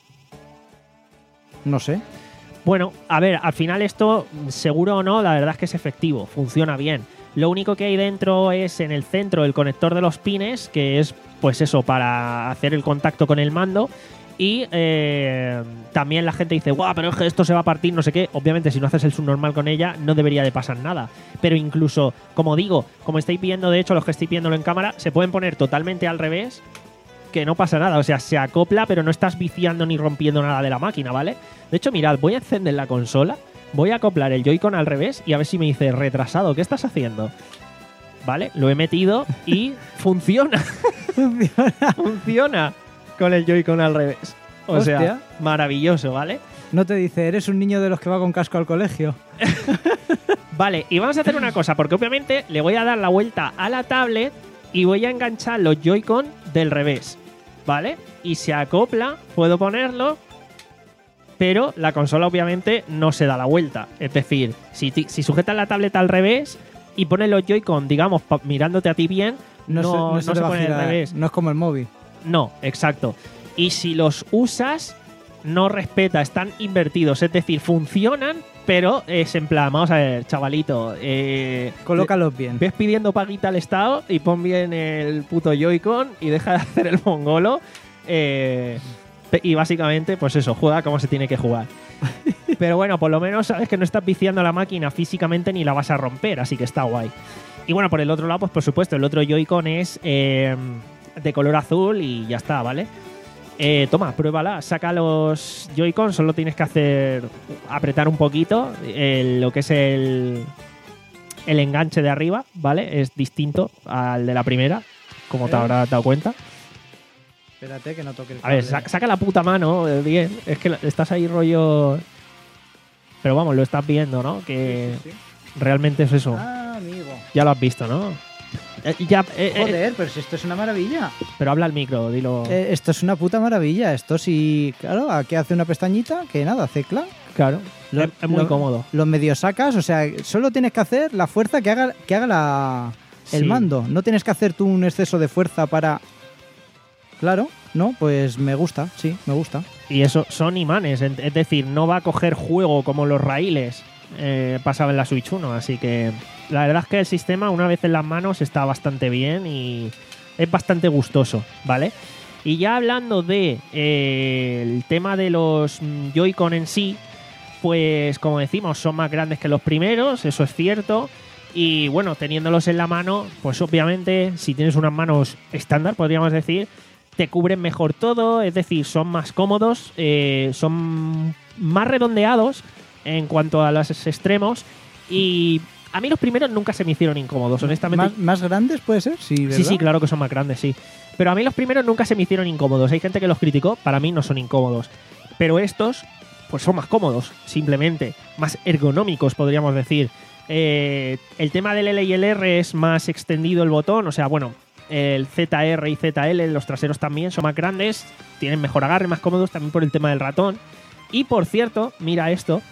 No sé. Bueno, a ver, al final esto, seguro o no, la verdad es que es efectivo, funciona bien. Lo único que hay dentro es en el centro el conector de los pines, que es pues eso, para hacer el contacto con el mando. Y eh, también la gente dice, guau, pero es que esto se va a partir, no sé qué. Obviamente, si no haces el subnormal con ella, no debería de pasar nada. Pero incluso, como digo, como estáis viendo, de hecho, los que estáis viéndolo en cámara, se pueden poner totalmente al revés, que no pasa nada. O sea, se acopla, pero no estás viciando ni rompiendo nada de la máquina, ¿vale? De hecho, mirad, voy a encender la consola, voy a acoplar el Joy-Con al revés y a ver si me dice, retrasado, ¿qué estás haciendo? ¿Vale? Lo he metido y funciona. Funciona. Funciona con el Joy-Con al revés. O Hostia. sea, maravilloso, ¿vale? No te dice, eres un niño de los que va con casco al colegio. Vale, y vamos a hacer una cosa, porque obviamente le voy a dar la vuelta a la tablet y voy a enganchar los Joy-Con del revés, ¿vale? Y se acopla, puedo ponerlo, pero la consola obviamente no se da la vuelta. Es decir, si, ti- si sujetas la tableta al revés, y pones los Joy-Con, digamos, pa- mirándote a ti bien, No, no, se, no no se se, te va a pone al girar, revés. no es como el móvil. No, exacto. Y si los usas, no respeta, están invertidos. Es decir, funcionan, pero es en plan, vamos a ver, chavalito. Eh, Colócalos bien. Ves pidiendo paguita al Estado y pon bien el puto Joy-Con y deja de hacer el mongolo. Eh, pe- y básicamente, pues eso, juega como se tiene que jugar. Pero bueno, por lo menos sabes que no estás viciando la máquina físicamente ni la vas a romper, así que está guay. Y bueno, por el otro lado, pues por supuesto, el otro Joy-Con es eh, de color azul y ya está, ¿vale? Eh, toma, pruébala, saca los Joy-Con, solo tienes que hacer apretar un poquito el- lo que es el, el enganche de arriba, ¿vale? Es distinto al de la primera, como te ¿Eh? habrás dado cuenta. Espérate que no toque el A ver, cable. sa- saca la puta mano, eh, bien, es que la- estás ahí rollo... Pero vamos, lo estás viendo, ¿no? Que Sí, sí, sí. realmente es eso. Ah, amigo. Ya lo has visto, ¿no? Eh, ya, eh, eh, Joder, pero si esto es una maravilla. pero habla al micro, dilo. Eh, esto es una puta maravilla. Esto sí, claro, aquí hace una pestañita que nada, hace clac. Claro, Lo- es, es muy lo- cómodo. Lo medio sacas, o sea, solo tienes que hacer la fuerza que haga, que haga la, el Sí. mando. No tienes que hacer tú un exceso de fuerza para... Claro, no, pues me gusta, sí, me gusta. Y eso son imanes, en- es decir, no va a coger juego como los raíles eh, pasaba en la Switch uno, así que la verdad es que el sistema una vez en las manos está bastante bien y es bastante gustoso, ¿vale? Y ya hablando de eh, el tema de los mm, Joy-Con en sí, pues como decimos, son más grandes que los primeros, eso es cierto. Y bueno, teniéndolos en la mano, pues obviamente si tienes unas manos estándar, podríamos decir, te cubren mejor todo, es decir, son más cómodos, eh, son más redondeados en cuanto a los extremos y a mí los primeros nunca se me hicieron incómodos, honestamente. ¿Más, más grandes puede ser? Sí, ¿verdad? Sí, sí, claro que son más grandes, sí. Pero a mí los primeros nunca se me hicieron incómodos. Hay gente que los criticó, para mí no son incómodos. Pero estos, pues son más cómodos, simplemente. Más ergonómicos, podríamos decir. Eh, el tema del L y el R es más extendido el botón, o sea, bueno, el Z R y Z L, los traseros también son más grandes, tienen mejor agarre, más cómodos también por el tema del ratón. Y por cierto, mira esto,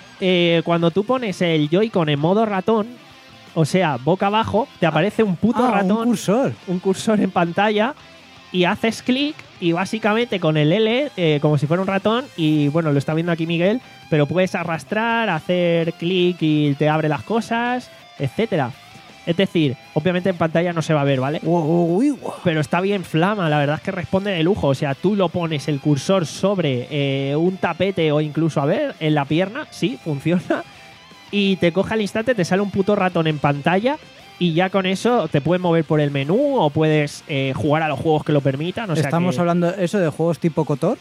eh, cuando tú pones el Joy-Con en modo ratón, o sea, boca abajo, te aparece un puto Ah, ratón, un cursor. un cursor en pantalla y haces clic y básicamente con el L, eh, como si fuera un ratón, y bueno, lo está viendo aquí Miguel, pero puedes arrastrar, hacer clic y te abre las cosas, etcétera. Es decir, obviamente en pantalla no se va a ver, ¿vale? Uy, uy, Pero está bien flama, la verdad es que responde de lujo. O sea, tú lo pones el cursor sobre eh, un tapete o incluso, a ver, en la pierna, sí, funciona. Y te coge al instante, te sale un puto ratón en pantalla y ya con eso te puedes mover por el menú o puedes eh, jugar a los juegos que lo permitan. O sea Estamos que, hablando eso de juegos tipo KOTOR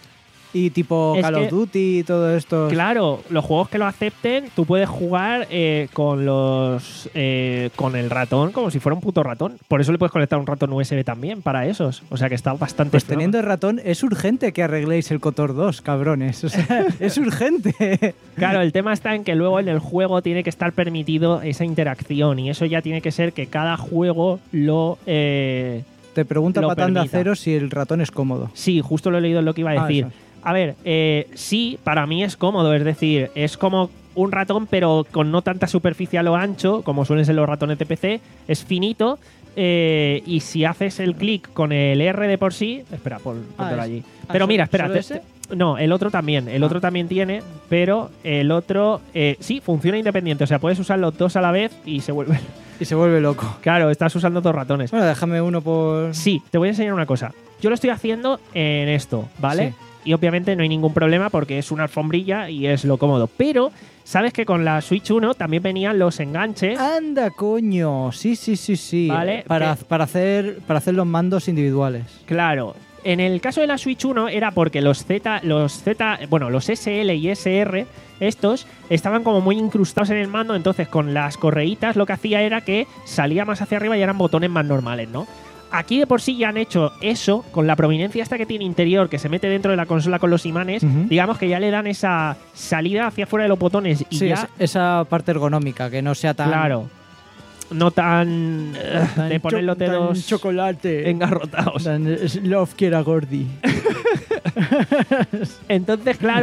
y tipo Es Call que- of Duty y todo esto. Claro, los juegos que lo acepten, tú puedes jugar eh, con los eh, con el ratón como si fuera un puto ratón. Por eso le puedes conectar un ratón U S B también para esos. O sea que está bastante Pues flama. teniendo el ratón, es urgente que arregléis el KOTOR dos, cabrones. O sea, es urgente. Claro, el tema está en que luego en el juego tiene que estar permitido esa interacción y eso ya tiene que ser que cada juego lo... eh, Te pregunta Lo Patán de permita. Acero si el ratón es cómodo. Sí, justo lo he leído en lo que iba a Ah, decir. eso. A ver, eh, sí, para mí es cómodo, es decir, es como un ratón pero con no tanta superficie a lo ancho, como suelen ser los ratones de P C, es finito eh, y si haces el clic con el R de por sí... Espera, pon, póntelo es- allí. ah, Pero ¿solo- mira, espera, solo te- ese? te- no, el otro también, el Ah. otro también tiene, pero el otro eh, sí, funciona independiente, o sea, puedes usar los dos a la vez y se vuelve... Y se vuelve loco. Claro, estás usando dos ratones. Bueno, déjame uno por... Sí, te voy a enseñar una cosa. Yo lo estoy haciendo en esto, ¿vale? Sí. Y obviamente no hay ningún problema porque es una alfombrilla y es lo cómodo. Pero, ¿sabes que con la Switch uno también venían los enganches? Anda, coño. Sí, sí, sí, sí. Vale, Para, que- para, hacer, para hacer los mandos individuales. Claro. En el caso de la Switch uno era porque los Z, los Z, bueno, los S L y S R, estos estaban como muy incrustados en el mando, entonces con las correitas lo que hacía era que salía más hacia arriba y eran botones más normales, ¿no? Aquí de por sí ya han hecho eso, con la prominencia esta que tiene interior, que se mete dentro de la consola con los imanes, Ujú. digamos que ya le dan esa salida hacia afuera de los botones y Sí, ya, es- esa parte ergonómica, que no sea tan... claro, no tan eh, tan de poner los cho- tan dedos chocolate. engarrotados. Tan love que era Gordy. Entonces, claro,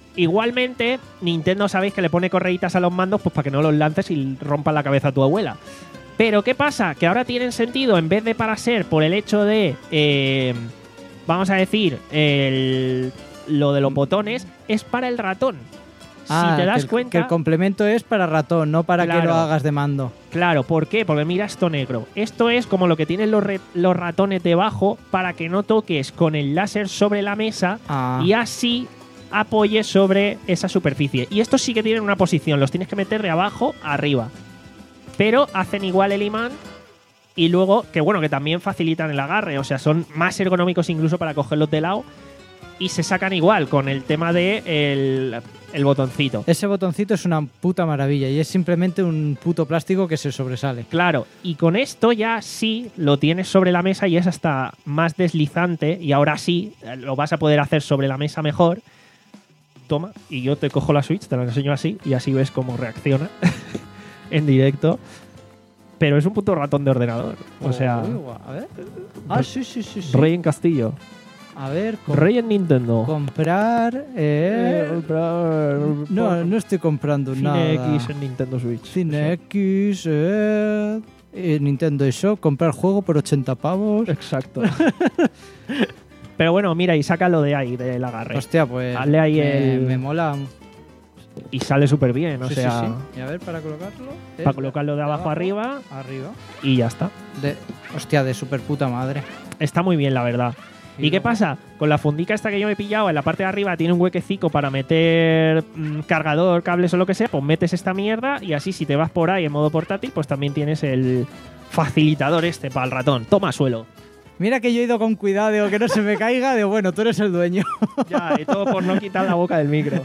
Igualmente, Nintendo sabéis que le pone correitas a los mandos pues para que no los lances y rompan la cabeza a tu abuela. Pero ¿qué pasa? Que ahora tienen sentido, en vez de para ser por el hecho de, eh, vamos a decir, el, lo de los botones, es para el ratón. Ah, si te das que el, cuenta... que el complemento es para ratón, no para Claro. que lo hagas de mando. Claro, ¿por qué? Porque mira esto negro. Esto es como lo que tienen los, re- los ratones debajo para que no toques con el láser sobre la mesa Ah. y así apoyes sobre esa superficie. Y estos sí que tienen una posición, los tienes que meter de abajo a arriba. Pero hacen igual el imán y luego, que bueno, que también facilitan el agarre, o sea, son más ergonómicos incluso para cogerlos de lado y se sacan igual con el tema de el, el botoncito. Ese botoncito es una puta maravilla y es simplemente un puto plástico que se sobresale. Claro, y con esto ya sí lo tienes sobre la mesa y es hasta más deslizante y ahora sí lo vas a poder hacer sobre la mesa mejor. Toma, y yo te cojo la Switch, te la enseño así y así ves cómo reacciona en directo. Pero es un puto ratón de ordenador. O sea, Uy, guau, a ver. Ah, sí, sí, sí. sí. Rey en Castillo. A ver, com- Rey en Nintendo. comprar. Eh, no, no estoy comprando Cine nada. X en Nintendo Switch. Cine X, eh, eh, Nintendo eShop, comprar juego por ochenta pavos. Exacto. Pero bueno, mira, y saca lo de ahí, del agarre. Hostia, pues. Dale ahí me, el- me mola. Y sale súper bien, o Sí, sea, sí, sí. Y a ver, para colocarlo. para es colocarlo de abajo arriba Arriba. y ya está. De, hostia, de super puta madre. Está muy bien, la verdad. ¿Y, Y qué luego- pasa? Con la fundica esta que yo me he pillado, en la parte de arriba tiene un huequecico para meter mm, cargador, cables o lo que sea, pues metes esta mierda y así si te vas por ahí en modo portátil, pues también tienes el facilitador este para el ratón. Toma suelo. Mira que yo he ido con cuidado, digo que no se me caiga, digo, bueno, tú eres el dueño. Ya, y todo por no quitar la boca del micro.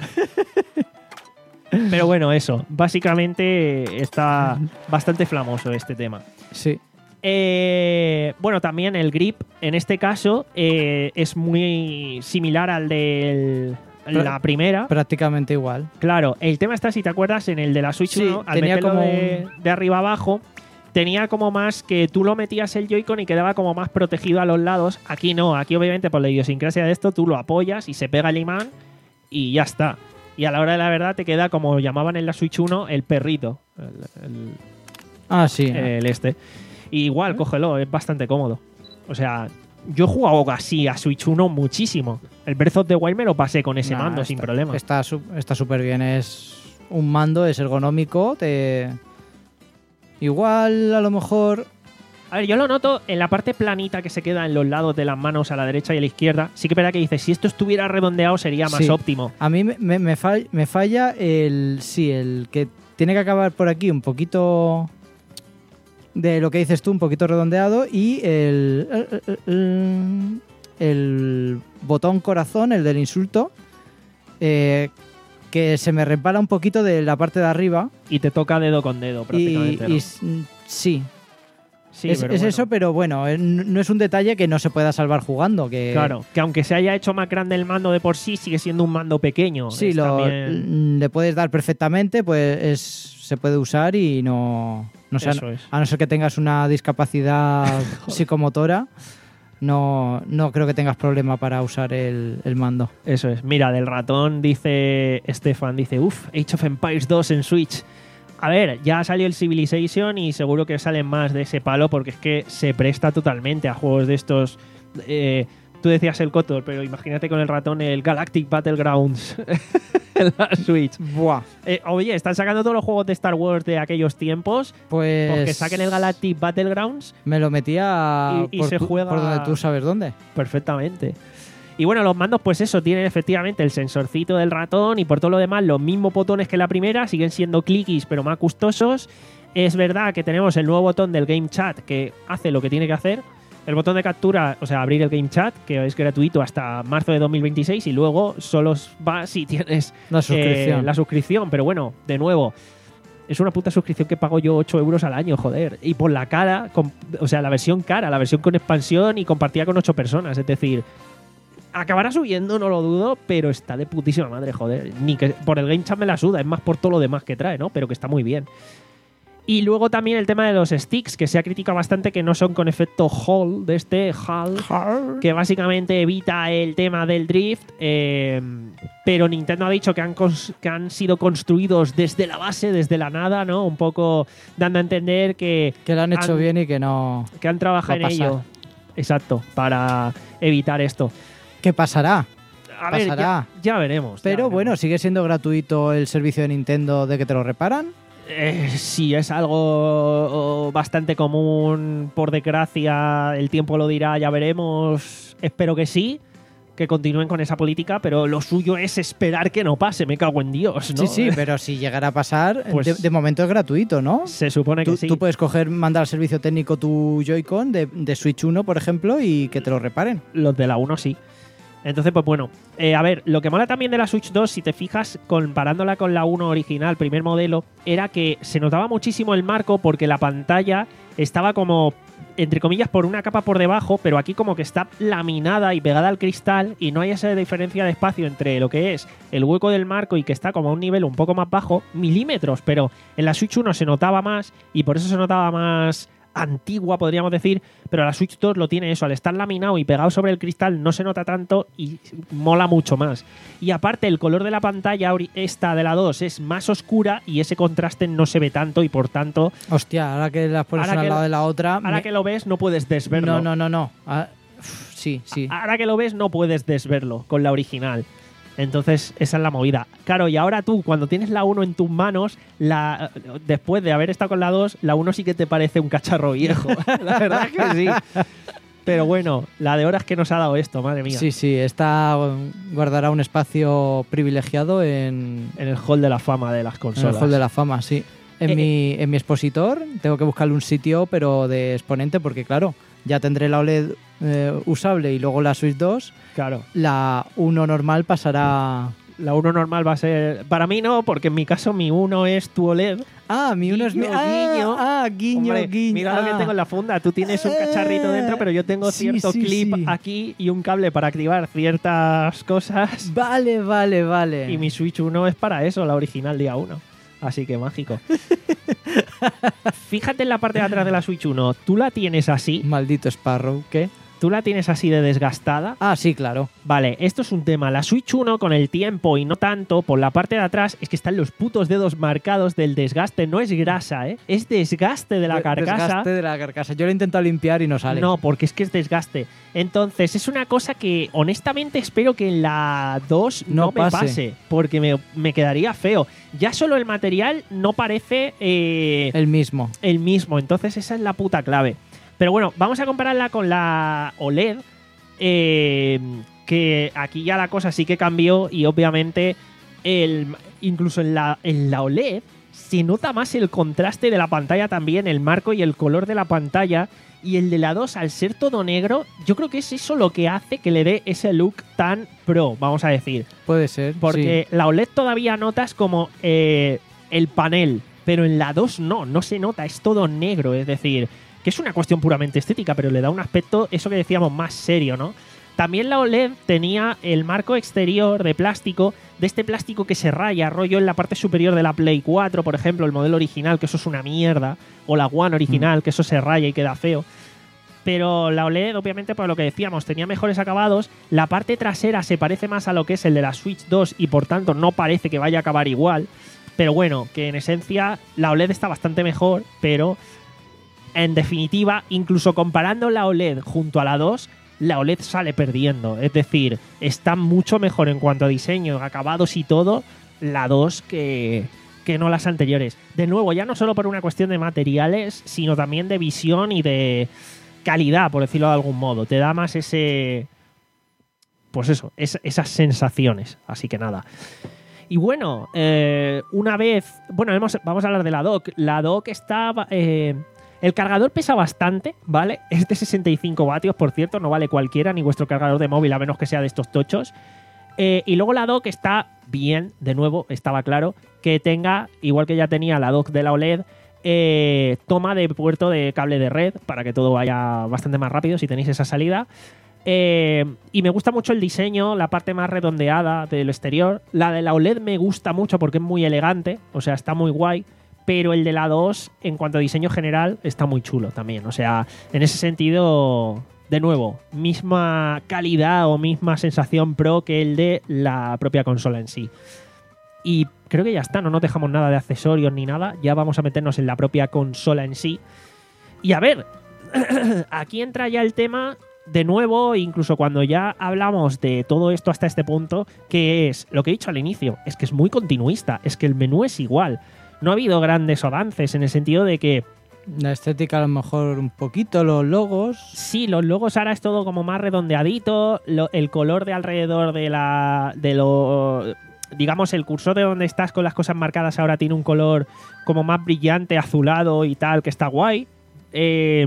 Pero bueno, eso. Básicamente está bastante flamoso este tema. Sí. Eh, bueno, también el grip, en este caso, eh, es muy similar al de la primera. Prácticamente igual. Claro, el tema está, si te acuerdas, en el de la Switch Sí, uno, al tenía meterlo como de, de arriba abajo, tenía como más que tú lo metías el Joy-Con y quedaba como más protegido a los lados. Aquí no, aquí obviamente por la idiosincrasia de esto, tú lo apoyas y se pega el imán y ya está. Y a la hora de la verdad te queda, como llamaban en la Switch uno, el perrito. El, el- Ah, sí. el este. Y igual, cógelo, es bastante cómodo. O sea, yo he jugado así a Switch uno muchísimo. El Breath of the Wild me lo pasé con ese Nah, mando está- sin problema. Está su- está súper bien. Es un mando, es ergonómico. Te... Igual, a lo mejor. A ver, yo lo noto en la parte planita que se queda en los lados de las manos a la derecha y a la izquierda. Sí que es verdad que dices, si esto estuviera redondeado sería más Sí. óptimo. A mí me, me- me fall- me falla el. Sí, el que tiene que acabar por aquí un poquito. De lo que dices tú, un poquito redondeado. Y el. El, el- el botón corazón, el del insulto. eh, que se me repara un poquito de la parte de arriba. Y te toca dedo con dedo Y, prácticamente. ¿no? y s- sí, Sí, es, pero es bueno. eso, pero bueno, eh, n- no es un detalle que no se pueda salvar jugando. Que, Claro, que aunque se haya hecho más grande el mando de por sí, sigue siendo un mando pequeño. Sí, Es lo, también- le puedes dar perfectamente, pues es, se puede usar y no, no sé, Eso es. a no ser que tengas una discapacidad psicomotora, no, no creo que tengas problema para usar el, el mando. Eso es. Mira, del ratón dice Stefan, dice, uff, Age of Empires dos en Switch. A ver, ya salió el Civilization y seguro que salen más de ese palo porque es que se presta totalmente a juegos de estos... eh, tú decías el Kotor, pero imagínate con el ratón el Galactic Battlegrounds en la Switch. Buah, Eh, oye, están sacando todos los juegos de Star Wars de aquellos tiempos. pues Porque saquen el Galactic Battlegrounds me lo metía Y- y por, se tu- juega- por donde tú sabes dónde. perfectamente. Y bueno, los mandos, pues eso, tienen efectivamente el sensorcito del ratón y por todo lo demás los mismos botones que la primera, siguen siendo clickies pero más gustosos. Es verdad que tenemos el nuevo botón del Game Chat que hace lo que tiene que hacer. El botón de captura, o sea, abrir el Game Chat, que es gratuito hasta marzo de dos mil veintiséis y luego solo va si tienes La eh, suscripción. la suscripción. Pero bueno, de nuevo, es una puta suscripción que pago yo ocho euros al año, joder. Y por la cara, con- o sea, la versión cara, la versión con expansión y compartida con ocho personas. Es decir, acabará subiendo, no lo dudo, pero está de putísima madre, joder. Ni que por el Game Chat me la suda, es más por todo lo demás que trae, ¿no? Pero que está muy bien. Y luego también el tema de los sticks, que se ha criticado bastante que no son con efecto Hall, de este Hall, que básicamente evita el tema del drift, eh, pero Nintendo ha dicho que han, que han sido construidos desde la base, desde la nada, ¿no? Un poco dando a entender que... Que lo han hecho han, bien y que no... Que han trabajado en ello. Exacto, para evitar esto. ¿Qué pasará? A ver, ya, ya veremos. Pero ya veremos. Bueno, ¿sigue siendo gratuito el servicio de Nintendo de que te lo reparan? Eh, sí, es algo bastante común, por desgracia, el tiempo lo dirá, ya veremos. Espero que sí, que continúen con esa política, pero lo suyo es esperar que no pase, me cago en Dios, ¿no? Sí, sí, pero si llegara a pasar, pues de, de momento es gratuito, ¿no? Se supone que tú, sí. Tú puedes coger, mandar al servicio técnico tu Joy-Con de, de Switch uno, por ejemplo, y que te lo reparen. Los de la uno sí. Entonces, pues bueno, eh, a ver, lo que mola también de la Switch dos, si te fijas, comparándola con la uno original, primer modelo, era que se notaba muchísimo el marco porque la pantalla estaba como, entre comillas, por una capa por debajo, pero aquí como que está laminada y pegada al cristal y no hay esa diferencia de espacio entre lo que es el hueco del marco y que está como a un nivel un poco más bajo, milímetros, pero en la Switch uno se notaba más y por eso se notaba más antigua, podríamos decir, pero la Switch dos lo tiene eso, al estar laminado y pegado sobre el cristal no se nota tanto y mola mucho más. Y aparte el color de la pantalla, esta de la dos, es más oscura y ese contraste no se ve tanto y por tanto... Hostia, ahora que las pones una al lado de la otra... Ahora me... que lo ves no puedes desverlo. No, no, no, no. Ah, uf, sí, sí. Ahora que lo ves no puedes desverlo con la original. Entonces, esa es la movida. Claro, y ahora tú, cuando tienes la uno en tus manos, la después de haber estado con la dos, la uno sí que te parece un cacharro viejo. La verdad es que sí. Pero bueno, la de horas que nos ha dado esto, madre mía. Sí, sí, esta guardará un espacio privilegiado en... En el hall de la fama de las consolas. En el hall de la fama, sí. En, eh, mi, en mi expositor tengo que buscarle un sitio, pero de exponente, porque claro, ya tendré la O L E D eh, usable y luego la Switch dos. Claro. La uno normal pasará... La uno normal va a ser... Para mí no, porque en mi caso mi uno es tu O L E D. Ah, mi uno es mi... Guiño. Ah, ah guiño, Hombre, guiño. Mira ah. lo que tengo en la funda. Tú tienes un cacharrito dentro, pero yo tengo sí, cierto sí, clip sí. aquí y un cable para activar ciertas cosas. Vale, vale, vale. Y mi Switch uno es para eso, la original día uno. Así que mágico. Fíjate en la parte de atrás de la Switch uno. ¿Tú la tienes así? Maldito Sparrow, ¿qué? ¿Tú la tienes así de desgastada? Ah, sí, claro. Vale, esto es un tema. La Switch uno, con el tiempo y no tanto, por la parte de atrás, es que están los putos dedos marcados del desgaste. No es grasa, ¿eh? Es desgaste de la carcasa. Desgaste de la carcasa. Yo lo he intentado limpiar y no sale. No, porque es que es desgaste. Entonces, es una cosa que, honestamente, espero que en la dos no, no me pase. pase porque me, me quedaría feo. Ya solo el material no parece... Eh, el mismo. El mismo. Entonces, esa es la puta clave. Pero bueno, vamos a compararla con la O L E D, eh, que aquí ya la cosa sí que cambió y obviamente el, incluso en la, en la O L E D se nota más el contraste de la pantalla también, el marco y el color de la pantalla, y el de la dos, al ser todo negro, yo creo que es eso lo que hace que le dé ese look tan pro, vamos a decir. Puede ser, Porque sí. La O L E D todavía notas como eh, el panel, pero en la dos no, no se nota, es todo negro, es decir... que es una cuestión puramente estética, pero le da un aspecto, eso que decíamos, más serio, ¿no? También la O L E D tenía el marco exterior de plástico, de este plástico que se raya, rollo en la parte superior de la Play cuatro, por ejemplo, el modelo original, que eso es una mierda, o la One original, mm. que eso se raya y queda feo. Pero la O L E D, obviamente, por lo que decíamos, tenía mejores acabados. La parte trasera se parece más a lo que es el de la Switch dos y, por tanto, no parece que vaya a acabar igual. Pero bueno, que en esencia la O L E D está bastante mejor, pero... En definitiva, incluso comparando la O L E D junto a la dos, la O L E D sale perdiendo. Es decir, está mucho mejor en cuanto a diseño, acabados y todo, la dos que, que no las anteriores. De nuevo, ya no solo por una cuestión de materiales, sino también de visión y de calidad, por decirlo de algún modo. Te da más ese... Pues eso, es, esas sensaciones. Así que nada. Y bueno, eh, una vez... Bueno, hemos, vamos a hablar de la dock. La dock está... Eh, El cargador pesa bastante, ¿vale? Es de sesenta y cinco vatios, por cierto, no vale cualquiera, ni vuestro cargador de móvil, a menos que sea de estos tochos. Eh, y luego la dock está bien, de nuevo, estaba claro, que tenga, igual que ya tenía la dock de la O L E D, eh, toma de puerto de cable de red, para que todo vaya bastante más rápido si tenéis esa salida. Eh, y me gusta mucho el diseño, la parte más redondeada del exterior. La de la O L E D me gusta mucho porque es muy elegante, o sea, está muy guay. pero el de la dos, en cuanto a diseño general, está muy chulo también. O sea, en ese sentido, de nuevo, misma calidad o misma sensación pro que el de la propia consola en sí. Y creo que ya está, no nos dejamos nada de accesorios ni nada, ya vamos a meternos en la propia consola en sí. Y a ver, aquí entra ya el tema, de nuevo, incluso cuando ya hablamos de todo esto hasta este punto, que es lo que he dicho al inicio, es que es muy continuista, es que el menú es igual. No ha habido grandes avances en el sentido de que... La estética a lo mejor un poquito, los logos... Sí, los logos ahora es todo como más redondeadito, lo, el color de alrededor de la... de lo... digamos, el cursor de donde estás con las cosas marcadas ahora tiene un color como más brillante, azulado y tal, que está guay. Eh,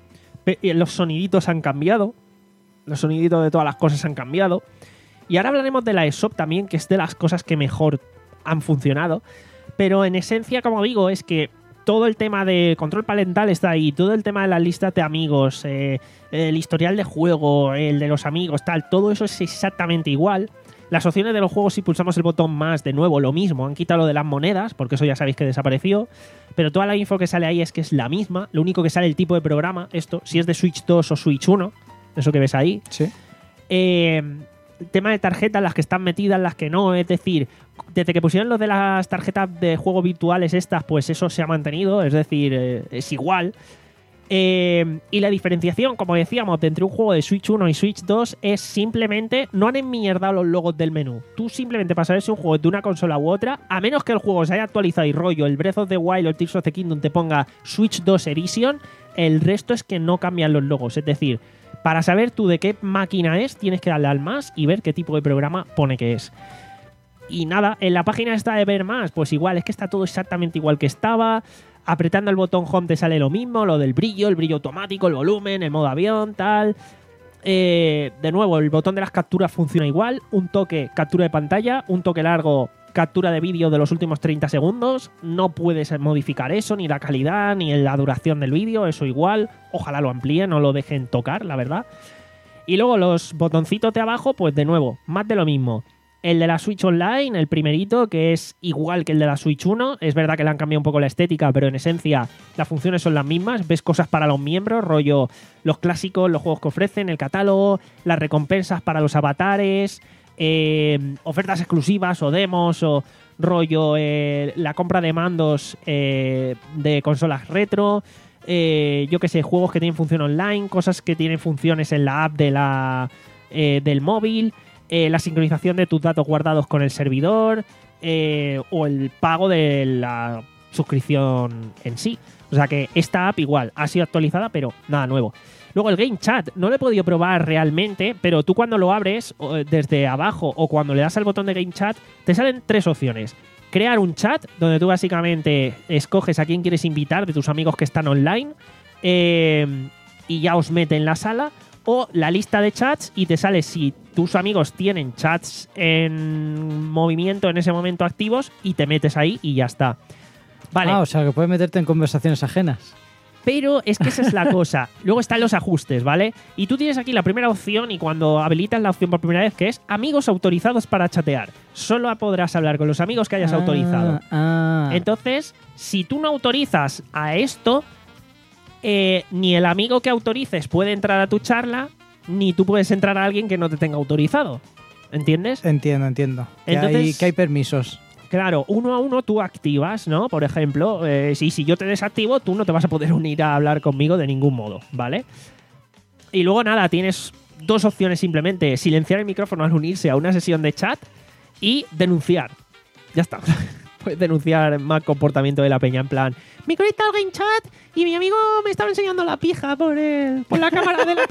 los soniditos han cambiado. Los soniditos de todas las cosas han cambiado. Y ahora hablaremos de la eShop también, que es de las cosas que mejor han funcionado. Pero en esencia, como digo, es que todo el tema de control parental está ahí, todo el tema de las listas de amigos, eh, el historial de juego, el de los amigos, tal, todo eso es exactamente igual. Las opciones de los juegos, si pulsamos el botón más, de nuevo, lo mismo. Han quitado lo de las monedas, porque eso ya sabéis que desapareció. Pero toda la info que sale ahí es que es la misma. Lo único que sale el tipo de programa, esto, si es de Switch dos o Switch uno, eso que ves ahí. Sí. Eh, el tema de tarjetas, las que están metidas, las que no. Es decir, desde que pusieron lo de las tarjetas de juego virtuales estas, pues eso se ha mantenido. Es decir, eh, es igual. Eh, y la diferenciación, como decíamos, de entre un juego de Switch uno y Switch dos es simplemente, no han enmierdado los logos del menú. Tú simplemente para saber si un juego es de una consola u otra, a menos que el juego se haya actualizado y rollo, el Breath of the Wild o el Tears of the Kingdom te ponga Switch dos Edition, el resto es que no cambian los logos. Es decir, para saber tú de qué máquina es, tienes que darle al más y ver qué tipo de programa pone que es. Y nada, en la página esta de ver más, pues igual, es que está todo exactamente igual que estaba. Apretando el botón Home te sale lo mismo, lo del brillo, el brillo automático, el volumen, el modo avión, tal. Eh, de nuevo, el botón de las capturas funciona igual. Un toque, captura de pantalla. Un toque largo, captura de vídeo de los últimos treinta segundos. No puedes modificar eso, ni la calidad, ni la duración del vídeo. Eso igual. Ojalá lo amplíen, no lo dejen tocar, la verdad. Y luego los botoncitos de abajo, pues de nuevo, más de lo mismo. El de la Switch Online, el primerito, que es igual que el de la Switch uno. Es verdad que le han cambiado un poco la estética, pero en esencia las funciones son las mismas. Ves cosas para los miembros, rollo los clásicos, los juegos que ofrecen, el catálogo, las recompensas para los avatares, eh, ofertas exclusivas o demos, o rollo eh, la compra de mandos eh, de consolas retro, eh, yo qué sé, juegos que tienen función online, cosas que tienen funciones en la app de la, eh, del móvil. Eh, la sincronización de tus datos guardados con el servidor, eh, o el pago de la suscripción en sí. O sea que esta app igual ha sido actualizada, pero nada nuevo. Luego el Game Chat, no lo he podido probar realmente, pero tú cuando lo abres desde abajo o cuando le das al botón de Game Chat, te salen tres opciones. Crear un chat, donde tú básicamente escoges a quién quieres invitar de tus amigos que están online, eh, y ya os mete en la sala. O la lista de chats y te sale si tus amigos tienen chats en movimiento en ese momento activos y te metes ahí y ya está. Vale. Ah, o sea, que puedes meterte en conversaciones ajenas. Pero es que esa es la cosa. Luego están los ajustes, ¿vale? Y tú tienes aquí la primera opción y cuando habilitas la opción por primera vez, que es amigos autorizados para chatear. Solo podrás hablar con los amigos que hayas ah, autorizado. Ah. Entonces, si tú no autorizas a esto... Eh, ni el amigo que autorices puede entrar a tu charla, ni tú puedes entrar a alguien que no te tenga autorizado. ¿Entiendes? Entiendo, entiendo. Entonces, que, hay, que hay permisos. Claro, uno a uno tú activas, ¿no? Por ejemplo, eh, si, si yo te desactivo, tú no te vas a poder unir a hablar conmigo de ningún modo, ¿vale? Y luego nada, tienes dos opciones simplemente. Silenciar el micrófono al unirse a una sesión de chat y denunciar. Ya está. Puedes denunciar mal comportamiento de la peña, en plan, me he conectado al Game Chat y mi amigo me estaba enseñando la pija por, el, por la cámara de la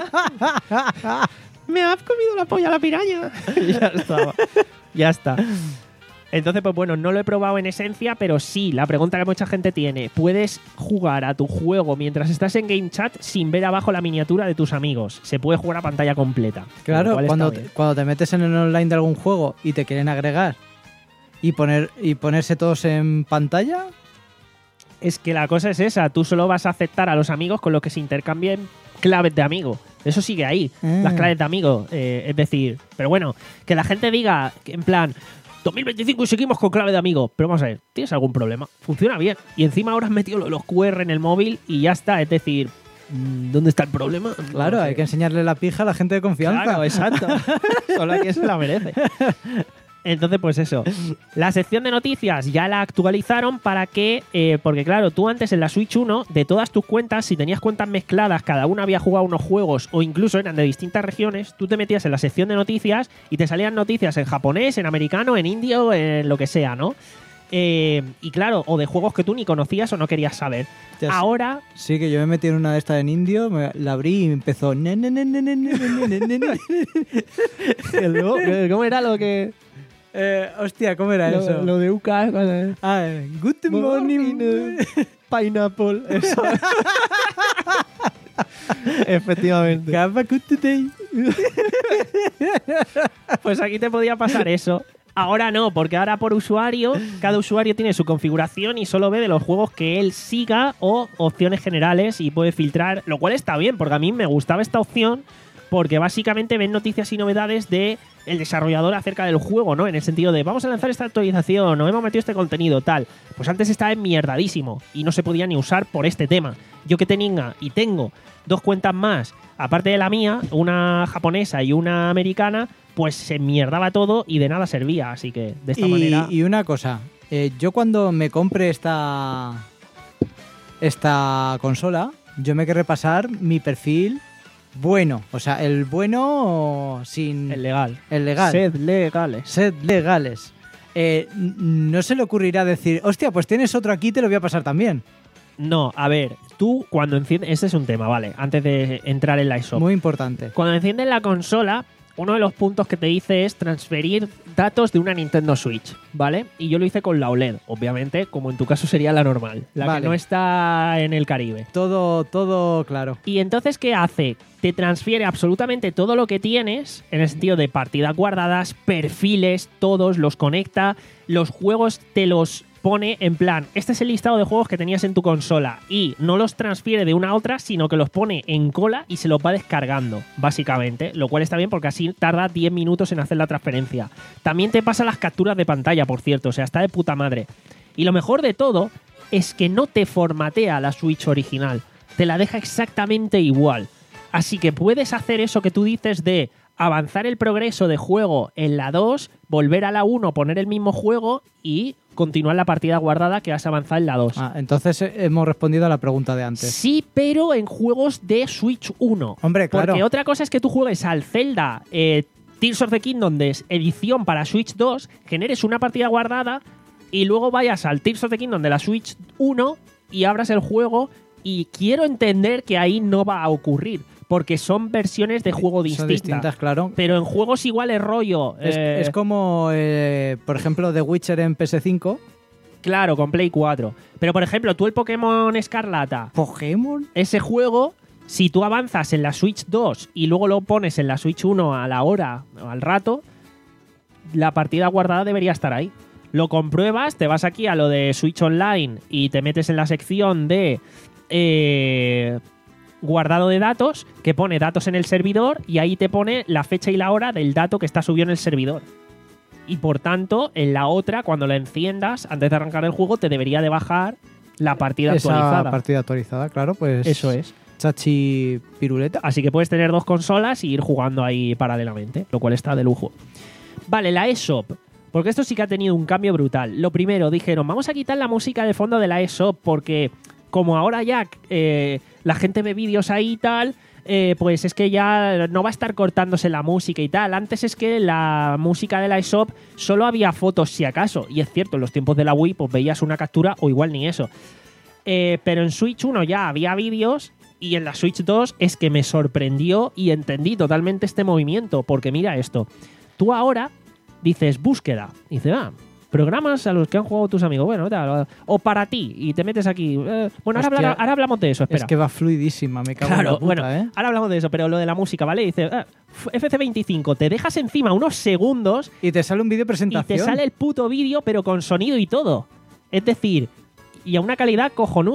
piraña. Me ha comido la polla la piraña. Ya está. Ya está. Entonces, pues bueno, no lo he probado en esencia, pero sí, la pregunta que mucha gente tiene, ¿puedes jugar a tu juego mientras estás en Game Chat sin ver abajo la miniatura de tus amigos? Se puede jugar a pantalla completa. Claro, cuando te, cuando te metes en el online de algún juego y te quieren agregar y poner y ponerse todos en pantalla. Es que la cosa es esa, tú solo vas a aceptar a los amigos con los que se intercambien claves de amigo. Eso sigue ahí, mm. las claves de amigo. Eh, es decir, pero bueno, que la gente diga, en plan, dos mil veinticinco y seguimos con clave de amigo. Pero vamos a ver, ¿tienes algún problema? Funciona bien. Y encima ahora has metido lo de los cu erre en el móvil y ya está. Es decir, ¿dónde está el problema? Claro, No sé. hay que enseñarle la pija a la gente de confianza. Claro, exacto. Solo a quien se la merece. Entonces, pues eso. La sección de noticias ya la actualizaron para que, eh, porque claro, tú antes en la Switch uno, de todas tus cuentas, si tenías cuentas mezcladas, cada una había jugado unos juegos o incluso eran de distintas regiones, tú te metías en la sección de noticias y te salían noticias en japonés, en americano, en indio, en lo que sea, ¿no? Eh, y claro, o de juegos que tú ni conocías o no querías saber. Ya sé. Ahora, Sí, que yo me metí en una de estas en indio, me, la abrí y me empezó... ne, ne, ne, ne, ne, ne, ne, ne, ne. ¿cómo era lo que...? Eh, hostia, ¿cómo era eso? Lo, lo de U K. ¿Cuál Ah, eh, good morning. Pineapple. Eso. Efectivamente. Have a good day. Pues aquí te podía pasar eso. Ahora no, porque ahora por usuario, cada usuario tiene su configuración y solo ve de los juegos que él siga o opciones generales y puede filtrar, lo cual está bien, porque a mí me gustaba esta opción porque básicamente ven noticias y novedades de el desarrollador acerca del juego, ¿no? En el sentido de vamos a lanzar esta actualización o hemos metido este contenido, tal. Pues antes estaba enmierdadísimo y no se podía ni usar por este tema. Yo que tenía y tengo dos cuentas más, aparte de la mía, una japonesa y una americana, pues se enmierdaba todo y de nada servía. Así que de esta y, manera... y una cosa, eh, yo cuando me compre esta, esta consola, yo me querré pasar mi perfil bueno. O sea, el bueno sin... El legal. El legal. Sed legales. Sed legales. Eh, n- no se le ocurrirá decir, hostia, pues tienes otro aquí, te lo voy a pasar también. No, a ver, tú cuando enciendes... Este es un tema, ¿vale? Antes de entrar en la eShop. Muy importante. Cuando enciendes la consola, uno de los puntos que te dice es transferir datos de una Nintendo Switch, ¿vale? Y yo lo hice con la O L E D, obviamente, como en tu caso sería la normal, la Vale. que no está en el Caribe. Todo, todo claro. Y entonces, ¿qué hace? Te transfiere absolutamente todo lo que tienes, en el sentido de partidas guardadas, perfiles, todos, los conecta, los juegos te los pone en plan, este es el listado de juegos que tenías en tu consola y no los transfiere de una a otra, sino que los pone en cola y se los va descargando, básicamente, lo cual está bien porque así tarda diez minutos en hacer la transferencia. También te pasa las capturas de pantalla, por cierto, o sea, está de puta madre. Y lo mejor de todo es que no te formatea la Switch original, te la deja exactamente igual. Así que puedes hacer eso que tú dices de avanzar el progreso de juego en la dos, volver a la uno, poner el mismo juego y continuar la partida guardada que has avanzado en la dos. Ah, entonces eh, hemos respondido a la pregunta de antes. Sí, pero en juegos de Switch uno. Hombre, claro. Porque otra cosa es que tú juegues al Zelda eh, Tears of the Kingdom de edición para Switch dos, generes una partida guardada y luego vayas al Tears of the Kingdom de la Switch uno y abras el juego, y quiero entender que ahí no va a ocurrir, porque son versiones de juego Son distintas. distintas, claro. Pero en juegos igual es rollo. Es, eh, es como, eh, por ejemplo, The Witcher en P S cinco. Claro, con Play cuatro. Pero por ejemplo, tú el Pokémon Escarlata, ¿Pokémon? ese juego, si tú avanzas en la Switch dos y luego lo pones en la Switch uno a la hora o al rato, la partida guardada debería estar ahí. Lo compruebas, te vas aquí a lo de Switch Online y te metes en la sección de eh, guardado de datos, que pone datos en el servidor, y ahí te pone la fecha y la hora del dato que está subido en el servidor. Y por tanto, en la otra, cuando la enciendas, antes de arrancar el juego, te debería de bajar la partida Esa actualizada. partida actualizada, claro, pues... Eso es. Chachi piruleta. Así que puedes tener dos consolas y ir jugando ahí paralelamente, lo cual está de lujo. Vale, la eShop. Porque esto sí que ha tenido un cambio brutal. Lo primero, dijeron, vamos a quitar la música de fondo de la eShop porque como ahora ya eh, la gente ve vídeos ahí y tal, eh, pues es que ya no va a estar cortándose la música y tal. Antes es que la música de la eShop solo había fotos si acaso. Y es cierto, en los tiempos de la Wii pues veías una captura o igual ni eso. Eh, pero en Switch uno ya había vídeos. Y en la Switch dos es que me sorprendió y entendí totalmente este movimiento. Porque mira esto. Tú ahora dices búsqueda. Y dices, ah, programas a los que han jugado tus amigos. Bueno, tal, o para ti. Y te metes aquí. Eh, bueno, ahora, Hostia, habla- ahora hablamos de eso. Espera. Es que va fluidísima, me cago en Claro, la puta, bueno, ¿eh? ahora hablamos de eso. Pero lo de la música, ¿vale? Dices, ah, F C veinticinco. Te dejas encima unos segundos Y te sale un vídeo y presentación. te sale el puto vídeo, pero con sonido y todo. Es decir, y a una calidad cojonuda.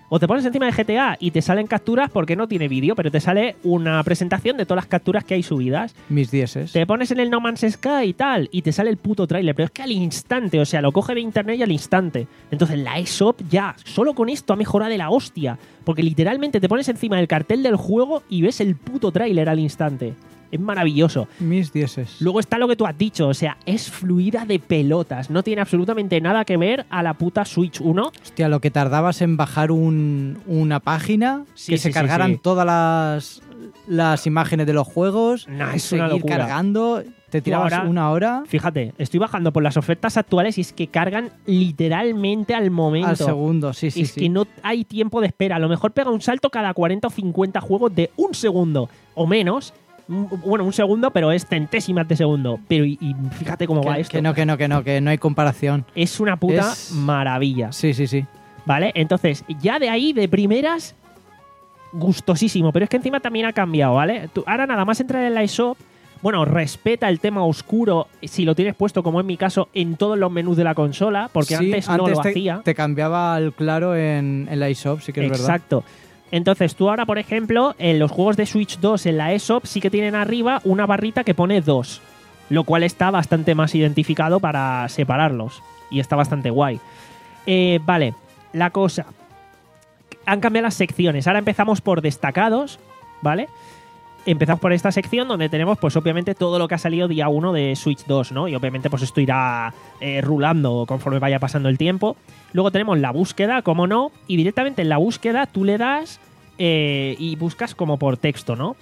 O te pones encima de G T A y te salen capturas porque no tiene vídeo, pero te sale una presentación de todas las capturas que hay subidas. Mis dieces. Te pones en el No Man's Sky y tal, y te sale el puto tráiler, pero es que al instante, o sea, lo coge de internet y al instante. Entonces la eShop ya, solo con esto ha mejorado de la hostia, porque literalmente te pones encima del cartel del juego y ves el puto tráiler al instante. Es maravilloso. Mis dieces. Luego está lo que tú has dicho, o sea, es fluida de pelotas. No tiene absolutamente nada que ver a la puta Switch uno. Hostia, lo que tardabas en bajar un, una página, Sí, que sí, se sí, cargaran sí. todas las, las imágenes de los juegos, Nah, es seguir una locura. cargando, te tirabas ahora- una hora Fíjate, estoy bajando por las ofertas actuales y es que cargan literalmente al momento. al segundo. Sí, sí, es sí. que no hay tiempo de espera. A lo mejor pega un salto cada cuarenta o cincuenta juegos de un segundo o menos. Mm, Bueno, un segundo, pero es centésimas de segundo. Pero y, y fíjate cómo va que, esto. que no, que no, que no, que no hay comparación. Es una puta Es- maravilla. Sí, sí, sí. ¿Vale? Entonces, ya de ahí, de primeras, gustosísimo. Pero es que encima también ha cambiado, ¿vale? Tú, ahora nada más entrar en la eShop, bueno, respeta el tema oscuro si lo tienes puesto, como en mi caso, en todos los menús de la consola, porque Sí, antes no lo te, hacía. te cambiaba el claro en, en la eShop, sí que es verdad. Exacto. Entonces, tú ahora, por ejemplo, en los juegos de Switch dos en la eShop sí que tienen arriba una barrita que pone dos, lo cual está bastante más identificado para separarlos. Y está bastante guay. Eh, vale, la cosa. Han cambiado las secciones. Ahora empezamos por destacados, ¿vale? Empezamos por esta sección donde tenemos, pues obviamente, todo lo que ha salido día uno de Switch dos, ¿no? Y obviamente, pues esto irá eh, rulando conforme vaya pasando el tiempo. Luego tenemos la búsqueda, como no, y directamente en la búsqueda tú le das eh, y buscas como por texto, ¿no?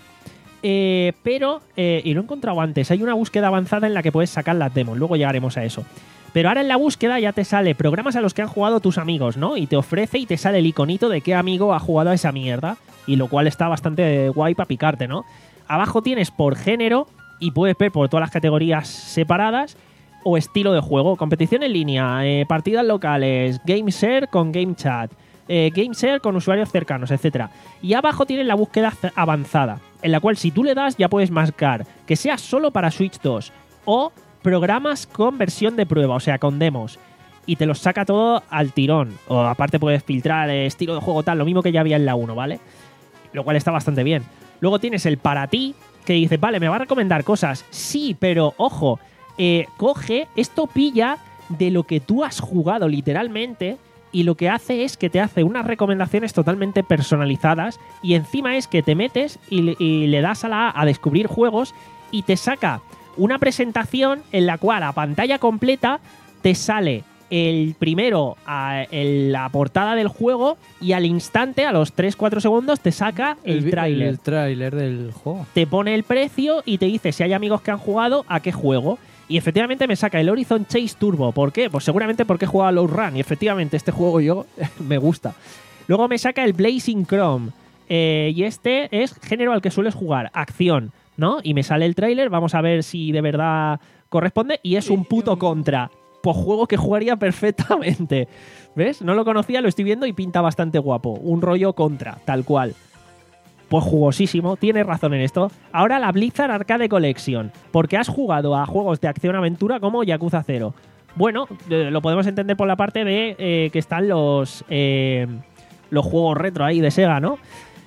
Eh, pero, eh, y lo he encontrado antes, hay una búsqueda avanzada en la que puedes sacar las demos, luego llegaremos a eso. Pero ahora en la búsqueda ya te sale programas a los que han jugado tus amigos, ¿no? Y te ofrece y te sale el iconito de qué amigo ha jugado a esa mierda. Y lo cual está bastante guay para picarte, ¿no? Abajo tienes por género y puedes ver por todas las categorías separadas o estilo de juego. Competición en línea, eh, partidas locales, game share con game chat, eh, game share con usuarios cercanos, etcétera. Y abajo tienes la búsqueda avanzada, en la cual si tú le das ya puedes marcar que sea solo para Switch dos o programas con versión de prueba, o sea, con demos. Y te los saca todo al tirón. O aparte puedes filtrar eh, estilo de juego tal, lo mismo que ya había en la uno, ¿vale? Lo cual está bastante bien. Luego tienes el para ti, que dices, vale, me va a recomendar cosas. Sí, pero ojo, eh, coge, esto pilla de lo que tú has jugado literalmente y lo que hace es que te hace unas recomendaciones totalmente personalizadas y encima es que te metes y, y le das a la A a descubrir juegos y te saca una presentación en la cual a pantalla completa te sale el primero a el- la portada del juego y al instante, a los tres cuatro segundos, te saca el, vi- tráiler. El tráiler del juego. Te pone el precio y te dice si hay amigos que han jugado, a qué juego. Y efectivamente me saca el Horizon Chase Turbo. ¿Por qué? Pues seguramente porque he jugado a Low Run. Y efectivamente este juego yo me gusta. Luego me saca el Blazing Chrome. Eh, y este es género al que sueles jugar, acción, ¿no? Y me sale el tráiler, vamos a ver si de verdad corresponde. Y es un puto Contra. Pues juego que jugaría perfectamente. ¿Ves? No lo conocía, lo estoy viendo y pinta bastante guapo. Un rollo Contra, tal cual. Pues jugosísimo, tienes razón en esto. Ahora la Blizzard Arcade Collection, porque has jugado a juegos de acción-aventura como Yakuza cero. Bueno, eh, lo podemos entender por la parte de eh, que están los, eh, los juegos retro ahí de Sega, ¿no?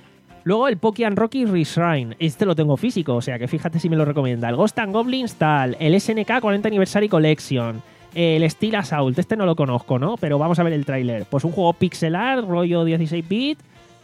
Luego el Pokémon Rocky Reshrine. Este lo tengo físico, o sea que fíjate si me lo recomienda. El Ghost and Goblins tal, el S N K cuarenta Anniversary Collection, el Steel Assault. Este no lo conozco, ¿no? Pero vamos a ver el tráiler. Pues un juego pixelar, rollo dieciséis bit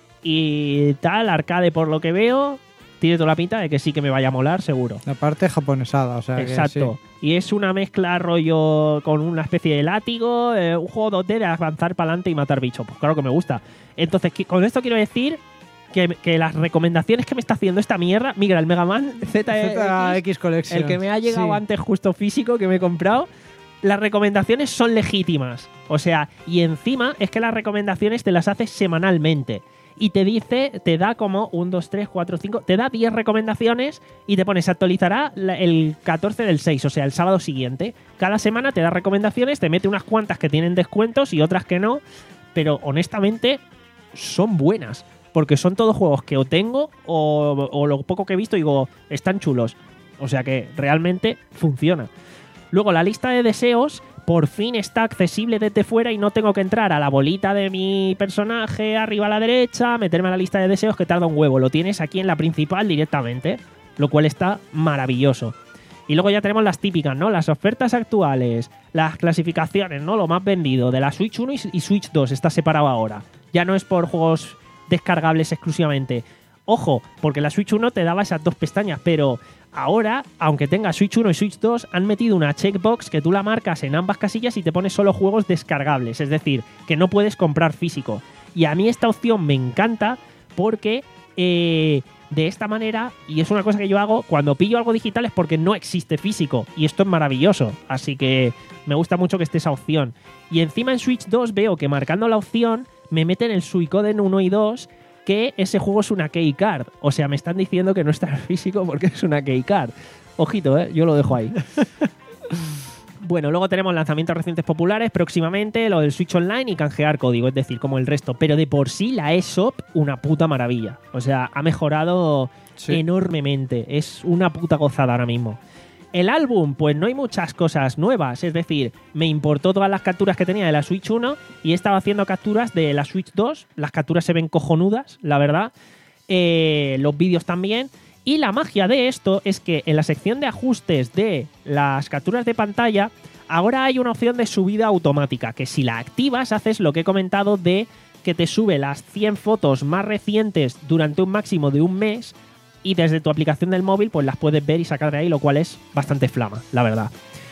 y tal, arcade por lo que veo. Tiene toda la pinta de que sí que me vaya a molar, seguro. La parte japonesada, o sea que Exacto. sí. Y es una mezcla rollo con una especie de látigo, eh, un juego dos D de avanzar para adelante y matar bichos. Pues claro que me gusta. Entonces, qui- con esto quiero decir que, que las recomendaciones que me está haciendo esta mierda, mira, el Mega Man Z Z X, X Collection. el que me ha llegado Sí. antes justo físico que me he comprado, las recomendaciones son legítimas. O sea, y encima es que las recomendaciones te las haces semanalmente. Y te dice, te da como un, dos, tres, cuatro, cinco, te da diez recomendaciones y te pone, se actualizará la- el catorce del seis, o sea, el sábado siguiente. Cada semana te da recomendaciones, te mete unas cuantas que tienen descuentos y otras que no, pero honestamente son buenas, porque son todos juegos que o tengo o, o lo poco que he visto digo, están chulos. O sea que realmente funciona. Luego la lista de deseos, por fin está accesible desde fuera y no tengo que entrar a la bolita de mi personaje arriba a la derecha, meterme a la lista de deseos que tarda un huevo. Lo tienes aquí en la principal directamente, lo cual está maravilloso. Y luego ya tenemos las típicas, ¿no? Las ofertas actuales, las clasificaciones, ¿no? Lo más vendido de la Switch uno y Switch dos está separado ahora. Ya no es por juegos descargables exclusivamente. Ojo, porque la Switch uno te daba esas dos pestañas, pero ahora, aunque tenga Switch uno y Switch dos, han metido una checkbox que tú la marcas en ambas casillas y te pone solo juegos descargables, es decir, que no puedes comprar físico. Y a mí esta opción me encanta porque eh, de esta manera, y es una cosa que yo hago cuando pillo algo digital, es porque no existe físico, y esto es maravilloso, así que me gusta mucho que esté esa opción. Y encima en Switch dos veo que marcando la opción me meten el Suicoden uno y dos, que ese juego es una keycard. O sea, me están diciendo que no está en físico porque es una keycard. Ojito, ¿eh? Yo lo dejo ahí. Bueno, luego tenemos lanzamientos recientes populares próximamente, lo del Switch Online y canjear código, es decir, como el resto. Pero de por sí la eShop, una puta maravilla. O sea, ha mejorado sí. enormemente. Es una puta gozada ahora mismo. El álbum, pues no hay muchas cosas nuevas. Es decir, me importó todas las capturas que tenía de la Switch uno y he estado haciendo capturas de la Switch dos. Las capturas se ven cojonudas, la verdad. Eh, los vídeos también. Y la magia de esto es que en la sección de ajustes de las capturas de pantalla, ahora hay una opción de subida automática, que si la activas haces lo que he comentado de que te sube las cien fotos más recientes durante un máximo de un mes y desde tu aplicación del móvil pues las puedes ver y sacar de ahí, lo cual es bastante flama, la verdad.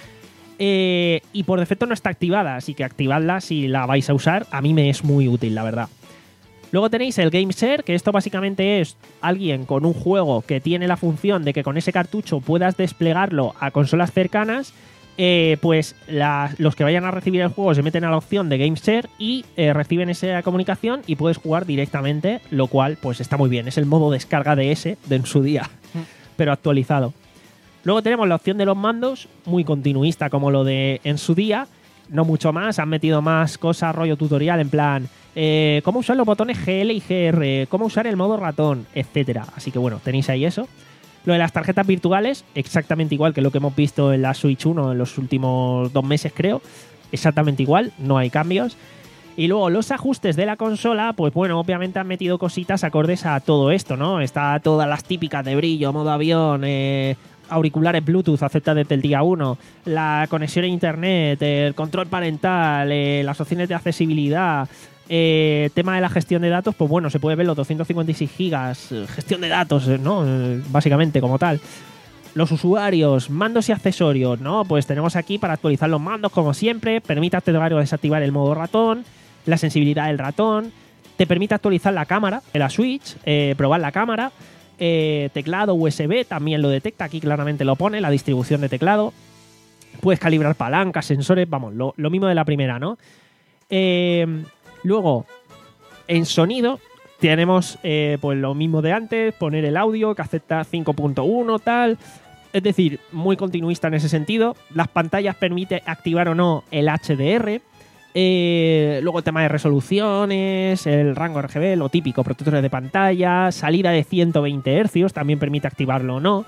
Eh, y por defecto no está activada, así que activadla si la vais a usar. A mí me es muy útil, la verdad. Luego tenéis el Game Share, que esto básicamente es alguien con un juego que tiene la función de que con ese cartucho puedas desplegarlo a consolas cercanas. Eh, pues la, los que vayan a recibir el juego se meten a la opción de Game Share y eh, reciben esa comunicación y puedes jugar directamente, lo cual pues está muy bien. Es el modo descarga de ese de en su día, pero actualizado. Luego tenemos la opción de los mandos, muy continuista como lo de en su día, no mucho más. Han metido más cosas, rollo tutorial, en plan eh, cómo usar los botones G L y G R, cómo usar el modo ratón, etcétera. Así que bueno, tenéis ahí eso. Lo de las tarjetas virtuales, exactamente igual que lo que hemos visto en la Switch uno en los últimos dos meses, creo. Exactamente igual, no hay cambios. Y luego los ajustes de la consola, pues bueno, obviamente han metido cositas acordes a todo esto, ¿no? Está todas las típicas de brillo, modo avión, eh, auriculares Bluetooth, acepta desde el día uno, la conexión a internet, el control parental, eh, las opciones de accesibilidad. Eh, tema de la gestión de datos, pues bueno, se puede ver los doscientos cincuenta y seis gigas, eh, gestión de datos, ¿no? Eh, básicamente como tal. Los usuarios, mandos y accesorios, ¿no? Pues tenemos aquí para actualizar los mandos como siempre, permite activar o desactivar el modo ratón, la sensibilidad del ratón, te permite actualizar la cámara de la Switch, eh, probar la cámara, eh, teclado U S B también lo detecta, aquí claramente lo pone, la distribución de teclado, puedes calibrar palancas, sensores, vamos, lo, lo mismo de la primera, ¿no? Eh... Luego, en sonido, tenemos eh, pues lo mismo de antes, poner el audio, que acepta cinco punto uno, tal. Es decir, muy continuista en ese sentido. Las pantallas permite activar o no el H D R. Eh, luego el tema de resoluciones, el rango R G B, lo típico, protectores de pantalla, salida de ciento veinte hercios, también permite activarlo o no.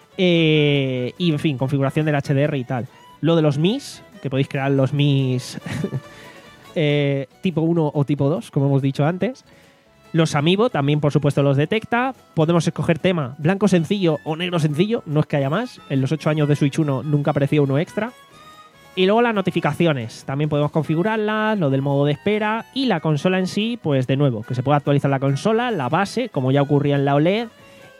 Eh, y, en fin, configuración del H D R y tal. Lo de los M I S, que podéis crear los M I S... Eh, tipo uno o tipo dos, como hemos dicho antes. Los Amiibo también, por supuesto, los detecta. Podemos escoger tema blanco sencillo o negro sencillo, no es que haya más. En los ocho años de Switch uno nunca apareció uno extra. Y luego las notificaciones, también podemos configurarlas, lo del modo de espera. Y la consola en sí, pues de nuevo, que se pueda actualizar la consola, la base, como ya ocurría en la O L E D.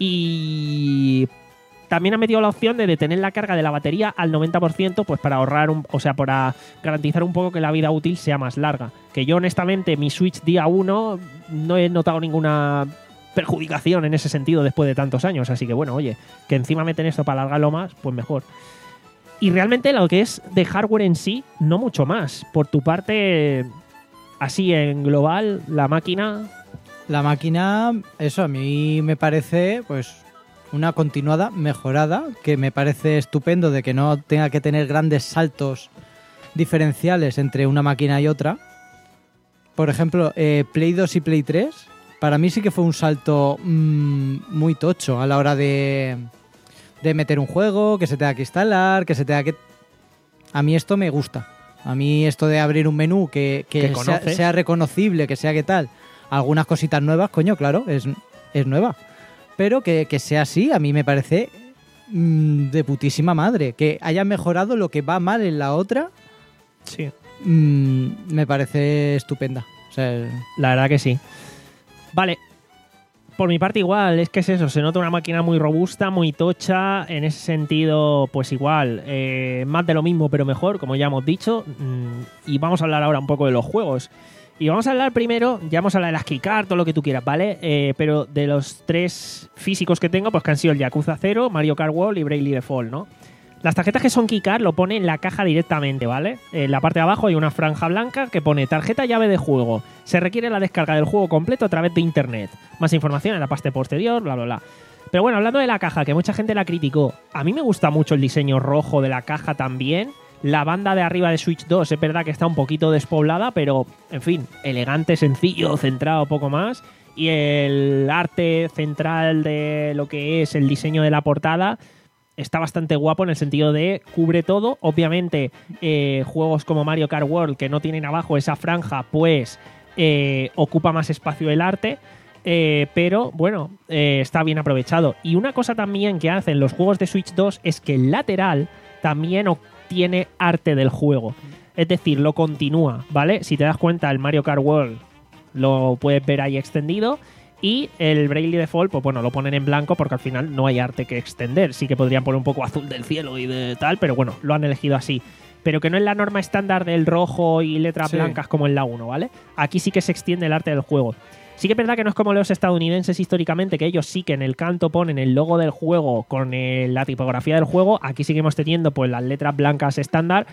Y también ha metido la opción de detener la carga de la batería al noventa por ciento, pues para ahorrar, un, o sea, para garantizar un poco que la vida útil sea más larga. Que yo, honestamente, mi Switch día uno no he notado ninguna perjudicación en ese sentido después de tantos años. Así que, bueno, oye, que encima meten esto para alargarlo más, pues mejor. Y realmente lo que es de hardware en sí, no mucho más. Por tu parte, así en global, la máquina... La máquina, eso a mí me parece, pues... una continuada mejorada, que me parece estupendo de que no tenga que tener grandes saltos diferenciales entre una máquina y otra. Por ejemplo, eh, Play dos y Play tres, para mí sí que fue un salto mmm, muy tocho a la hora de, de meter un juego, que se tenga que instalar, que se tenga que... A mí esto me gusta. A mí esto de abrir un menú que, que, Que sea, conoces. sea reconocible, que sea que tal, algunas cositas nuevas, coño, claro, es, es nueva. Pero que, que sea así, a mí me parece mmm, de putísima madre. Que hayan mejorado lo que va mal en la otra, Sí. mmm, me parece estupenda. O sea, La verdad que sí. Vale. Por mi parte igual, es que es eso, se nota una máquina muy robusta, muy tocha, en ese sentido pues igual, eh, más de lo mismo pero mejor, como ya hemos dicho, mm, y vamos a hablar ahora un poco de los juegos. Y vamos a hablar primero, ya hemos hablado de las keycards, todo lo que tú quieras, ¿vale? Eh, pero de los tres físicos que tengo, pues que han sido el Yakuza cero, Mario Kart World y Bravely Default, ¿no? Las tarjetas que son keycard lo pone en la caja directamente, ¿vale? En la parte de abajo hay una franja blanca que pone tarjeta llave de juego. Se requiere la descarga del juego completo a través de internet. Más información en la parte posterior, bla, bla, bla. Pero bueno, hablando de la caja, que mucha gente la criticó, a mí me gusta mucho el diseño rojo de la caja también. La banda de arriba de Switch dos es verdad que está un poquito despoblada, pero, en fin, elegante, sencillo, centrado, poco más. Y el arte central de lo que es el diseño de la portada está bastante guapo en el sentido de cubre todo. Obviamente, eh, juegos como Mario Kart World, que no tienen abajo esa franja, pues eh, ocupa más espacio el arte. Eh, pero bueno, eh, está bien aprovechado. Y una cosa también que hacen los juegos de Switch dos es que el lateral también obtiene arte del juego. Es decir, lo continúa, ¿vale? Si te das cuenta, el Mario Kart World lo puedes ver ahí extendido. Y el Bravely Default, pues bueno, lo ponen en blanco porque al final no hay arte que extender. Sí que podrían poner un poco azul del cielo y de tal, pero bueno, lo han elegido así. Pero que no es la norma estándar del rojo y letras Sí. blancas como en la uno, ¿vale? Aquí sí que se extiende el arte del juego. Sí que es verdad que no es como los estadounidenses históricamente, que ellos sí que en el canto ponen el logo del juego con el- la tipografía del juego. Aquí seguimos teniendo pues las letras blancas estándar.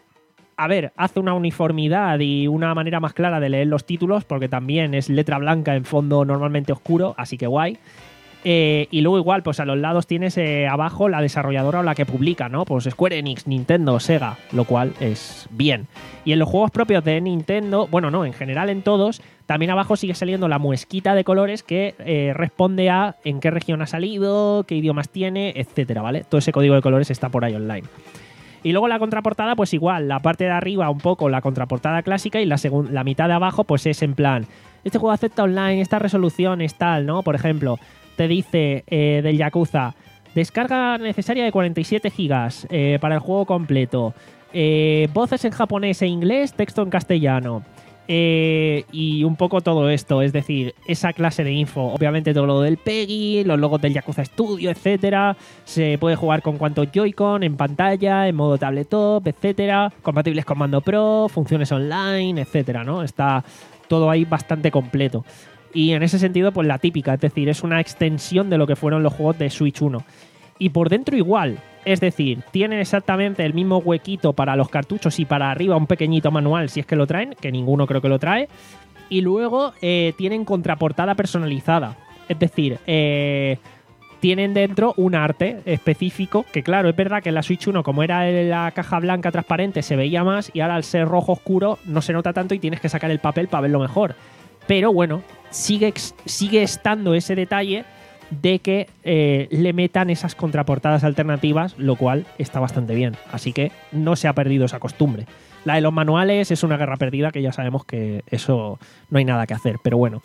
A ver, hace una uniformidad y una manera más clara de leer los títulos, porque también es letra blanca en fondo normalmente oscuro, así que guay. Eh, y luego igual, pues a los lados tienes eh, abajo la desarrolladora o la que publica, ¿no? Pues Square Enix, Nintendo, Sega, lo cual es bien. Y en los juegos propios de Nintendo, bueno, no, en general en todos, también abajo sigue saliendo la muesquita de colores que eh, responde a en qué región ha salido, qué idiomas tiene, etcétera, ¿vale? Todo ese código de colores está por ahí online. Y luego la contraportada, pues igual, la parte de arriba un poco la contraportada clásica y la, segun- la mitad de abajo pues es en plan, este juego acepta online, esta resolución es tal, ¿no? Por ejemplo, te dice eh, del Yakuza, descarga necesaria de cuarenta y siete gigas eh, para el juego completo, eh, voces en japonés e inglés, texto en castellano. Eh, y un poco todo esto, es decir, esa clase de info, obviamente todo lo del PEGI, los logos del Yakuza Studio, etcétera. Se puede jugar con cuantos Joy-Con en pantalla, en modo tabletop, etcétera. Compatibles con mando Pro, funciones online, etcétera, ¿no? Está todo ahí bastante completo. Y en ese sentido, pues la típica, es decir, es una extensión de lo que fueron los juegos de Switch uno. Y por dentro igual, es decir, tienen exactamente el mismo huequito para los cartuchos y para arriba un pequeñito manual si es que lo traen, que ninguno creo que lo trae. Y luego eh, tienen contraportada personalizada, es decir, eh, tienen dentro un arte específico, que claro, es verdad que en la Switch uno, como era la caja blanca transparente, se veía más y ahora al ser rojo oscuro no se nota tanto y tienes que sacar el papel para verlo mejor. Pero bueno, sigue, sigue estando ese detalle de que eh, le metan esas contraportadas alternativas, lo cual está bastante bien. Así que no se ha perdido esa costumbre. La de los manuales es una guerra perdida, que ya sabemos que eso no hay nada que hacer, pero bueno.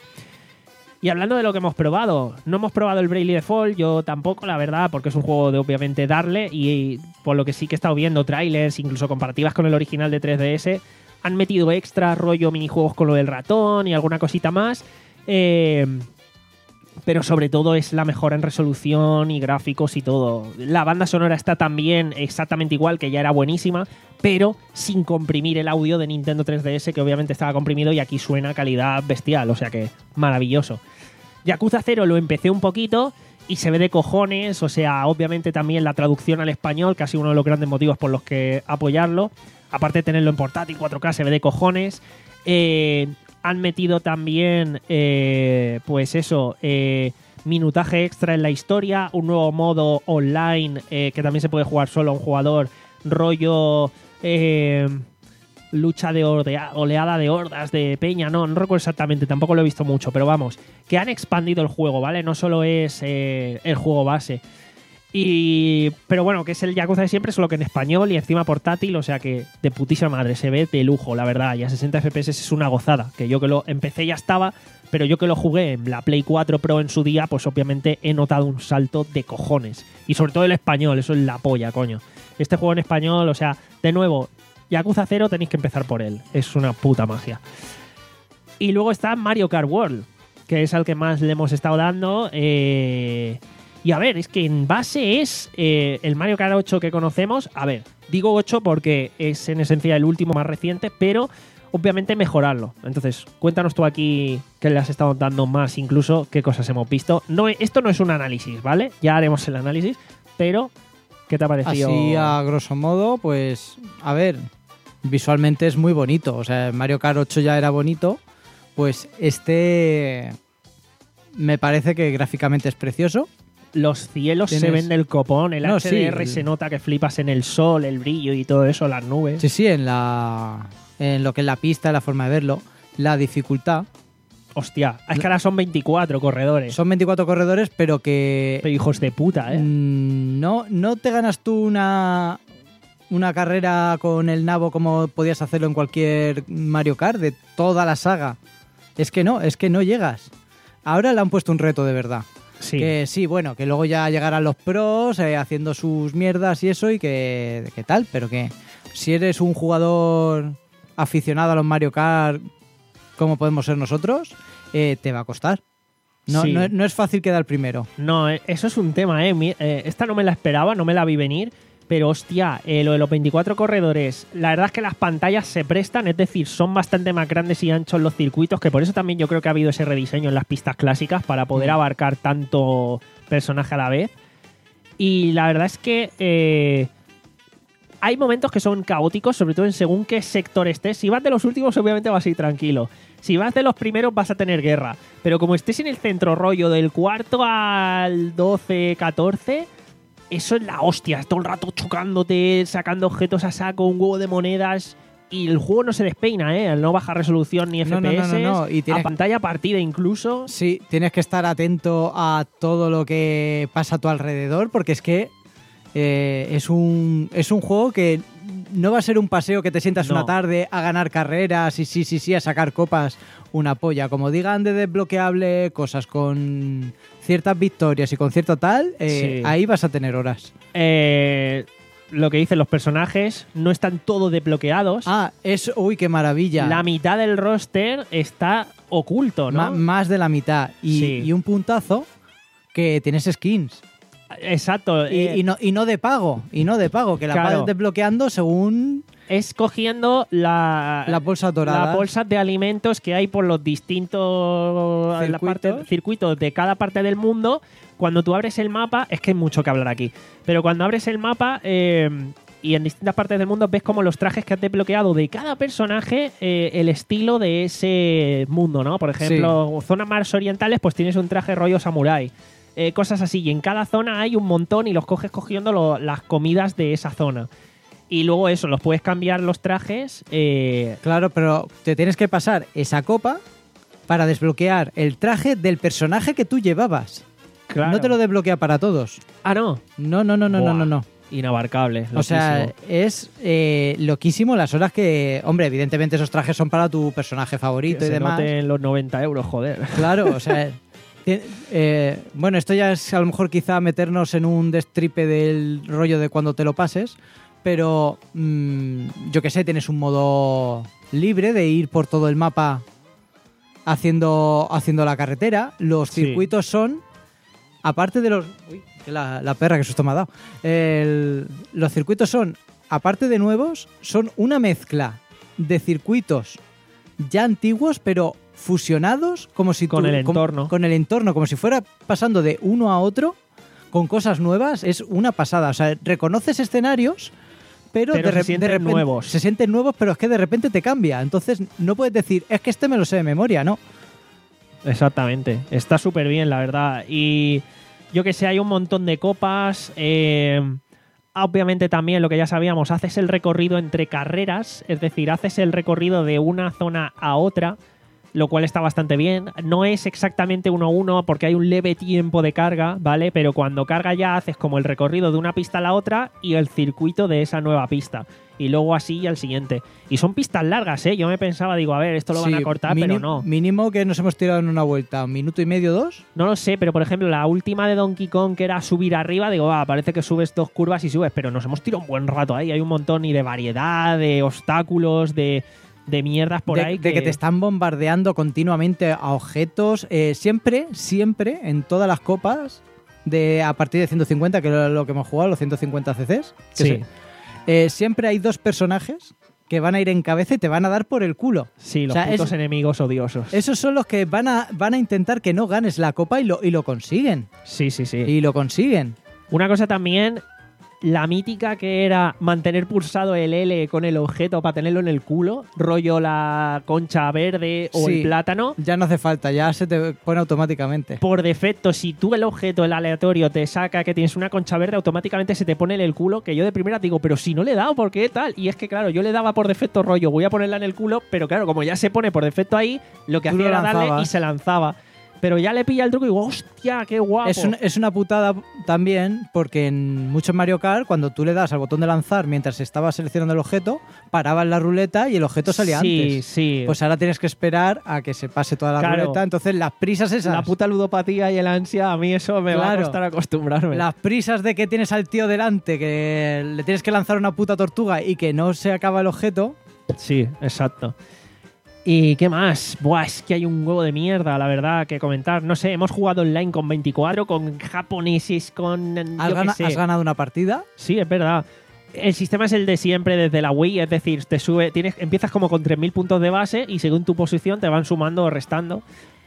Y hablando de lo que hemos probado, no hemos probado el Bravely Default, yo tampoco, la verdad, porque es un juego de obviamente darle, y por lo que sí que he estado viendo trailers, incluso comparativas con el original de tres D S, han metido extra rollo minijuegos con lo del ratón y alguna cosita más. Eh... Pero sobre todo es la mejora en resolución y gráficos y todo. La banda sonora está también exactamente igual, que ya era buenísima, pero sin comprimir el audio de Nintendo tres D S, que obviamente estaba comprimido, y aquí suena a calidad bestial, o sea que maravilloso. Yakuza cero lo empecé un poquito y se ve de cojones, o sea, obviamente también la traducción al español, que ha sido uno de los grandes motivos por los que apoyarlo. Aparte de tenerlo en portátil cuatro K, se ve de cojones. Eh... Han metido también, eh, pues eso, eh, minutaje extra en la historia, un nuevo modo online eh, que también se puede jugar solo a un jugador, rollo eh, lucha de ordea, oleada de hordas de peña, no, no recuerdo exactamente, tampoco lo he visto mucho, pero vamos, que han expandido el juego, ¿vale? No solo es eh, el juego base. Y, pero bueno, que es el Yakuza de siempre, solo que en español y encima portátil, o sea que de putísima madre, se ve de lujo, la verdad. Y a sesenta F P S es una gozada, que yo que lo empecé ya estaba, pero yo que lo jugué en la Play cuatro Pro en su día, pues obviamente he notado un salto de cojones. Y sobre todo el español, eso es la polla, coño. Este juego en español, o sea, de nuevo, Yakuza cero tenéis que empezar por él, es una puta magia. Y luego está Mario Kart World, que es al que más le hemos estado dando. Eh... Y a ver, es que en base es eh, el Mario Kart ocho que conocemos. A ver, digo ocho porque es en esencia el último más reciente, pero obviamente mejorarlo. Entonces, cuéntanos tú aquí que le has estado dando más, incluso qué cosas hemos visto. No, esto no es un análisis, ¿vale? Ya haremos el análisis, pero ¿qué te ha parecido? Así a grosso modo, pues, a ver, visualmente es muy bonito. O sea, Mario Kart ocho ya era bonito, pues este me parece que gráficamente es precioso. Los cielos ¿Tienes? se ven del copón, el No, H D R sí. se nota que flipas en el sol, el brillo y todo eso, las nubes. Sí, sí, en la en lo que es la pista, la forma de verlo, la dificultad. Hostia, es que ahora son veinticuatro corredores. Son veinticuatro corredores, pero que Pero hijos de puta, ¿eh? mm, no, no te ganas tú una, una carrera con el nabo como podías hacerlo en cualquier Mario Kart de toda la saga. Es que no, es que no llegas. Ahora le han puesto un reto de verdad. Sí. Que sí, bueno, que luego ya llegarán los pros eh, haciendo sus mierdas y eso y que, que tal, pero que si eres un jugador aficionado a los Mario Kart como podemos ser nosotros, eh, te va a costar. No, Sí. no, no es fácil quedar primero. No, eh, eso es un tema, ¿eh? Mi- eh, Esta no me la esperaba, no me la vi venir, pero hostia, eh, lo de los veinticuatro corredores, la verdad es que las pantallas se prestan, es decir, son bastante más grandes y anchos los circuitos, que por eso también yo creo que ha habido ese rediseño en las pistas clásicas para poder Mm. abarcar tanto personaje a la vez. Y la verdad es que eh, hay momentos que son caóticos, sobre todo en según qué sector estés. Si vas de los últimos, obviamente vas a ir tranquilo. Si vas de los primeros, vas a tener guerra. Pero como estés en el centro rollo del cuarto al doce, catorce, eso es la hostia. Todo el rato chocándote, sacando objetos a saco, un huevo de monedas. Y el juego no se despeina, ¿eh? No baja resolución ni No, no, F P S. no, no, no. Y tienes- A pantalla partida incluso. Sí, tienes que estar atento a todo lo que pasa a tu alrededor porque es que eh, es, un, es un juego que no va a ser un paseo que te sientas No. una tarde a ganar carreras y sí, sí, sí, a sacar copas, una polla. Como digan de desbloqueable cosas con ciertas victorias y con cierto tal, eh, Sí. ahí vas a tener horas. Eh, lo que dicen los personajes, no están todos desbloqueados. Ah, es... Uy, qué maravilla. La mitad del roster está oculto, ¿no? Ma- más de la mitad. Y, Sí. y un puntazo que tienes skins. Exacto. Y, eh, y no, y no de pago, y no de pago, que la Claro. vas desbloqueando según es cogiendo la, las bolsas doradas. las bolsas de alimentos que hay por los distintos la Circuitos. parte- circuitos de cada parte del mundo. Cuando tú abres el mapa, es que hay mucho que hablar aquí, pero cuando abres el mapa eh, y en distintas partes del mundo ves como los trajes que has desbloqueado de cada personaje, eh, el estilo de ese mundo, ¿no? Por ejemplo, zonas más orientales, pues tienes un traje rollo samurái. Eh, cosas así, y en cada zona hay un montón y los coges cogiendo lo- las comidas de esa zona. Y luego eso, los puedes cambiar los trajes. eh, Claro, pero te tienes que pasar esa copa para desbloquear el traje del personaje que tú llevabas. claro. No te lo desbloquea para todos. Ah, no. No, no, no, no, Buah, no, no, no. Inabarcable. O sea, loquísimo. es eh, loquísimo las horas que... Hombre, evidentemente esos trajes son para tu personaje favorito que y se demás. noten los noventa euros, joder. Claro, o sea... ti- eh, bueno, esto ya es a lo mejor quizá meternos en un destripe del rollo de cuando te lo pases, pero mm, yo que sé, tienes un modo libre de ir por todo el mapa haciendo, haciendo la carretera. Los Sí. circuitos son, aparte de los... Uy, que la, la perra que susto me ha dado. El- los circuitos son, aparte de nuevos, son una mezcla de circuitos ya antiguos, pero fusionados como si Con tú- el como- entorno. con el entorno, como si fuera pasando de uno a otro con cosas nuevas. Es una pasada. O sea, reconoces escenarios, pero, Pero de, se re- sienten de repente nuevos. se sienten nuevos, pero es que de repente te cambia. Entonces no puedes decir, es que este me lo sé de memoria, ¿no? Exactamente. Está súper bien, la verdad. Y yo que sé, hay un montón de copas. eh, obviamente también lo que ya sabíamos, haces el recorrido entre carreras. Es decir, haces el recorrido de una zona a otra. lo cual está bastante bien. No es exactamente uno a uno porque hay un leve tiempo de carga, ¿vale? Pero cuando carga ya haces como el recorrido de una pista a la otra y el circuito de esa nueva pista. Y luego así al siguiente. Y son pistas largas, ¿eh? Yo me pensaba, digo, a ver, esto lo van Sí, a cortar, mini- pero no. Mínimo que nos hemos tirado en una vuelta, un minuto y medio, dos. No lo sé, pero por ejemplo, la última de Donkey Kong, que era subir arriba, digo, va, parece que subes dos curvas y subes, pero nos hemos tirado un buen rato ahí. Hay un montón y de variedad, de obstáculos, de... de mierdas por de, ahí de que te están bombardeando continuamente a objetos. Eh, siempre, siempre, en todas las copas, de a partir de ciento cincuenta, que es lo que hemos jugado, los ciento cincuenta cc's, que Sí. se- eh, siempre hay dos personajes que van a ir en cabeza y te van a dar por el culo. Sí, los O sea, putos es- enemigos odiosos. Esos son los que van a, van a intentar que no ganes la copa y lo, y lo consiguen. Sí, sí, sí. Y lo consiguen. Una cosa también, la mítica que era mantener pulsado el L con el objeto para tenerlo en el culo, rollo la concha verde o Sí. el plátano. Ya no hace falta, ya se te pone automáticamente. Por defecto, si tú el objeto, el aleatorio, te saca que tienes una concha verde, automáticamente se te pone en el culo, que yo de primera digo, pero si no le he dado, ¿por qué tal? Y es que, claro, yo le daba por defecto rollo, voy a ponerla en el culo, pero claro, como ya se pone por defecto ahí, lo que Tú hacía lo era darle y lanzabas. se lanzaba. Pero ya le pilla el truco y digo, hostia, qué guapo. Es, un- es una putada también porque en muchos Mario Kart, cuando tú le das al botón de lanzar mientras estabas seleccionando el objeto, parabas la ruleta y el objeto salía sí, antes. sí. Pues ahora tienes que esperar a que se pase toda la Claro. ruleta. Entonces las prisas esas, La puta ludopatía y el ansia, a mí eso me va a Claro. costar acostumbrarme. las prisas de que tienes al tío delante, que le tienes que lanzar una puta tortuga y que no se acaba el objeto. Sí, exacto. ¿Y qué más? Buah, es que hay un huevo de mierda, la verdad, que comentar. No sé, hemos jugado online con veinticuatro, con japoneses, con... Has, yo qué gana- sé. has ganado una partida. Sí, es verdad. El sistema es el de siempre desde la Wii, es decir, te sube, tienes, empiezas como con tres mil puntos de base y según tu posición te van sumando o restando.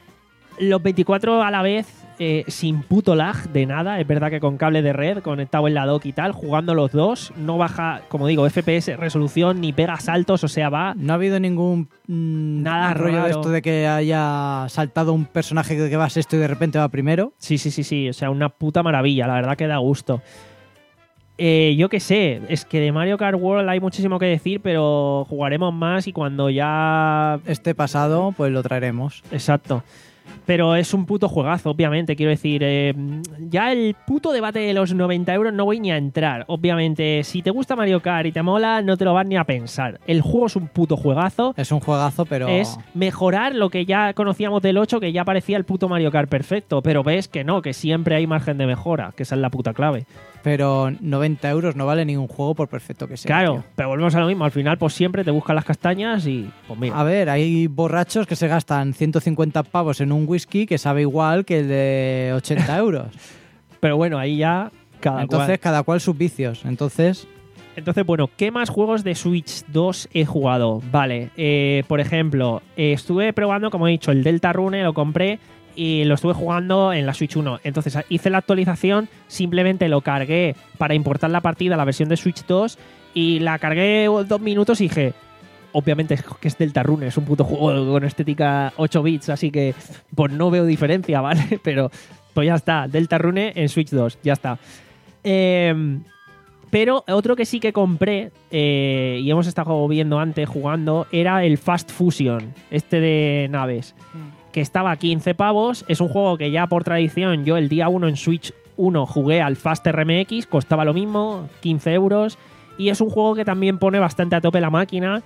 Los veinticuatro a la vez, eh, sin puto lag de nada. Es verdad que con cable de red, conectado en la dock y tal, jugando los dos, no baja, como digo, F P S, resolución, ni pega saltos, o sea, va... No ha habido ningún mm, Nada rollo de raro. esto de que haya saltado un personaje que va sexto y de repente va primero. Sí, sí, sí, sí. O sea, una puta maravilla. La verdad que da gusto. Eh, yo qué sé. Es que de Mario Kart World hay muchísimo que decir, pero jugaremos más y cuando ya... Este pasado, pues lo traeremos. Exacto. Pero es un puto juegazo, obviamente. Quiero decir, eh, ya el puto debate de los noventa euros no voy ni a entrar. Obviamente, si te gusta Mario Kart y te mola, no te lo vas ni a pensar. El juego es un puto juegazo. Es un juegazo, pero... Es mejorar lo que ya conocíamos del ocho, que ya parecía el puto Mario Kart perfecto. Pero ves que no, que siempre hay margen de mejora, que esa es la puta clave. Pero noventa euros no vale ningún juego por perfecto que sea. Claro, tío. pero volvemos a lo mismo. Al final, pues siempre te buscan las castañas y pues mira. A ver, hay borrachos que se gastan ciento cincuenta pavos en un whisky que sabe igual que el de ochenta euros. Pero bueno, ahí ya cada Entonces, cual. cada cual sus vicios. Entonces, Entonces, bueno, ¿qué más juegos de Switch dos he jugado? Vale, eh, por ejemplo, eh, estuve probando, como he dicho, el Deltarune, lo compré y lo estuve jugando en la Switch uno. Entonces hice la actualización, simplemente lo cargué para importar la partida, la versión de Switch dos, y la cargué dos minutos y dije, obviamente es que es Deltarune, es un puto juego con estética ocho bits, así que pues no veo diferencia, ¿vale? Pero pues ya está, Deltarune en Switch dos, ya está. Eh, pero otro que sí que compré, eh, y hemos estado viendo antes jugando, era el Fast Fusion, este de naves, que estaba a quince pavos. Es un juego que ya por tradición, yo el día uno en Switch uno jugué al Fast R M X, costaba lo mismo, quince euros, y es un juego que también pone bastante a tope la máquina.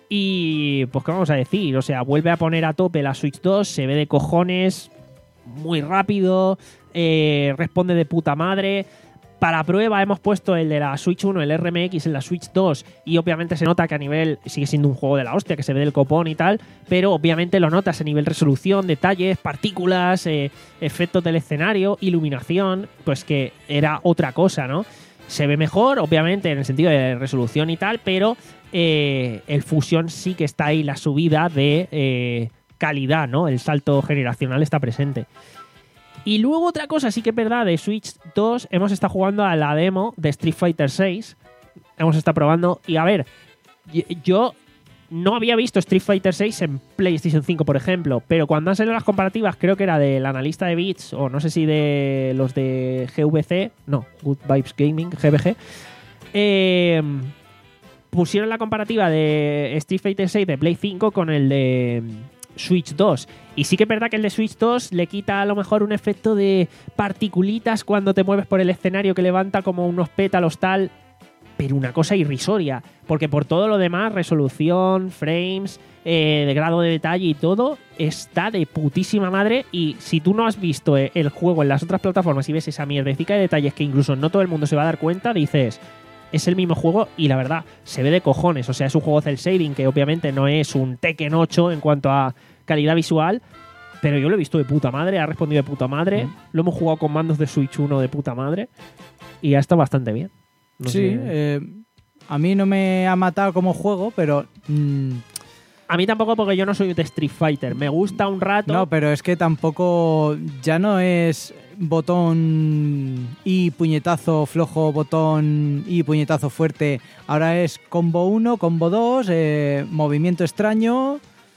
Y pues qué vamos a decir, o sea, vuelve a poner a tope la Switch dos, se ve de cojones, muy rápido, eh, responde de puta madre. Para prueba hemos puesto el de la Switch uno, el R M X en la Switch dos, y obviamente se nota que a nivel sigue siendo un juego de la hostia, que se ve del copón y tal, pero obviamente lo notas a nivel resolución, detalles, partículas, eh, efectos del escenario, iluminación, pues que era otra cosa, ¿no? Se ve mejor, obviamente, en el sentido de resolución y tal, pero eh, el Fusion sí que está ahí, la subida de eh, calidad, ¿no? El salto generacional está presente. Y luego otra cosa, sí que es verdad, de Switch dos, hemos estado jugando a la demo de Street Fighter seis. Hemos estado probando. Y a ver, yo no había visto Street Fighter seis en PlayStation cinco, por ejemplo, pero cuando han salido las comparativas, creo que era del analista de bits, o no sé si de los de G V C, no, Good Vibes Gaming, G V G, eh, pusieron la comparativa de Street Fighter seis de Play cinco con el de Switch dos. Y sí que es verdad que el de Switch dos le quita a lo mejor un efecto de particulitas cuando te mueves por el escenario que levanta como unos pétalos tal, pero una cosa irrisoria, porque por todo lo demás, resolución, frames, eh, de grado de detalle y todo, está de putísima madre. Y si tú no has visto el juego en las otras plataformas y ves esa mierdecica de detalles que incluso no todo el mundo se va a dar cuenta, dices, es el mismo juego y la verdad, se ve de cojones. O sea, es un juego cel shading que obviamente no es un Tekken ocho en cuanto a calidad visual, pero yo lo he visto de puta madre, ha respondido de puta madre, mm. lo hemos jugado con mandos de Switch uno de puta madre y ha estado bastante bien. No sí, sé. eh, a mí no me ha matado como juego, pero... Mmm, a mí tampoco, porque yo no soy de Street Fighter. Me gusta un rato. No, pero es que tampoco... Ya no es botón y puñetazo flojo, botón y puñetazo fuerte. Ahora es combo uno, combo dos, eh, movimiento extraño...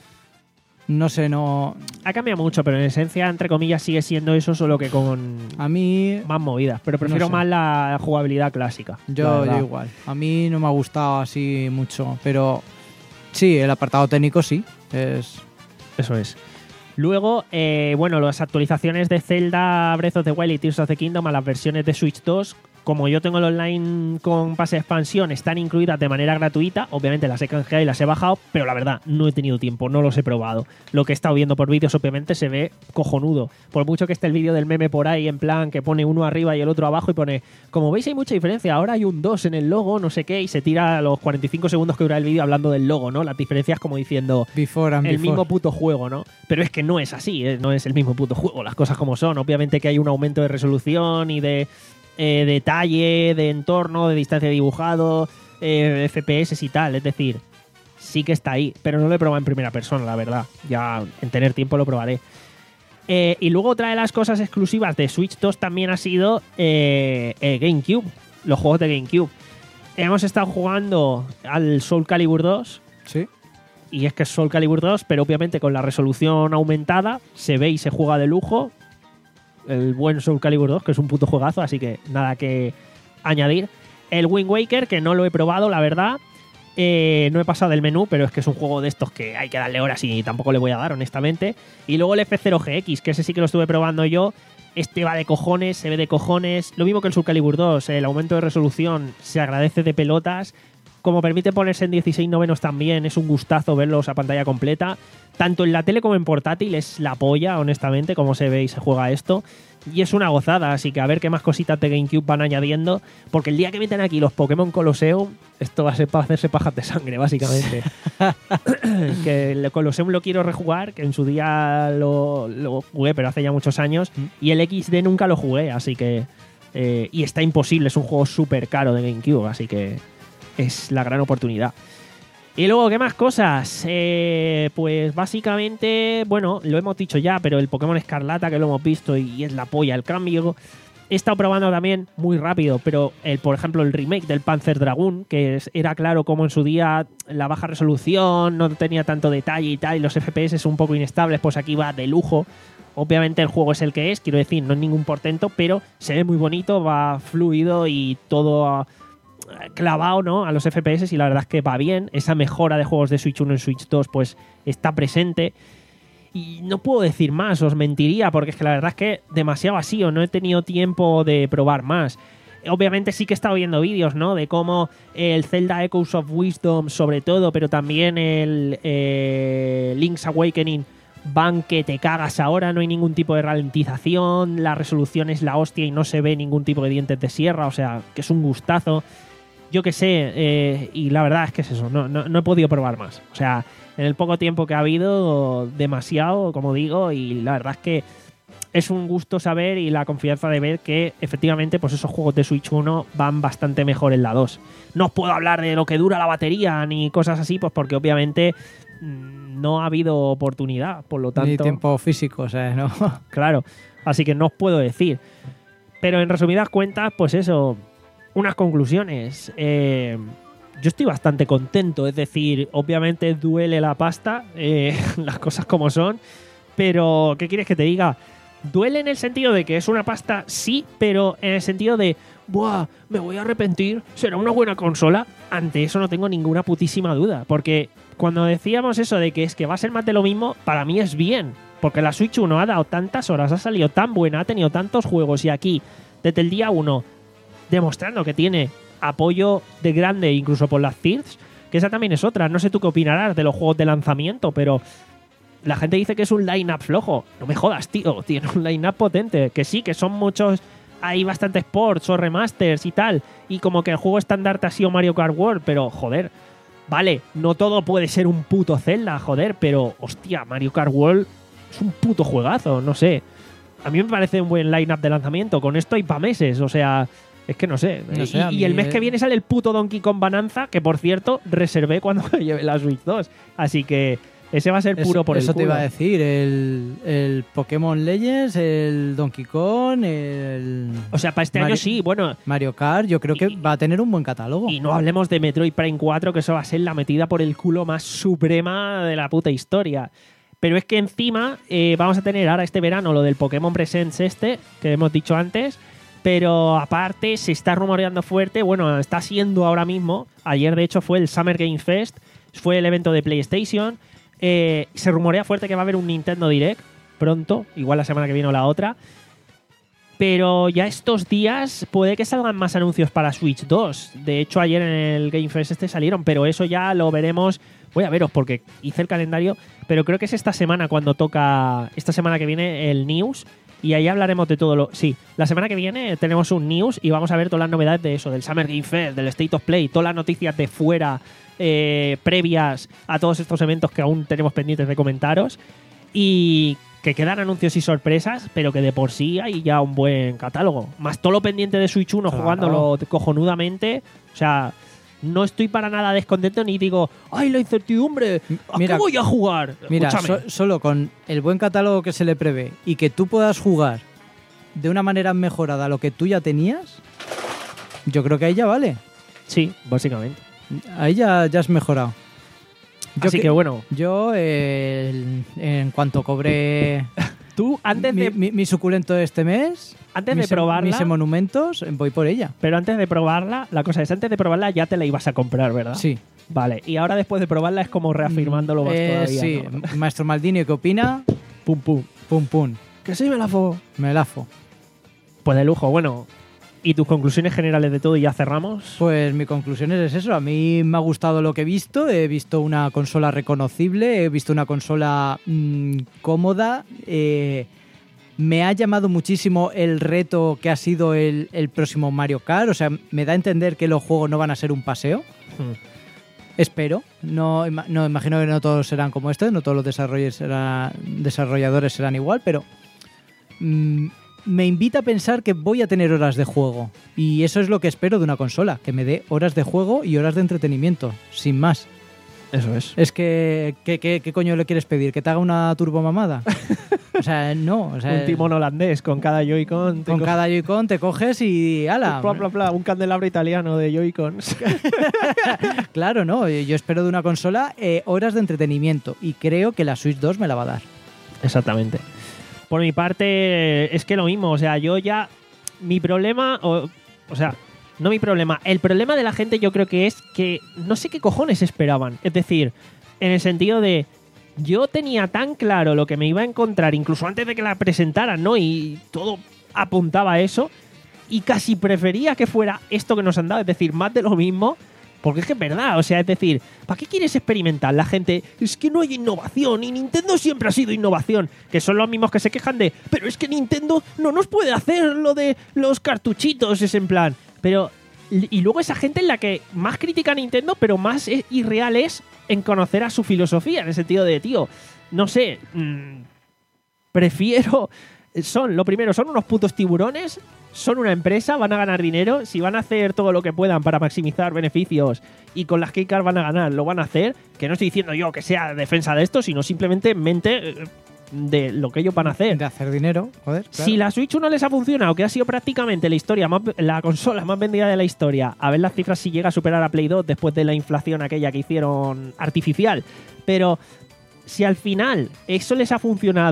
No sé, no... Ha cambiado mucho, pero en esencia, entre comillas, sigue siendo eso, solo que con a mí más movidas. Pero prefiero no sé. más la jugabilidad clásica. Yo, yo igual. A mí no me ha gustado así mucho, pero sí, el apartado técnico sí. Es... Eso es. Luego, eh, bueno, las actualizaciones de Zelda, Breath of the Wild y Tears of the Kingdom a las versiones de Switch dos, como yo tengo el online con pase de expansión, están incluidas de manera gratuita. Obviamente las he canjeado y las he bajado, pero la verdad, no he tenido tiempo, no los he probado. Lo que he estado viendo por vídeos, obviamente, se ve cojonudo. Por mucho que esté el vídeo del meme por ahí, en plan, que pone uno arriba y el otro abajo y pone, como veis hay mucha diferencia, ahora hay un dos en el logo, no sé qué, y se tira los cuarenta y cinco segundos que dura el vídeo hablando del logo, ¿no? Las diferencias como diciendo, before and el before. mismo puto juego, ¿no? Pero es que no es así, ¿eh? No es el mismo puto juego, las cosas como son. Obviamente que hay un aumento de resolución y de... Eh, detalle, de entorno, de distancia de dibujado, eh, F P S y tal. Es decir, sí que está ahí, pero no lo he probado en primera persona, la verdad. Ya en tener tiempo lo probaré. Eh, y luego otra de las cosas exclusivas de Switch dos también ha sido eh, eh, GameCube, los juegos de GameCube. Hemos estado jugando al Soul Calibur dos. Sí. Y es que es Soul Calibur dos, pero obviamente con la resolución aumentada, se ve y se juega de lujo. El buen Soul Calibur dos, que es un puto juegazo, así que nada que añadir. El Wind Waker, que no lo he probado, la verdad. Eh, no he pasado del menú, pero es que es un juego de estos que hay que darle horas y tampoco le voy a dar, honestamente. Y luego el F cero G X, que ese sí que lo estuve probando yo. Este va de cojones, se ve de cojones. Lo mismo que el Soul Calibur dos, el aumento de resolución se agradece de pelotas. Como permite ponerse en dieciséis novenos también, es un gustazo verlos a pantalla completa. Tanto en la tele como en portátil es la polla, honestamente, como se ve y se juega esto. Y es una gozada, así que a ver qué más cositas de GameCube van añadiendo. Porque el día que meten aquí los Pokémon Colosseum, esto va a ser para hacerse pajas de sangre, básicamente. Que el Colosseum lo quiero rejugar, que en su día lo, lo jugué, pero hace ya muchos años. Y el X D nunca lo jugué, así que... Eh, y está imposible, es un juego súper caro de GameCube, así que... es la gran oportunidad. Y luego, ¿qué más cosas? Eh, pues básicamente, bueno, lo hemos dicho ya, pero el Pokémon Escarlata, que lo hemos visto y es la polla el cambio. He estado probando también muy rápido, pero el, por ejemplo el remake del Panzer Dragoon, que es, era claro como en su día la baja resolución, no tenía tanto detalle y tal, y los F P S un poco inestables, pues aquí va de lujo. Obviamente el juego es el que es, quiero decir, no es ningún portento, pero se ve muy bonito, va fluido y todo... A, clavado, ¿no?, a los F P S, y la verdad es que va bien. Esa mejora de juegos de Switch uno en Switch dos pues está presente. Y no puedo decir más, os mentiría, porque es que la verdad es que demasiado vacío, no he tenido tiempo de probar más. Obviamente sí que he estado viendo vídeos, ¿no?, de cómo el Zelda Echoes of Wisdom, sobre todo, pero también el eh, Link's Awakening van que te cagas ahora, no hay ningún tipo de ralentización, la resolución es la hostia y no se ve ningún tipo de dientes de sierra, o sea, que es un gustazo. Yo qué sé, eh, y la verdad es que es eso, no, no, no he podido probar más. O sea, en el poco tiempo que ha habido, demasiado, como digo, y la verdad es que es un gusto saber y la confianza de ver que efectivamente pues esos juegos de Switch uno van bastante mejor en la dos. No os puedo hablar de lo que dura la batería ni cosas así, pues porque obviamente mmm, no ha habido oportunidad, por lo tanto... Ni tiempo físico, o sea, ¿no? Claro, así que no os puedo decir. Pero en resumidas cuentas, pues eso... Unas conclusiones. Eh, yo estoy bastante contento, es decir, obviamente duele la pasta, eh, las cosas como son, pero ¿qué quieres que te diga? duele en el sentido de que es una pasta, sí, pero en el sentido de, ¡buah! Me voy a arrepentir, será una buena consola. Ante eso no tengo ninguna putísima duda, porque cuando decíamos eso de que es que va a ser más de lo mismo, para mí es bien, porque la Switch uno ha dado tantas horas, ha salido tan buena, ha tenido tantos juegos y aquí, desde el día uno, demostrando que tiene apoyo de grande incluso por las thirds, que esa también es otra. No sé tú qué opinarás de los juegos de lanzamiento, pero la gente dice que es un line-up flojo. No me jodas, tío, tiene un line-up potente, que sí, que son muchos, hay bastantes ports o remasters y tal, y como que el juego estandarte ha sido Mario Kart World, pero joder, vale, no todo puede ser un puto Zelda, joder, pero hostia, Mario Kart World es un puto juegazo, no sé. A mí me parece un buen line-up de lanzamiento. Con esto hay pa' meses, o sea, es que no sé. No sé, y, y el mes eh... que viene sale el puto Donkey Kong Bonanza, que por cierto reservé cuando me lleve la Switch dos. Así que ese va a ser puro eso, por el Eso culo. te iba a decir, el, el Pokémon Legends, el Donkey Kong, el... O sea, para este Mario, año sí, bueno. Mario Kart, yo creo que y, va a tener un buen catálogo. Y no hablemos de Metroid Prime cuatro, que eso va a ser la metida por el culo más suprema de la puta historia. Pero es que encima eh, vamos a tener ahora este verano lo del Pokémon Presents este, que hemos dicho antes, pero aparte se está rumoreando fuerte, bueno, está siendo ahora mismo, ayer de hecho fue el Summer Game Fest, fue el evento de PlayStation, eh, se rumorea fuerte que va a haber un Nintendo Direct pronto, igual la semana que viene o la otra, pero ya estos días puede que salgan más anuncios para Switch dos. De hecho, ayer en el Game Fest este salieron, pero eso ya lo veremos. Voy a veros porque hice el calendario, pero creo que es esta semana cuando toca, esta semana que viene el News, y ahí hablaremos de todo lo... Sí, la semana que viene tenemos un News y vamos a ver todas las novedades de eso, del Summer Game Fest, del State of Play, todas las noticias de fuera, eh, previas a todos estos eventos que aún tenemos pendientes de comentaros, y que quedan anuncios y sorpresas, pero que de por sí hay ya un buen catálogo. Más todo lo pendiente de Switch uno, claro, jugándolo cojonudamente. O sea, no estoy para nada descontento ni digo, ¡ay, la incertidumbre! ¿A mira, qué voy a jugar? Mira, so, solo con el buen catálogo que se le prevé y que tú puedas jugar de una manera mejorada a lo que tú ya tenías, yo creo que ahí ya vale. Sí, básicamente. Ahí ya, ya has mejorado. Yo Así que, que bueno. Yo, eh, en cuanto cobré tú antes mi, de mi, mi suculento de este mes, antes mis, de probarla, mis monumentos, voy por ella. Pero antes de probarla, la cosa es, antes de probarla ya te la ibas a comprar, ¿verdad? Sí. Vale, y ahora después de probarla es como reafirmándolo más eh, todavía. Sí, ¿no? Maestro Maldini, ¿qué opina? Pum, pum. Pum, pum. Que sí me la fo. Me la fo. Pues de lujo, bueno. ¿Y tus conclusiones generales de todo y ya cerramos? Pues mi conclusión es eso. A mí me ha gustado lo que he visto. He visto una consola reconocible, he visto una consola mmm, cómoda. Eh, me ha llamado muchísimo el reto que ha sido el, el próximo Mario Kart. O sea, me da a entender que los juegos no van a ser un paseo. Hmm. Espero. No, no imagino que no todos serán como este, no todos los desarrolladores serán, desarrolladores serán igual, pero... Mmm, me invita a pensar que voy a tener horas de juego. Y eso es lo que espero de una consola, que me dé horas de juego y horas de entretenimiento, sin más. Eso es. Es que, ¿qué, qué, qué coño le quieres pedir? ¿Que te haga una turbomamada? O sea, no. O sea, un timón holandés con cada Joy-Con. Con co- cada Joy-Con te coges y ¡ala! Bla, bla, bla, un candelabro italiano de Joy-Cons. Claro, no. Yo espero de una consola eh, horas de entretenimiento y creo que la Switch dos me la va a dar. Exactamente. Por mi parte, es que lo mismo, o sea, yo ya, mi problema, o, o sea, no mi problema, el problema de la gente yo creo que es que no sé qué cojones esperaban. Es decir, en el sentido de, yo tenía tan claro lo que me iba a encontrar, incluso antes de que la presentaran, ¿no? Y todo apuntaba a eso, y casi prefería que fuera esto que nos han dado, es decir, más de lo mismo. Porque es que es verdad, o sea, es decir, ¿para qué quieres experimentar? La gente, es que no hay innovación y Nintendo siempre ha sido innovación, que son los mismos que se quejan de, pero es que Nintendo no nos puede hacer lo de los cartuchitos, es en plan. Pero, y luego esa gente en la que más critica a Nintendo, pero más es irreal es en conocer a su filosofía, en el sentido de, tío, no sé, mmm, prefiero... Son, lo primero, son unos putos tiburones, son una empresa, van a ganar dinero, si van a hacer todo lo que puedan para maximizar beneficios y con las keycards van a ganar, lo van a hacer, que no estoy diciendo yo que sea defensa de esto, sino simplemente mente de lo que ellos van a hacer. De hacer dinero, joder. Claro. Si la Switch uno les ha funcionado, que ha sido prácticamente la historia más, la consola más vendida de la historia, a ver las cifras si llega a superar a Play dos después de la inflación aquella que hicieron artificial, pero... Si al final eso les ha funcionado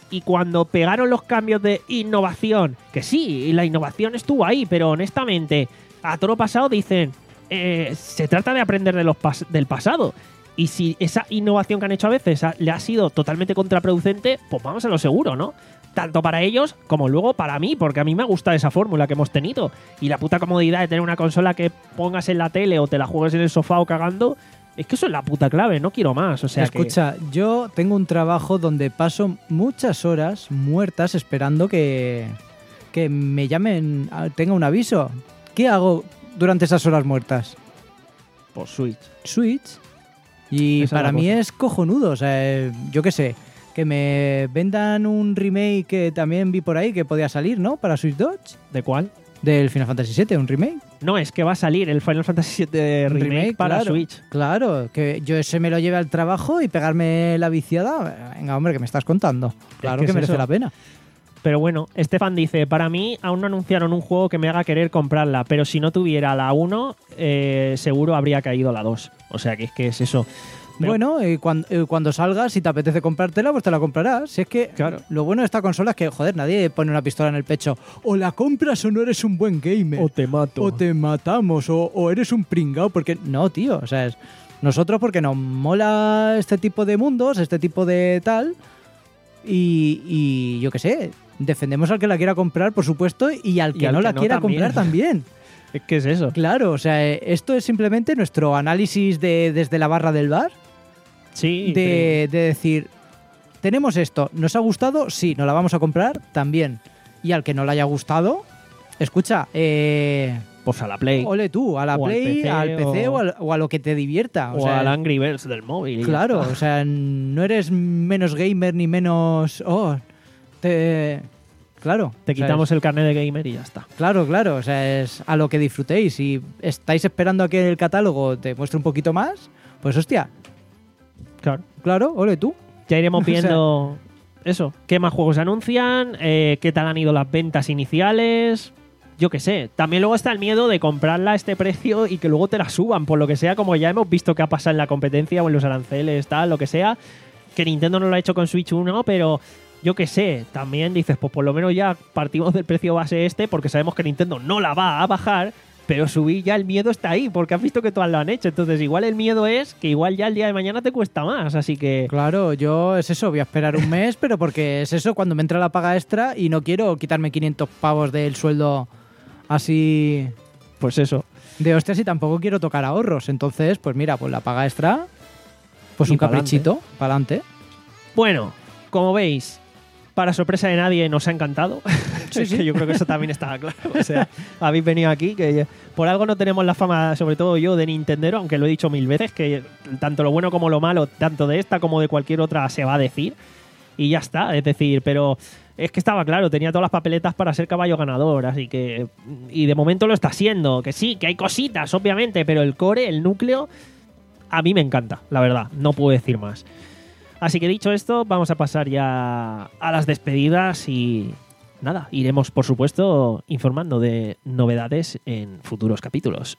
y cuando pegaron los cambios de innovación, que sí, la innovación estuvo ahí, pero honestamente, a todo lo pasado dicen, eh, se trata de aprender de los pas- del pasado. Y si esa innovación que han hecho a veces ha- le ha sido totalmente contraproducente, pues vamos a lo seguro, ¿no? Tanto para ellos como luego para mí, porque a mí me gusta esa fórmula que hemos tenido. Y la puta comodidad de tener una consola que pongas en la tele o te la juegues en el sofá o cagando, es que eso es la puta clave, no quiero más. O sea Escucha, yo tengo un trabajo donde paso muchas horas muertas esperando que, que me llamen, a- tenga un aviso. ¿Qué hago durante esas horas muertas? que por Switch. Switch. Y Esa es para la mí cosa. es cojonudo. O sea, eh, yo qué sé, que me vendan un remake que también vi por ahí que podía salir, ¿no? Para Switch dos. ¿De cuál? Del Final Fantasy siete, un remake. No, es que va a salir el Final Fantasy siete Un remake, remake, para claro. Switch. Claro, que yo ese me lo lleve al trabajo y pegarme la viciada. Venga, hombre, que me estás contando. Claro que que, es merece eso. la pena. Pero bueno, Estefan dice, para mí aún no anunciaron un juego que me haga querer comprarla, pero si no tuviera la uno, eh, seguro habría caído la dos. O sea que es que es eso. Pero- Bueno, y cuando, y cuando salgas, si te apetece comprártela, pues te la comprarás. Si es que Claro. lo bueno de esta consola es que, joder, nadie pone una pistola en el pecho. O la compras o no eres un buen gamer. O te mato. O te matamos, o, o eres un pringao. Porque no, tío, o sea, es nosotros porque nos mola este tipo de mundos, este tipo de tal. Y, y yo qué sé, defendemos al que la quiera comprar, por supuesto, y al Y que al no que la no quiera también. comprar también. Es que es eso. Claro, o sea, eh, esto es simplemente nuestro análisis de, desde la barra del bar. Sí. de, de decir, tenemos esto, ¿nos ha gustado? Sí, ¿nos la vamos a comprar? También. Y al que no le haya gustado, escucha, eh, Pues a la Play. ole tú, a la O al Play, P C, al P C o, o- al- o a lo que te divierta. O, O sea, al Angry Birds del móvil. y ya claro, está. o sea, no eres menos gamer ni menos... Oh, te... Claro. Te o sea, quitamos es- el carnet de gamer y ya está. Claro, claro, o sea, es a lo que disfrutéis. Si estáis esperando a que el catálogo te muestre un poquito más, pues hostia, Claro. claro, ole tú. Ya iremos O sea- viendo eso. ¿Qué más juegos anuncian? Eh, ¿Qué tal han ido las ventas iniciales? Yo qué sé. También luego está el miedo de comprarla a este precio y que luego te la suban, por lo que sea, como ya hemos visto que ha pasado en la competencia o en los aranceles, tal, lo que sea. Que Nintendo no lo ha hecho con Switch uno, pero yo qué sé. También dices, pues por lo menos ya partimos del precio base este porque sabemos que Nintendo no la va a bajar. Pero subir ya el miedo está ahí, porque has visto que todas lo han hecho. Entonces, igual el miedo es que igual ya el día de mañana te cuesta más. Así que, Claro, yo es eso, voy a esperar un mes, pero porque es eso, cuando me entra la paga extra y no quiero quitarme quinientos pavos del sueldo así pues eso. de hostias y tampoco quiero tocar ahorros. Entonces, pues mira, pues la paga extra, pues Y un pa'lante. caprichito, para adelante. Bueno, como veis, para sorpresa de nadie nos ha encantado. Sí, Es sí. que yo creo que eso también estaba claro. O sea, habéis venido aquí, que por algo no tenemos la fama, sobre todo yo, de Nintendero, aunque lo he dicho mil veces, que tanto lo bueno como lo malo, tanto de esta como de cualquier otra, se va a decir. Y ya está, es decir, pero es que estaba claro, tenía todas las papeletas para ser caballo ganador, así que... Y de momento lo está siendo, que sí, que hay cositas, obviamente, pero el core, el núcleo, a mí me encanta, la verdad, no puedo decir más. Así que dicho esto, vamos a pasar ya a las despedidas y nada, iremos por supuesto informando de novedades en futuros capítulos.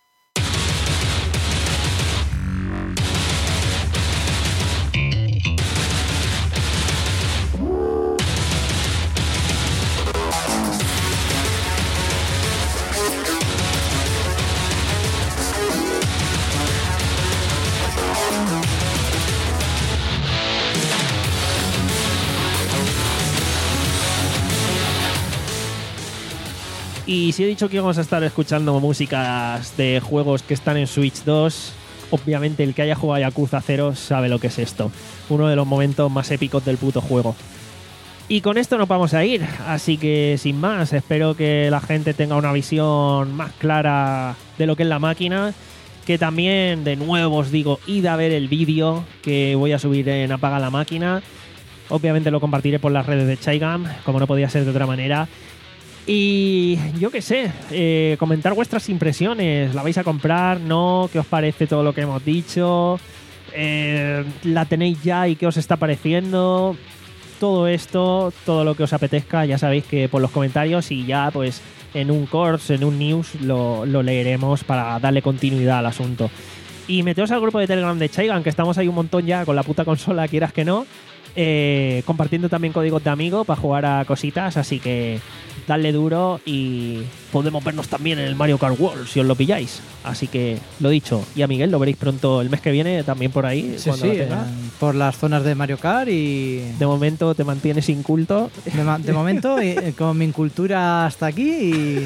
Y si he dicho que íbamos a estar escuchando músicas de juegos que están en Switch dos, obviamente el que haya jugado a Yakuza cero sabe lo que es esto. Uno de los momentos más épicos del puto juego. Y con esto nos vamos a ir, así que sin más, espero que la gente tenga una visión más clara de lo que es la máquina. Que también, de nuevo os digo, id a ver el vídeo que voy a subir en Apaga la Máquina. Obviamente lo compartiré por las redes de Chaigam, como no podía ser de otra manera. Y yo qué sé, eh, comentar vuestras impresiones. ¿La vais a comprar? ¿No? ¿Qué os parece todo lo que hemos dicho? Eh, ¿La tenéis ya y qué os está pareciendo? Todo esto, todo lo que os apetezca, ya sabéis que por los comentarios y ya pues en un course, en un news, lo, lo leeremos para darle continuidad al asunto. Y meteos al grupo de Telegram de Chaigan, que estamos ahí un montón ya con la puta consola, quieras que no. eh, compartiendo también códigos de amigo para jugar a cositas, así que dadle duro y podemos vernos también en el Mario Kart World si os lo pilláis. Así que lo dicho, y a Miguel lo veréis pronto el mes que viene también por ahí. Sí, cuando sí, lo tenga. eh, por las zonas de Mario Kart y De momento te mantienes inculto. de, ma- de momento eh, con mi cultura hasta aquí y,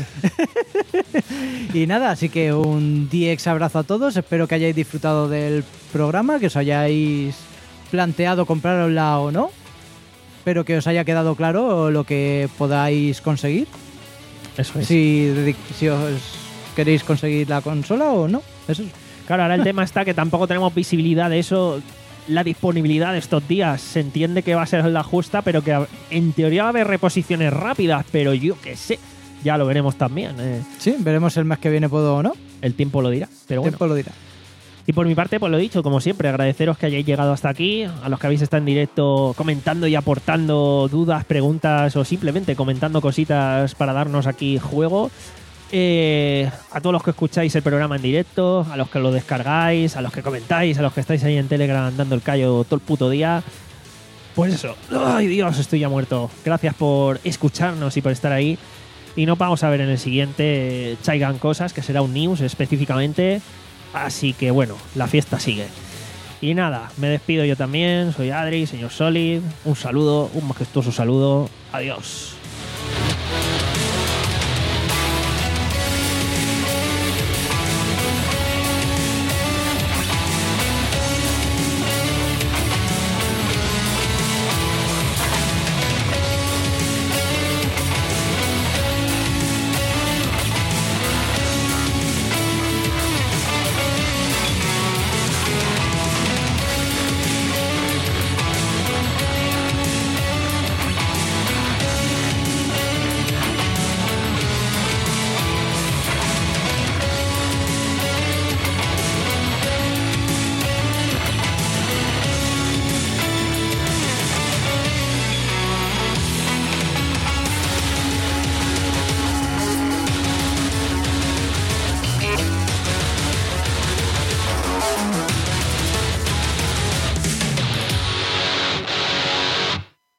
y nada, así que un D X abrazo a todos, espero que hayáis disfrutado del programa, que os hayáis planteado comprarosla o no. Espero que os haya quedado claro lo que podáis conseguir. Eso es. Si, dedi- si os queréis conseguir la consola o no. Eso es. Claro, ahora el tema está que tampoco tenemos visibilidad de eso. La disponibilidad de estos días se entiende que va a ser la justa, pero que en teoría va a haber reposiciones rápidas, pero yo qué sé, ya lo veremos también. eh. Sí, veremos el mes que viene puedo o no. El tiempo lo dirá. Pero El bueno. tiempo lo dirá. Y por mi parte, pues lo dicho, como siempre, agradeceros que hayáis llegado hasta aquí, a los que habéis estado en directo comentando y aportando dudas, preguntas o simplemente comentando cositas para darnos aquí juego. Eh, a todos los que escucháis el programa en directo, a los que lo descargáis, a los que comentáis, a los que estáis ahí en Telegram dando el callo todo el puto día. Pues eso, ay Dios, estoy ya muerto. Gracias por escucharnos y por estar ahí. Y nos vamos a ver en el siguiente eh, Chaigan Cosas, que será un news específicamente. Así que bueno, la fiesta sigue. Y nada, me despido yo también. Soy Adri, señor Solid. Un saludo, un majestuoso saludo. Adiós.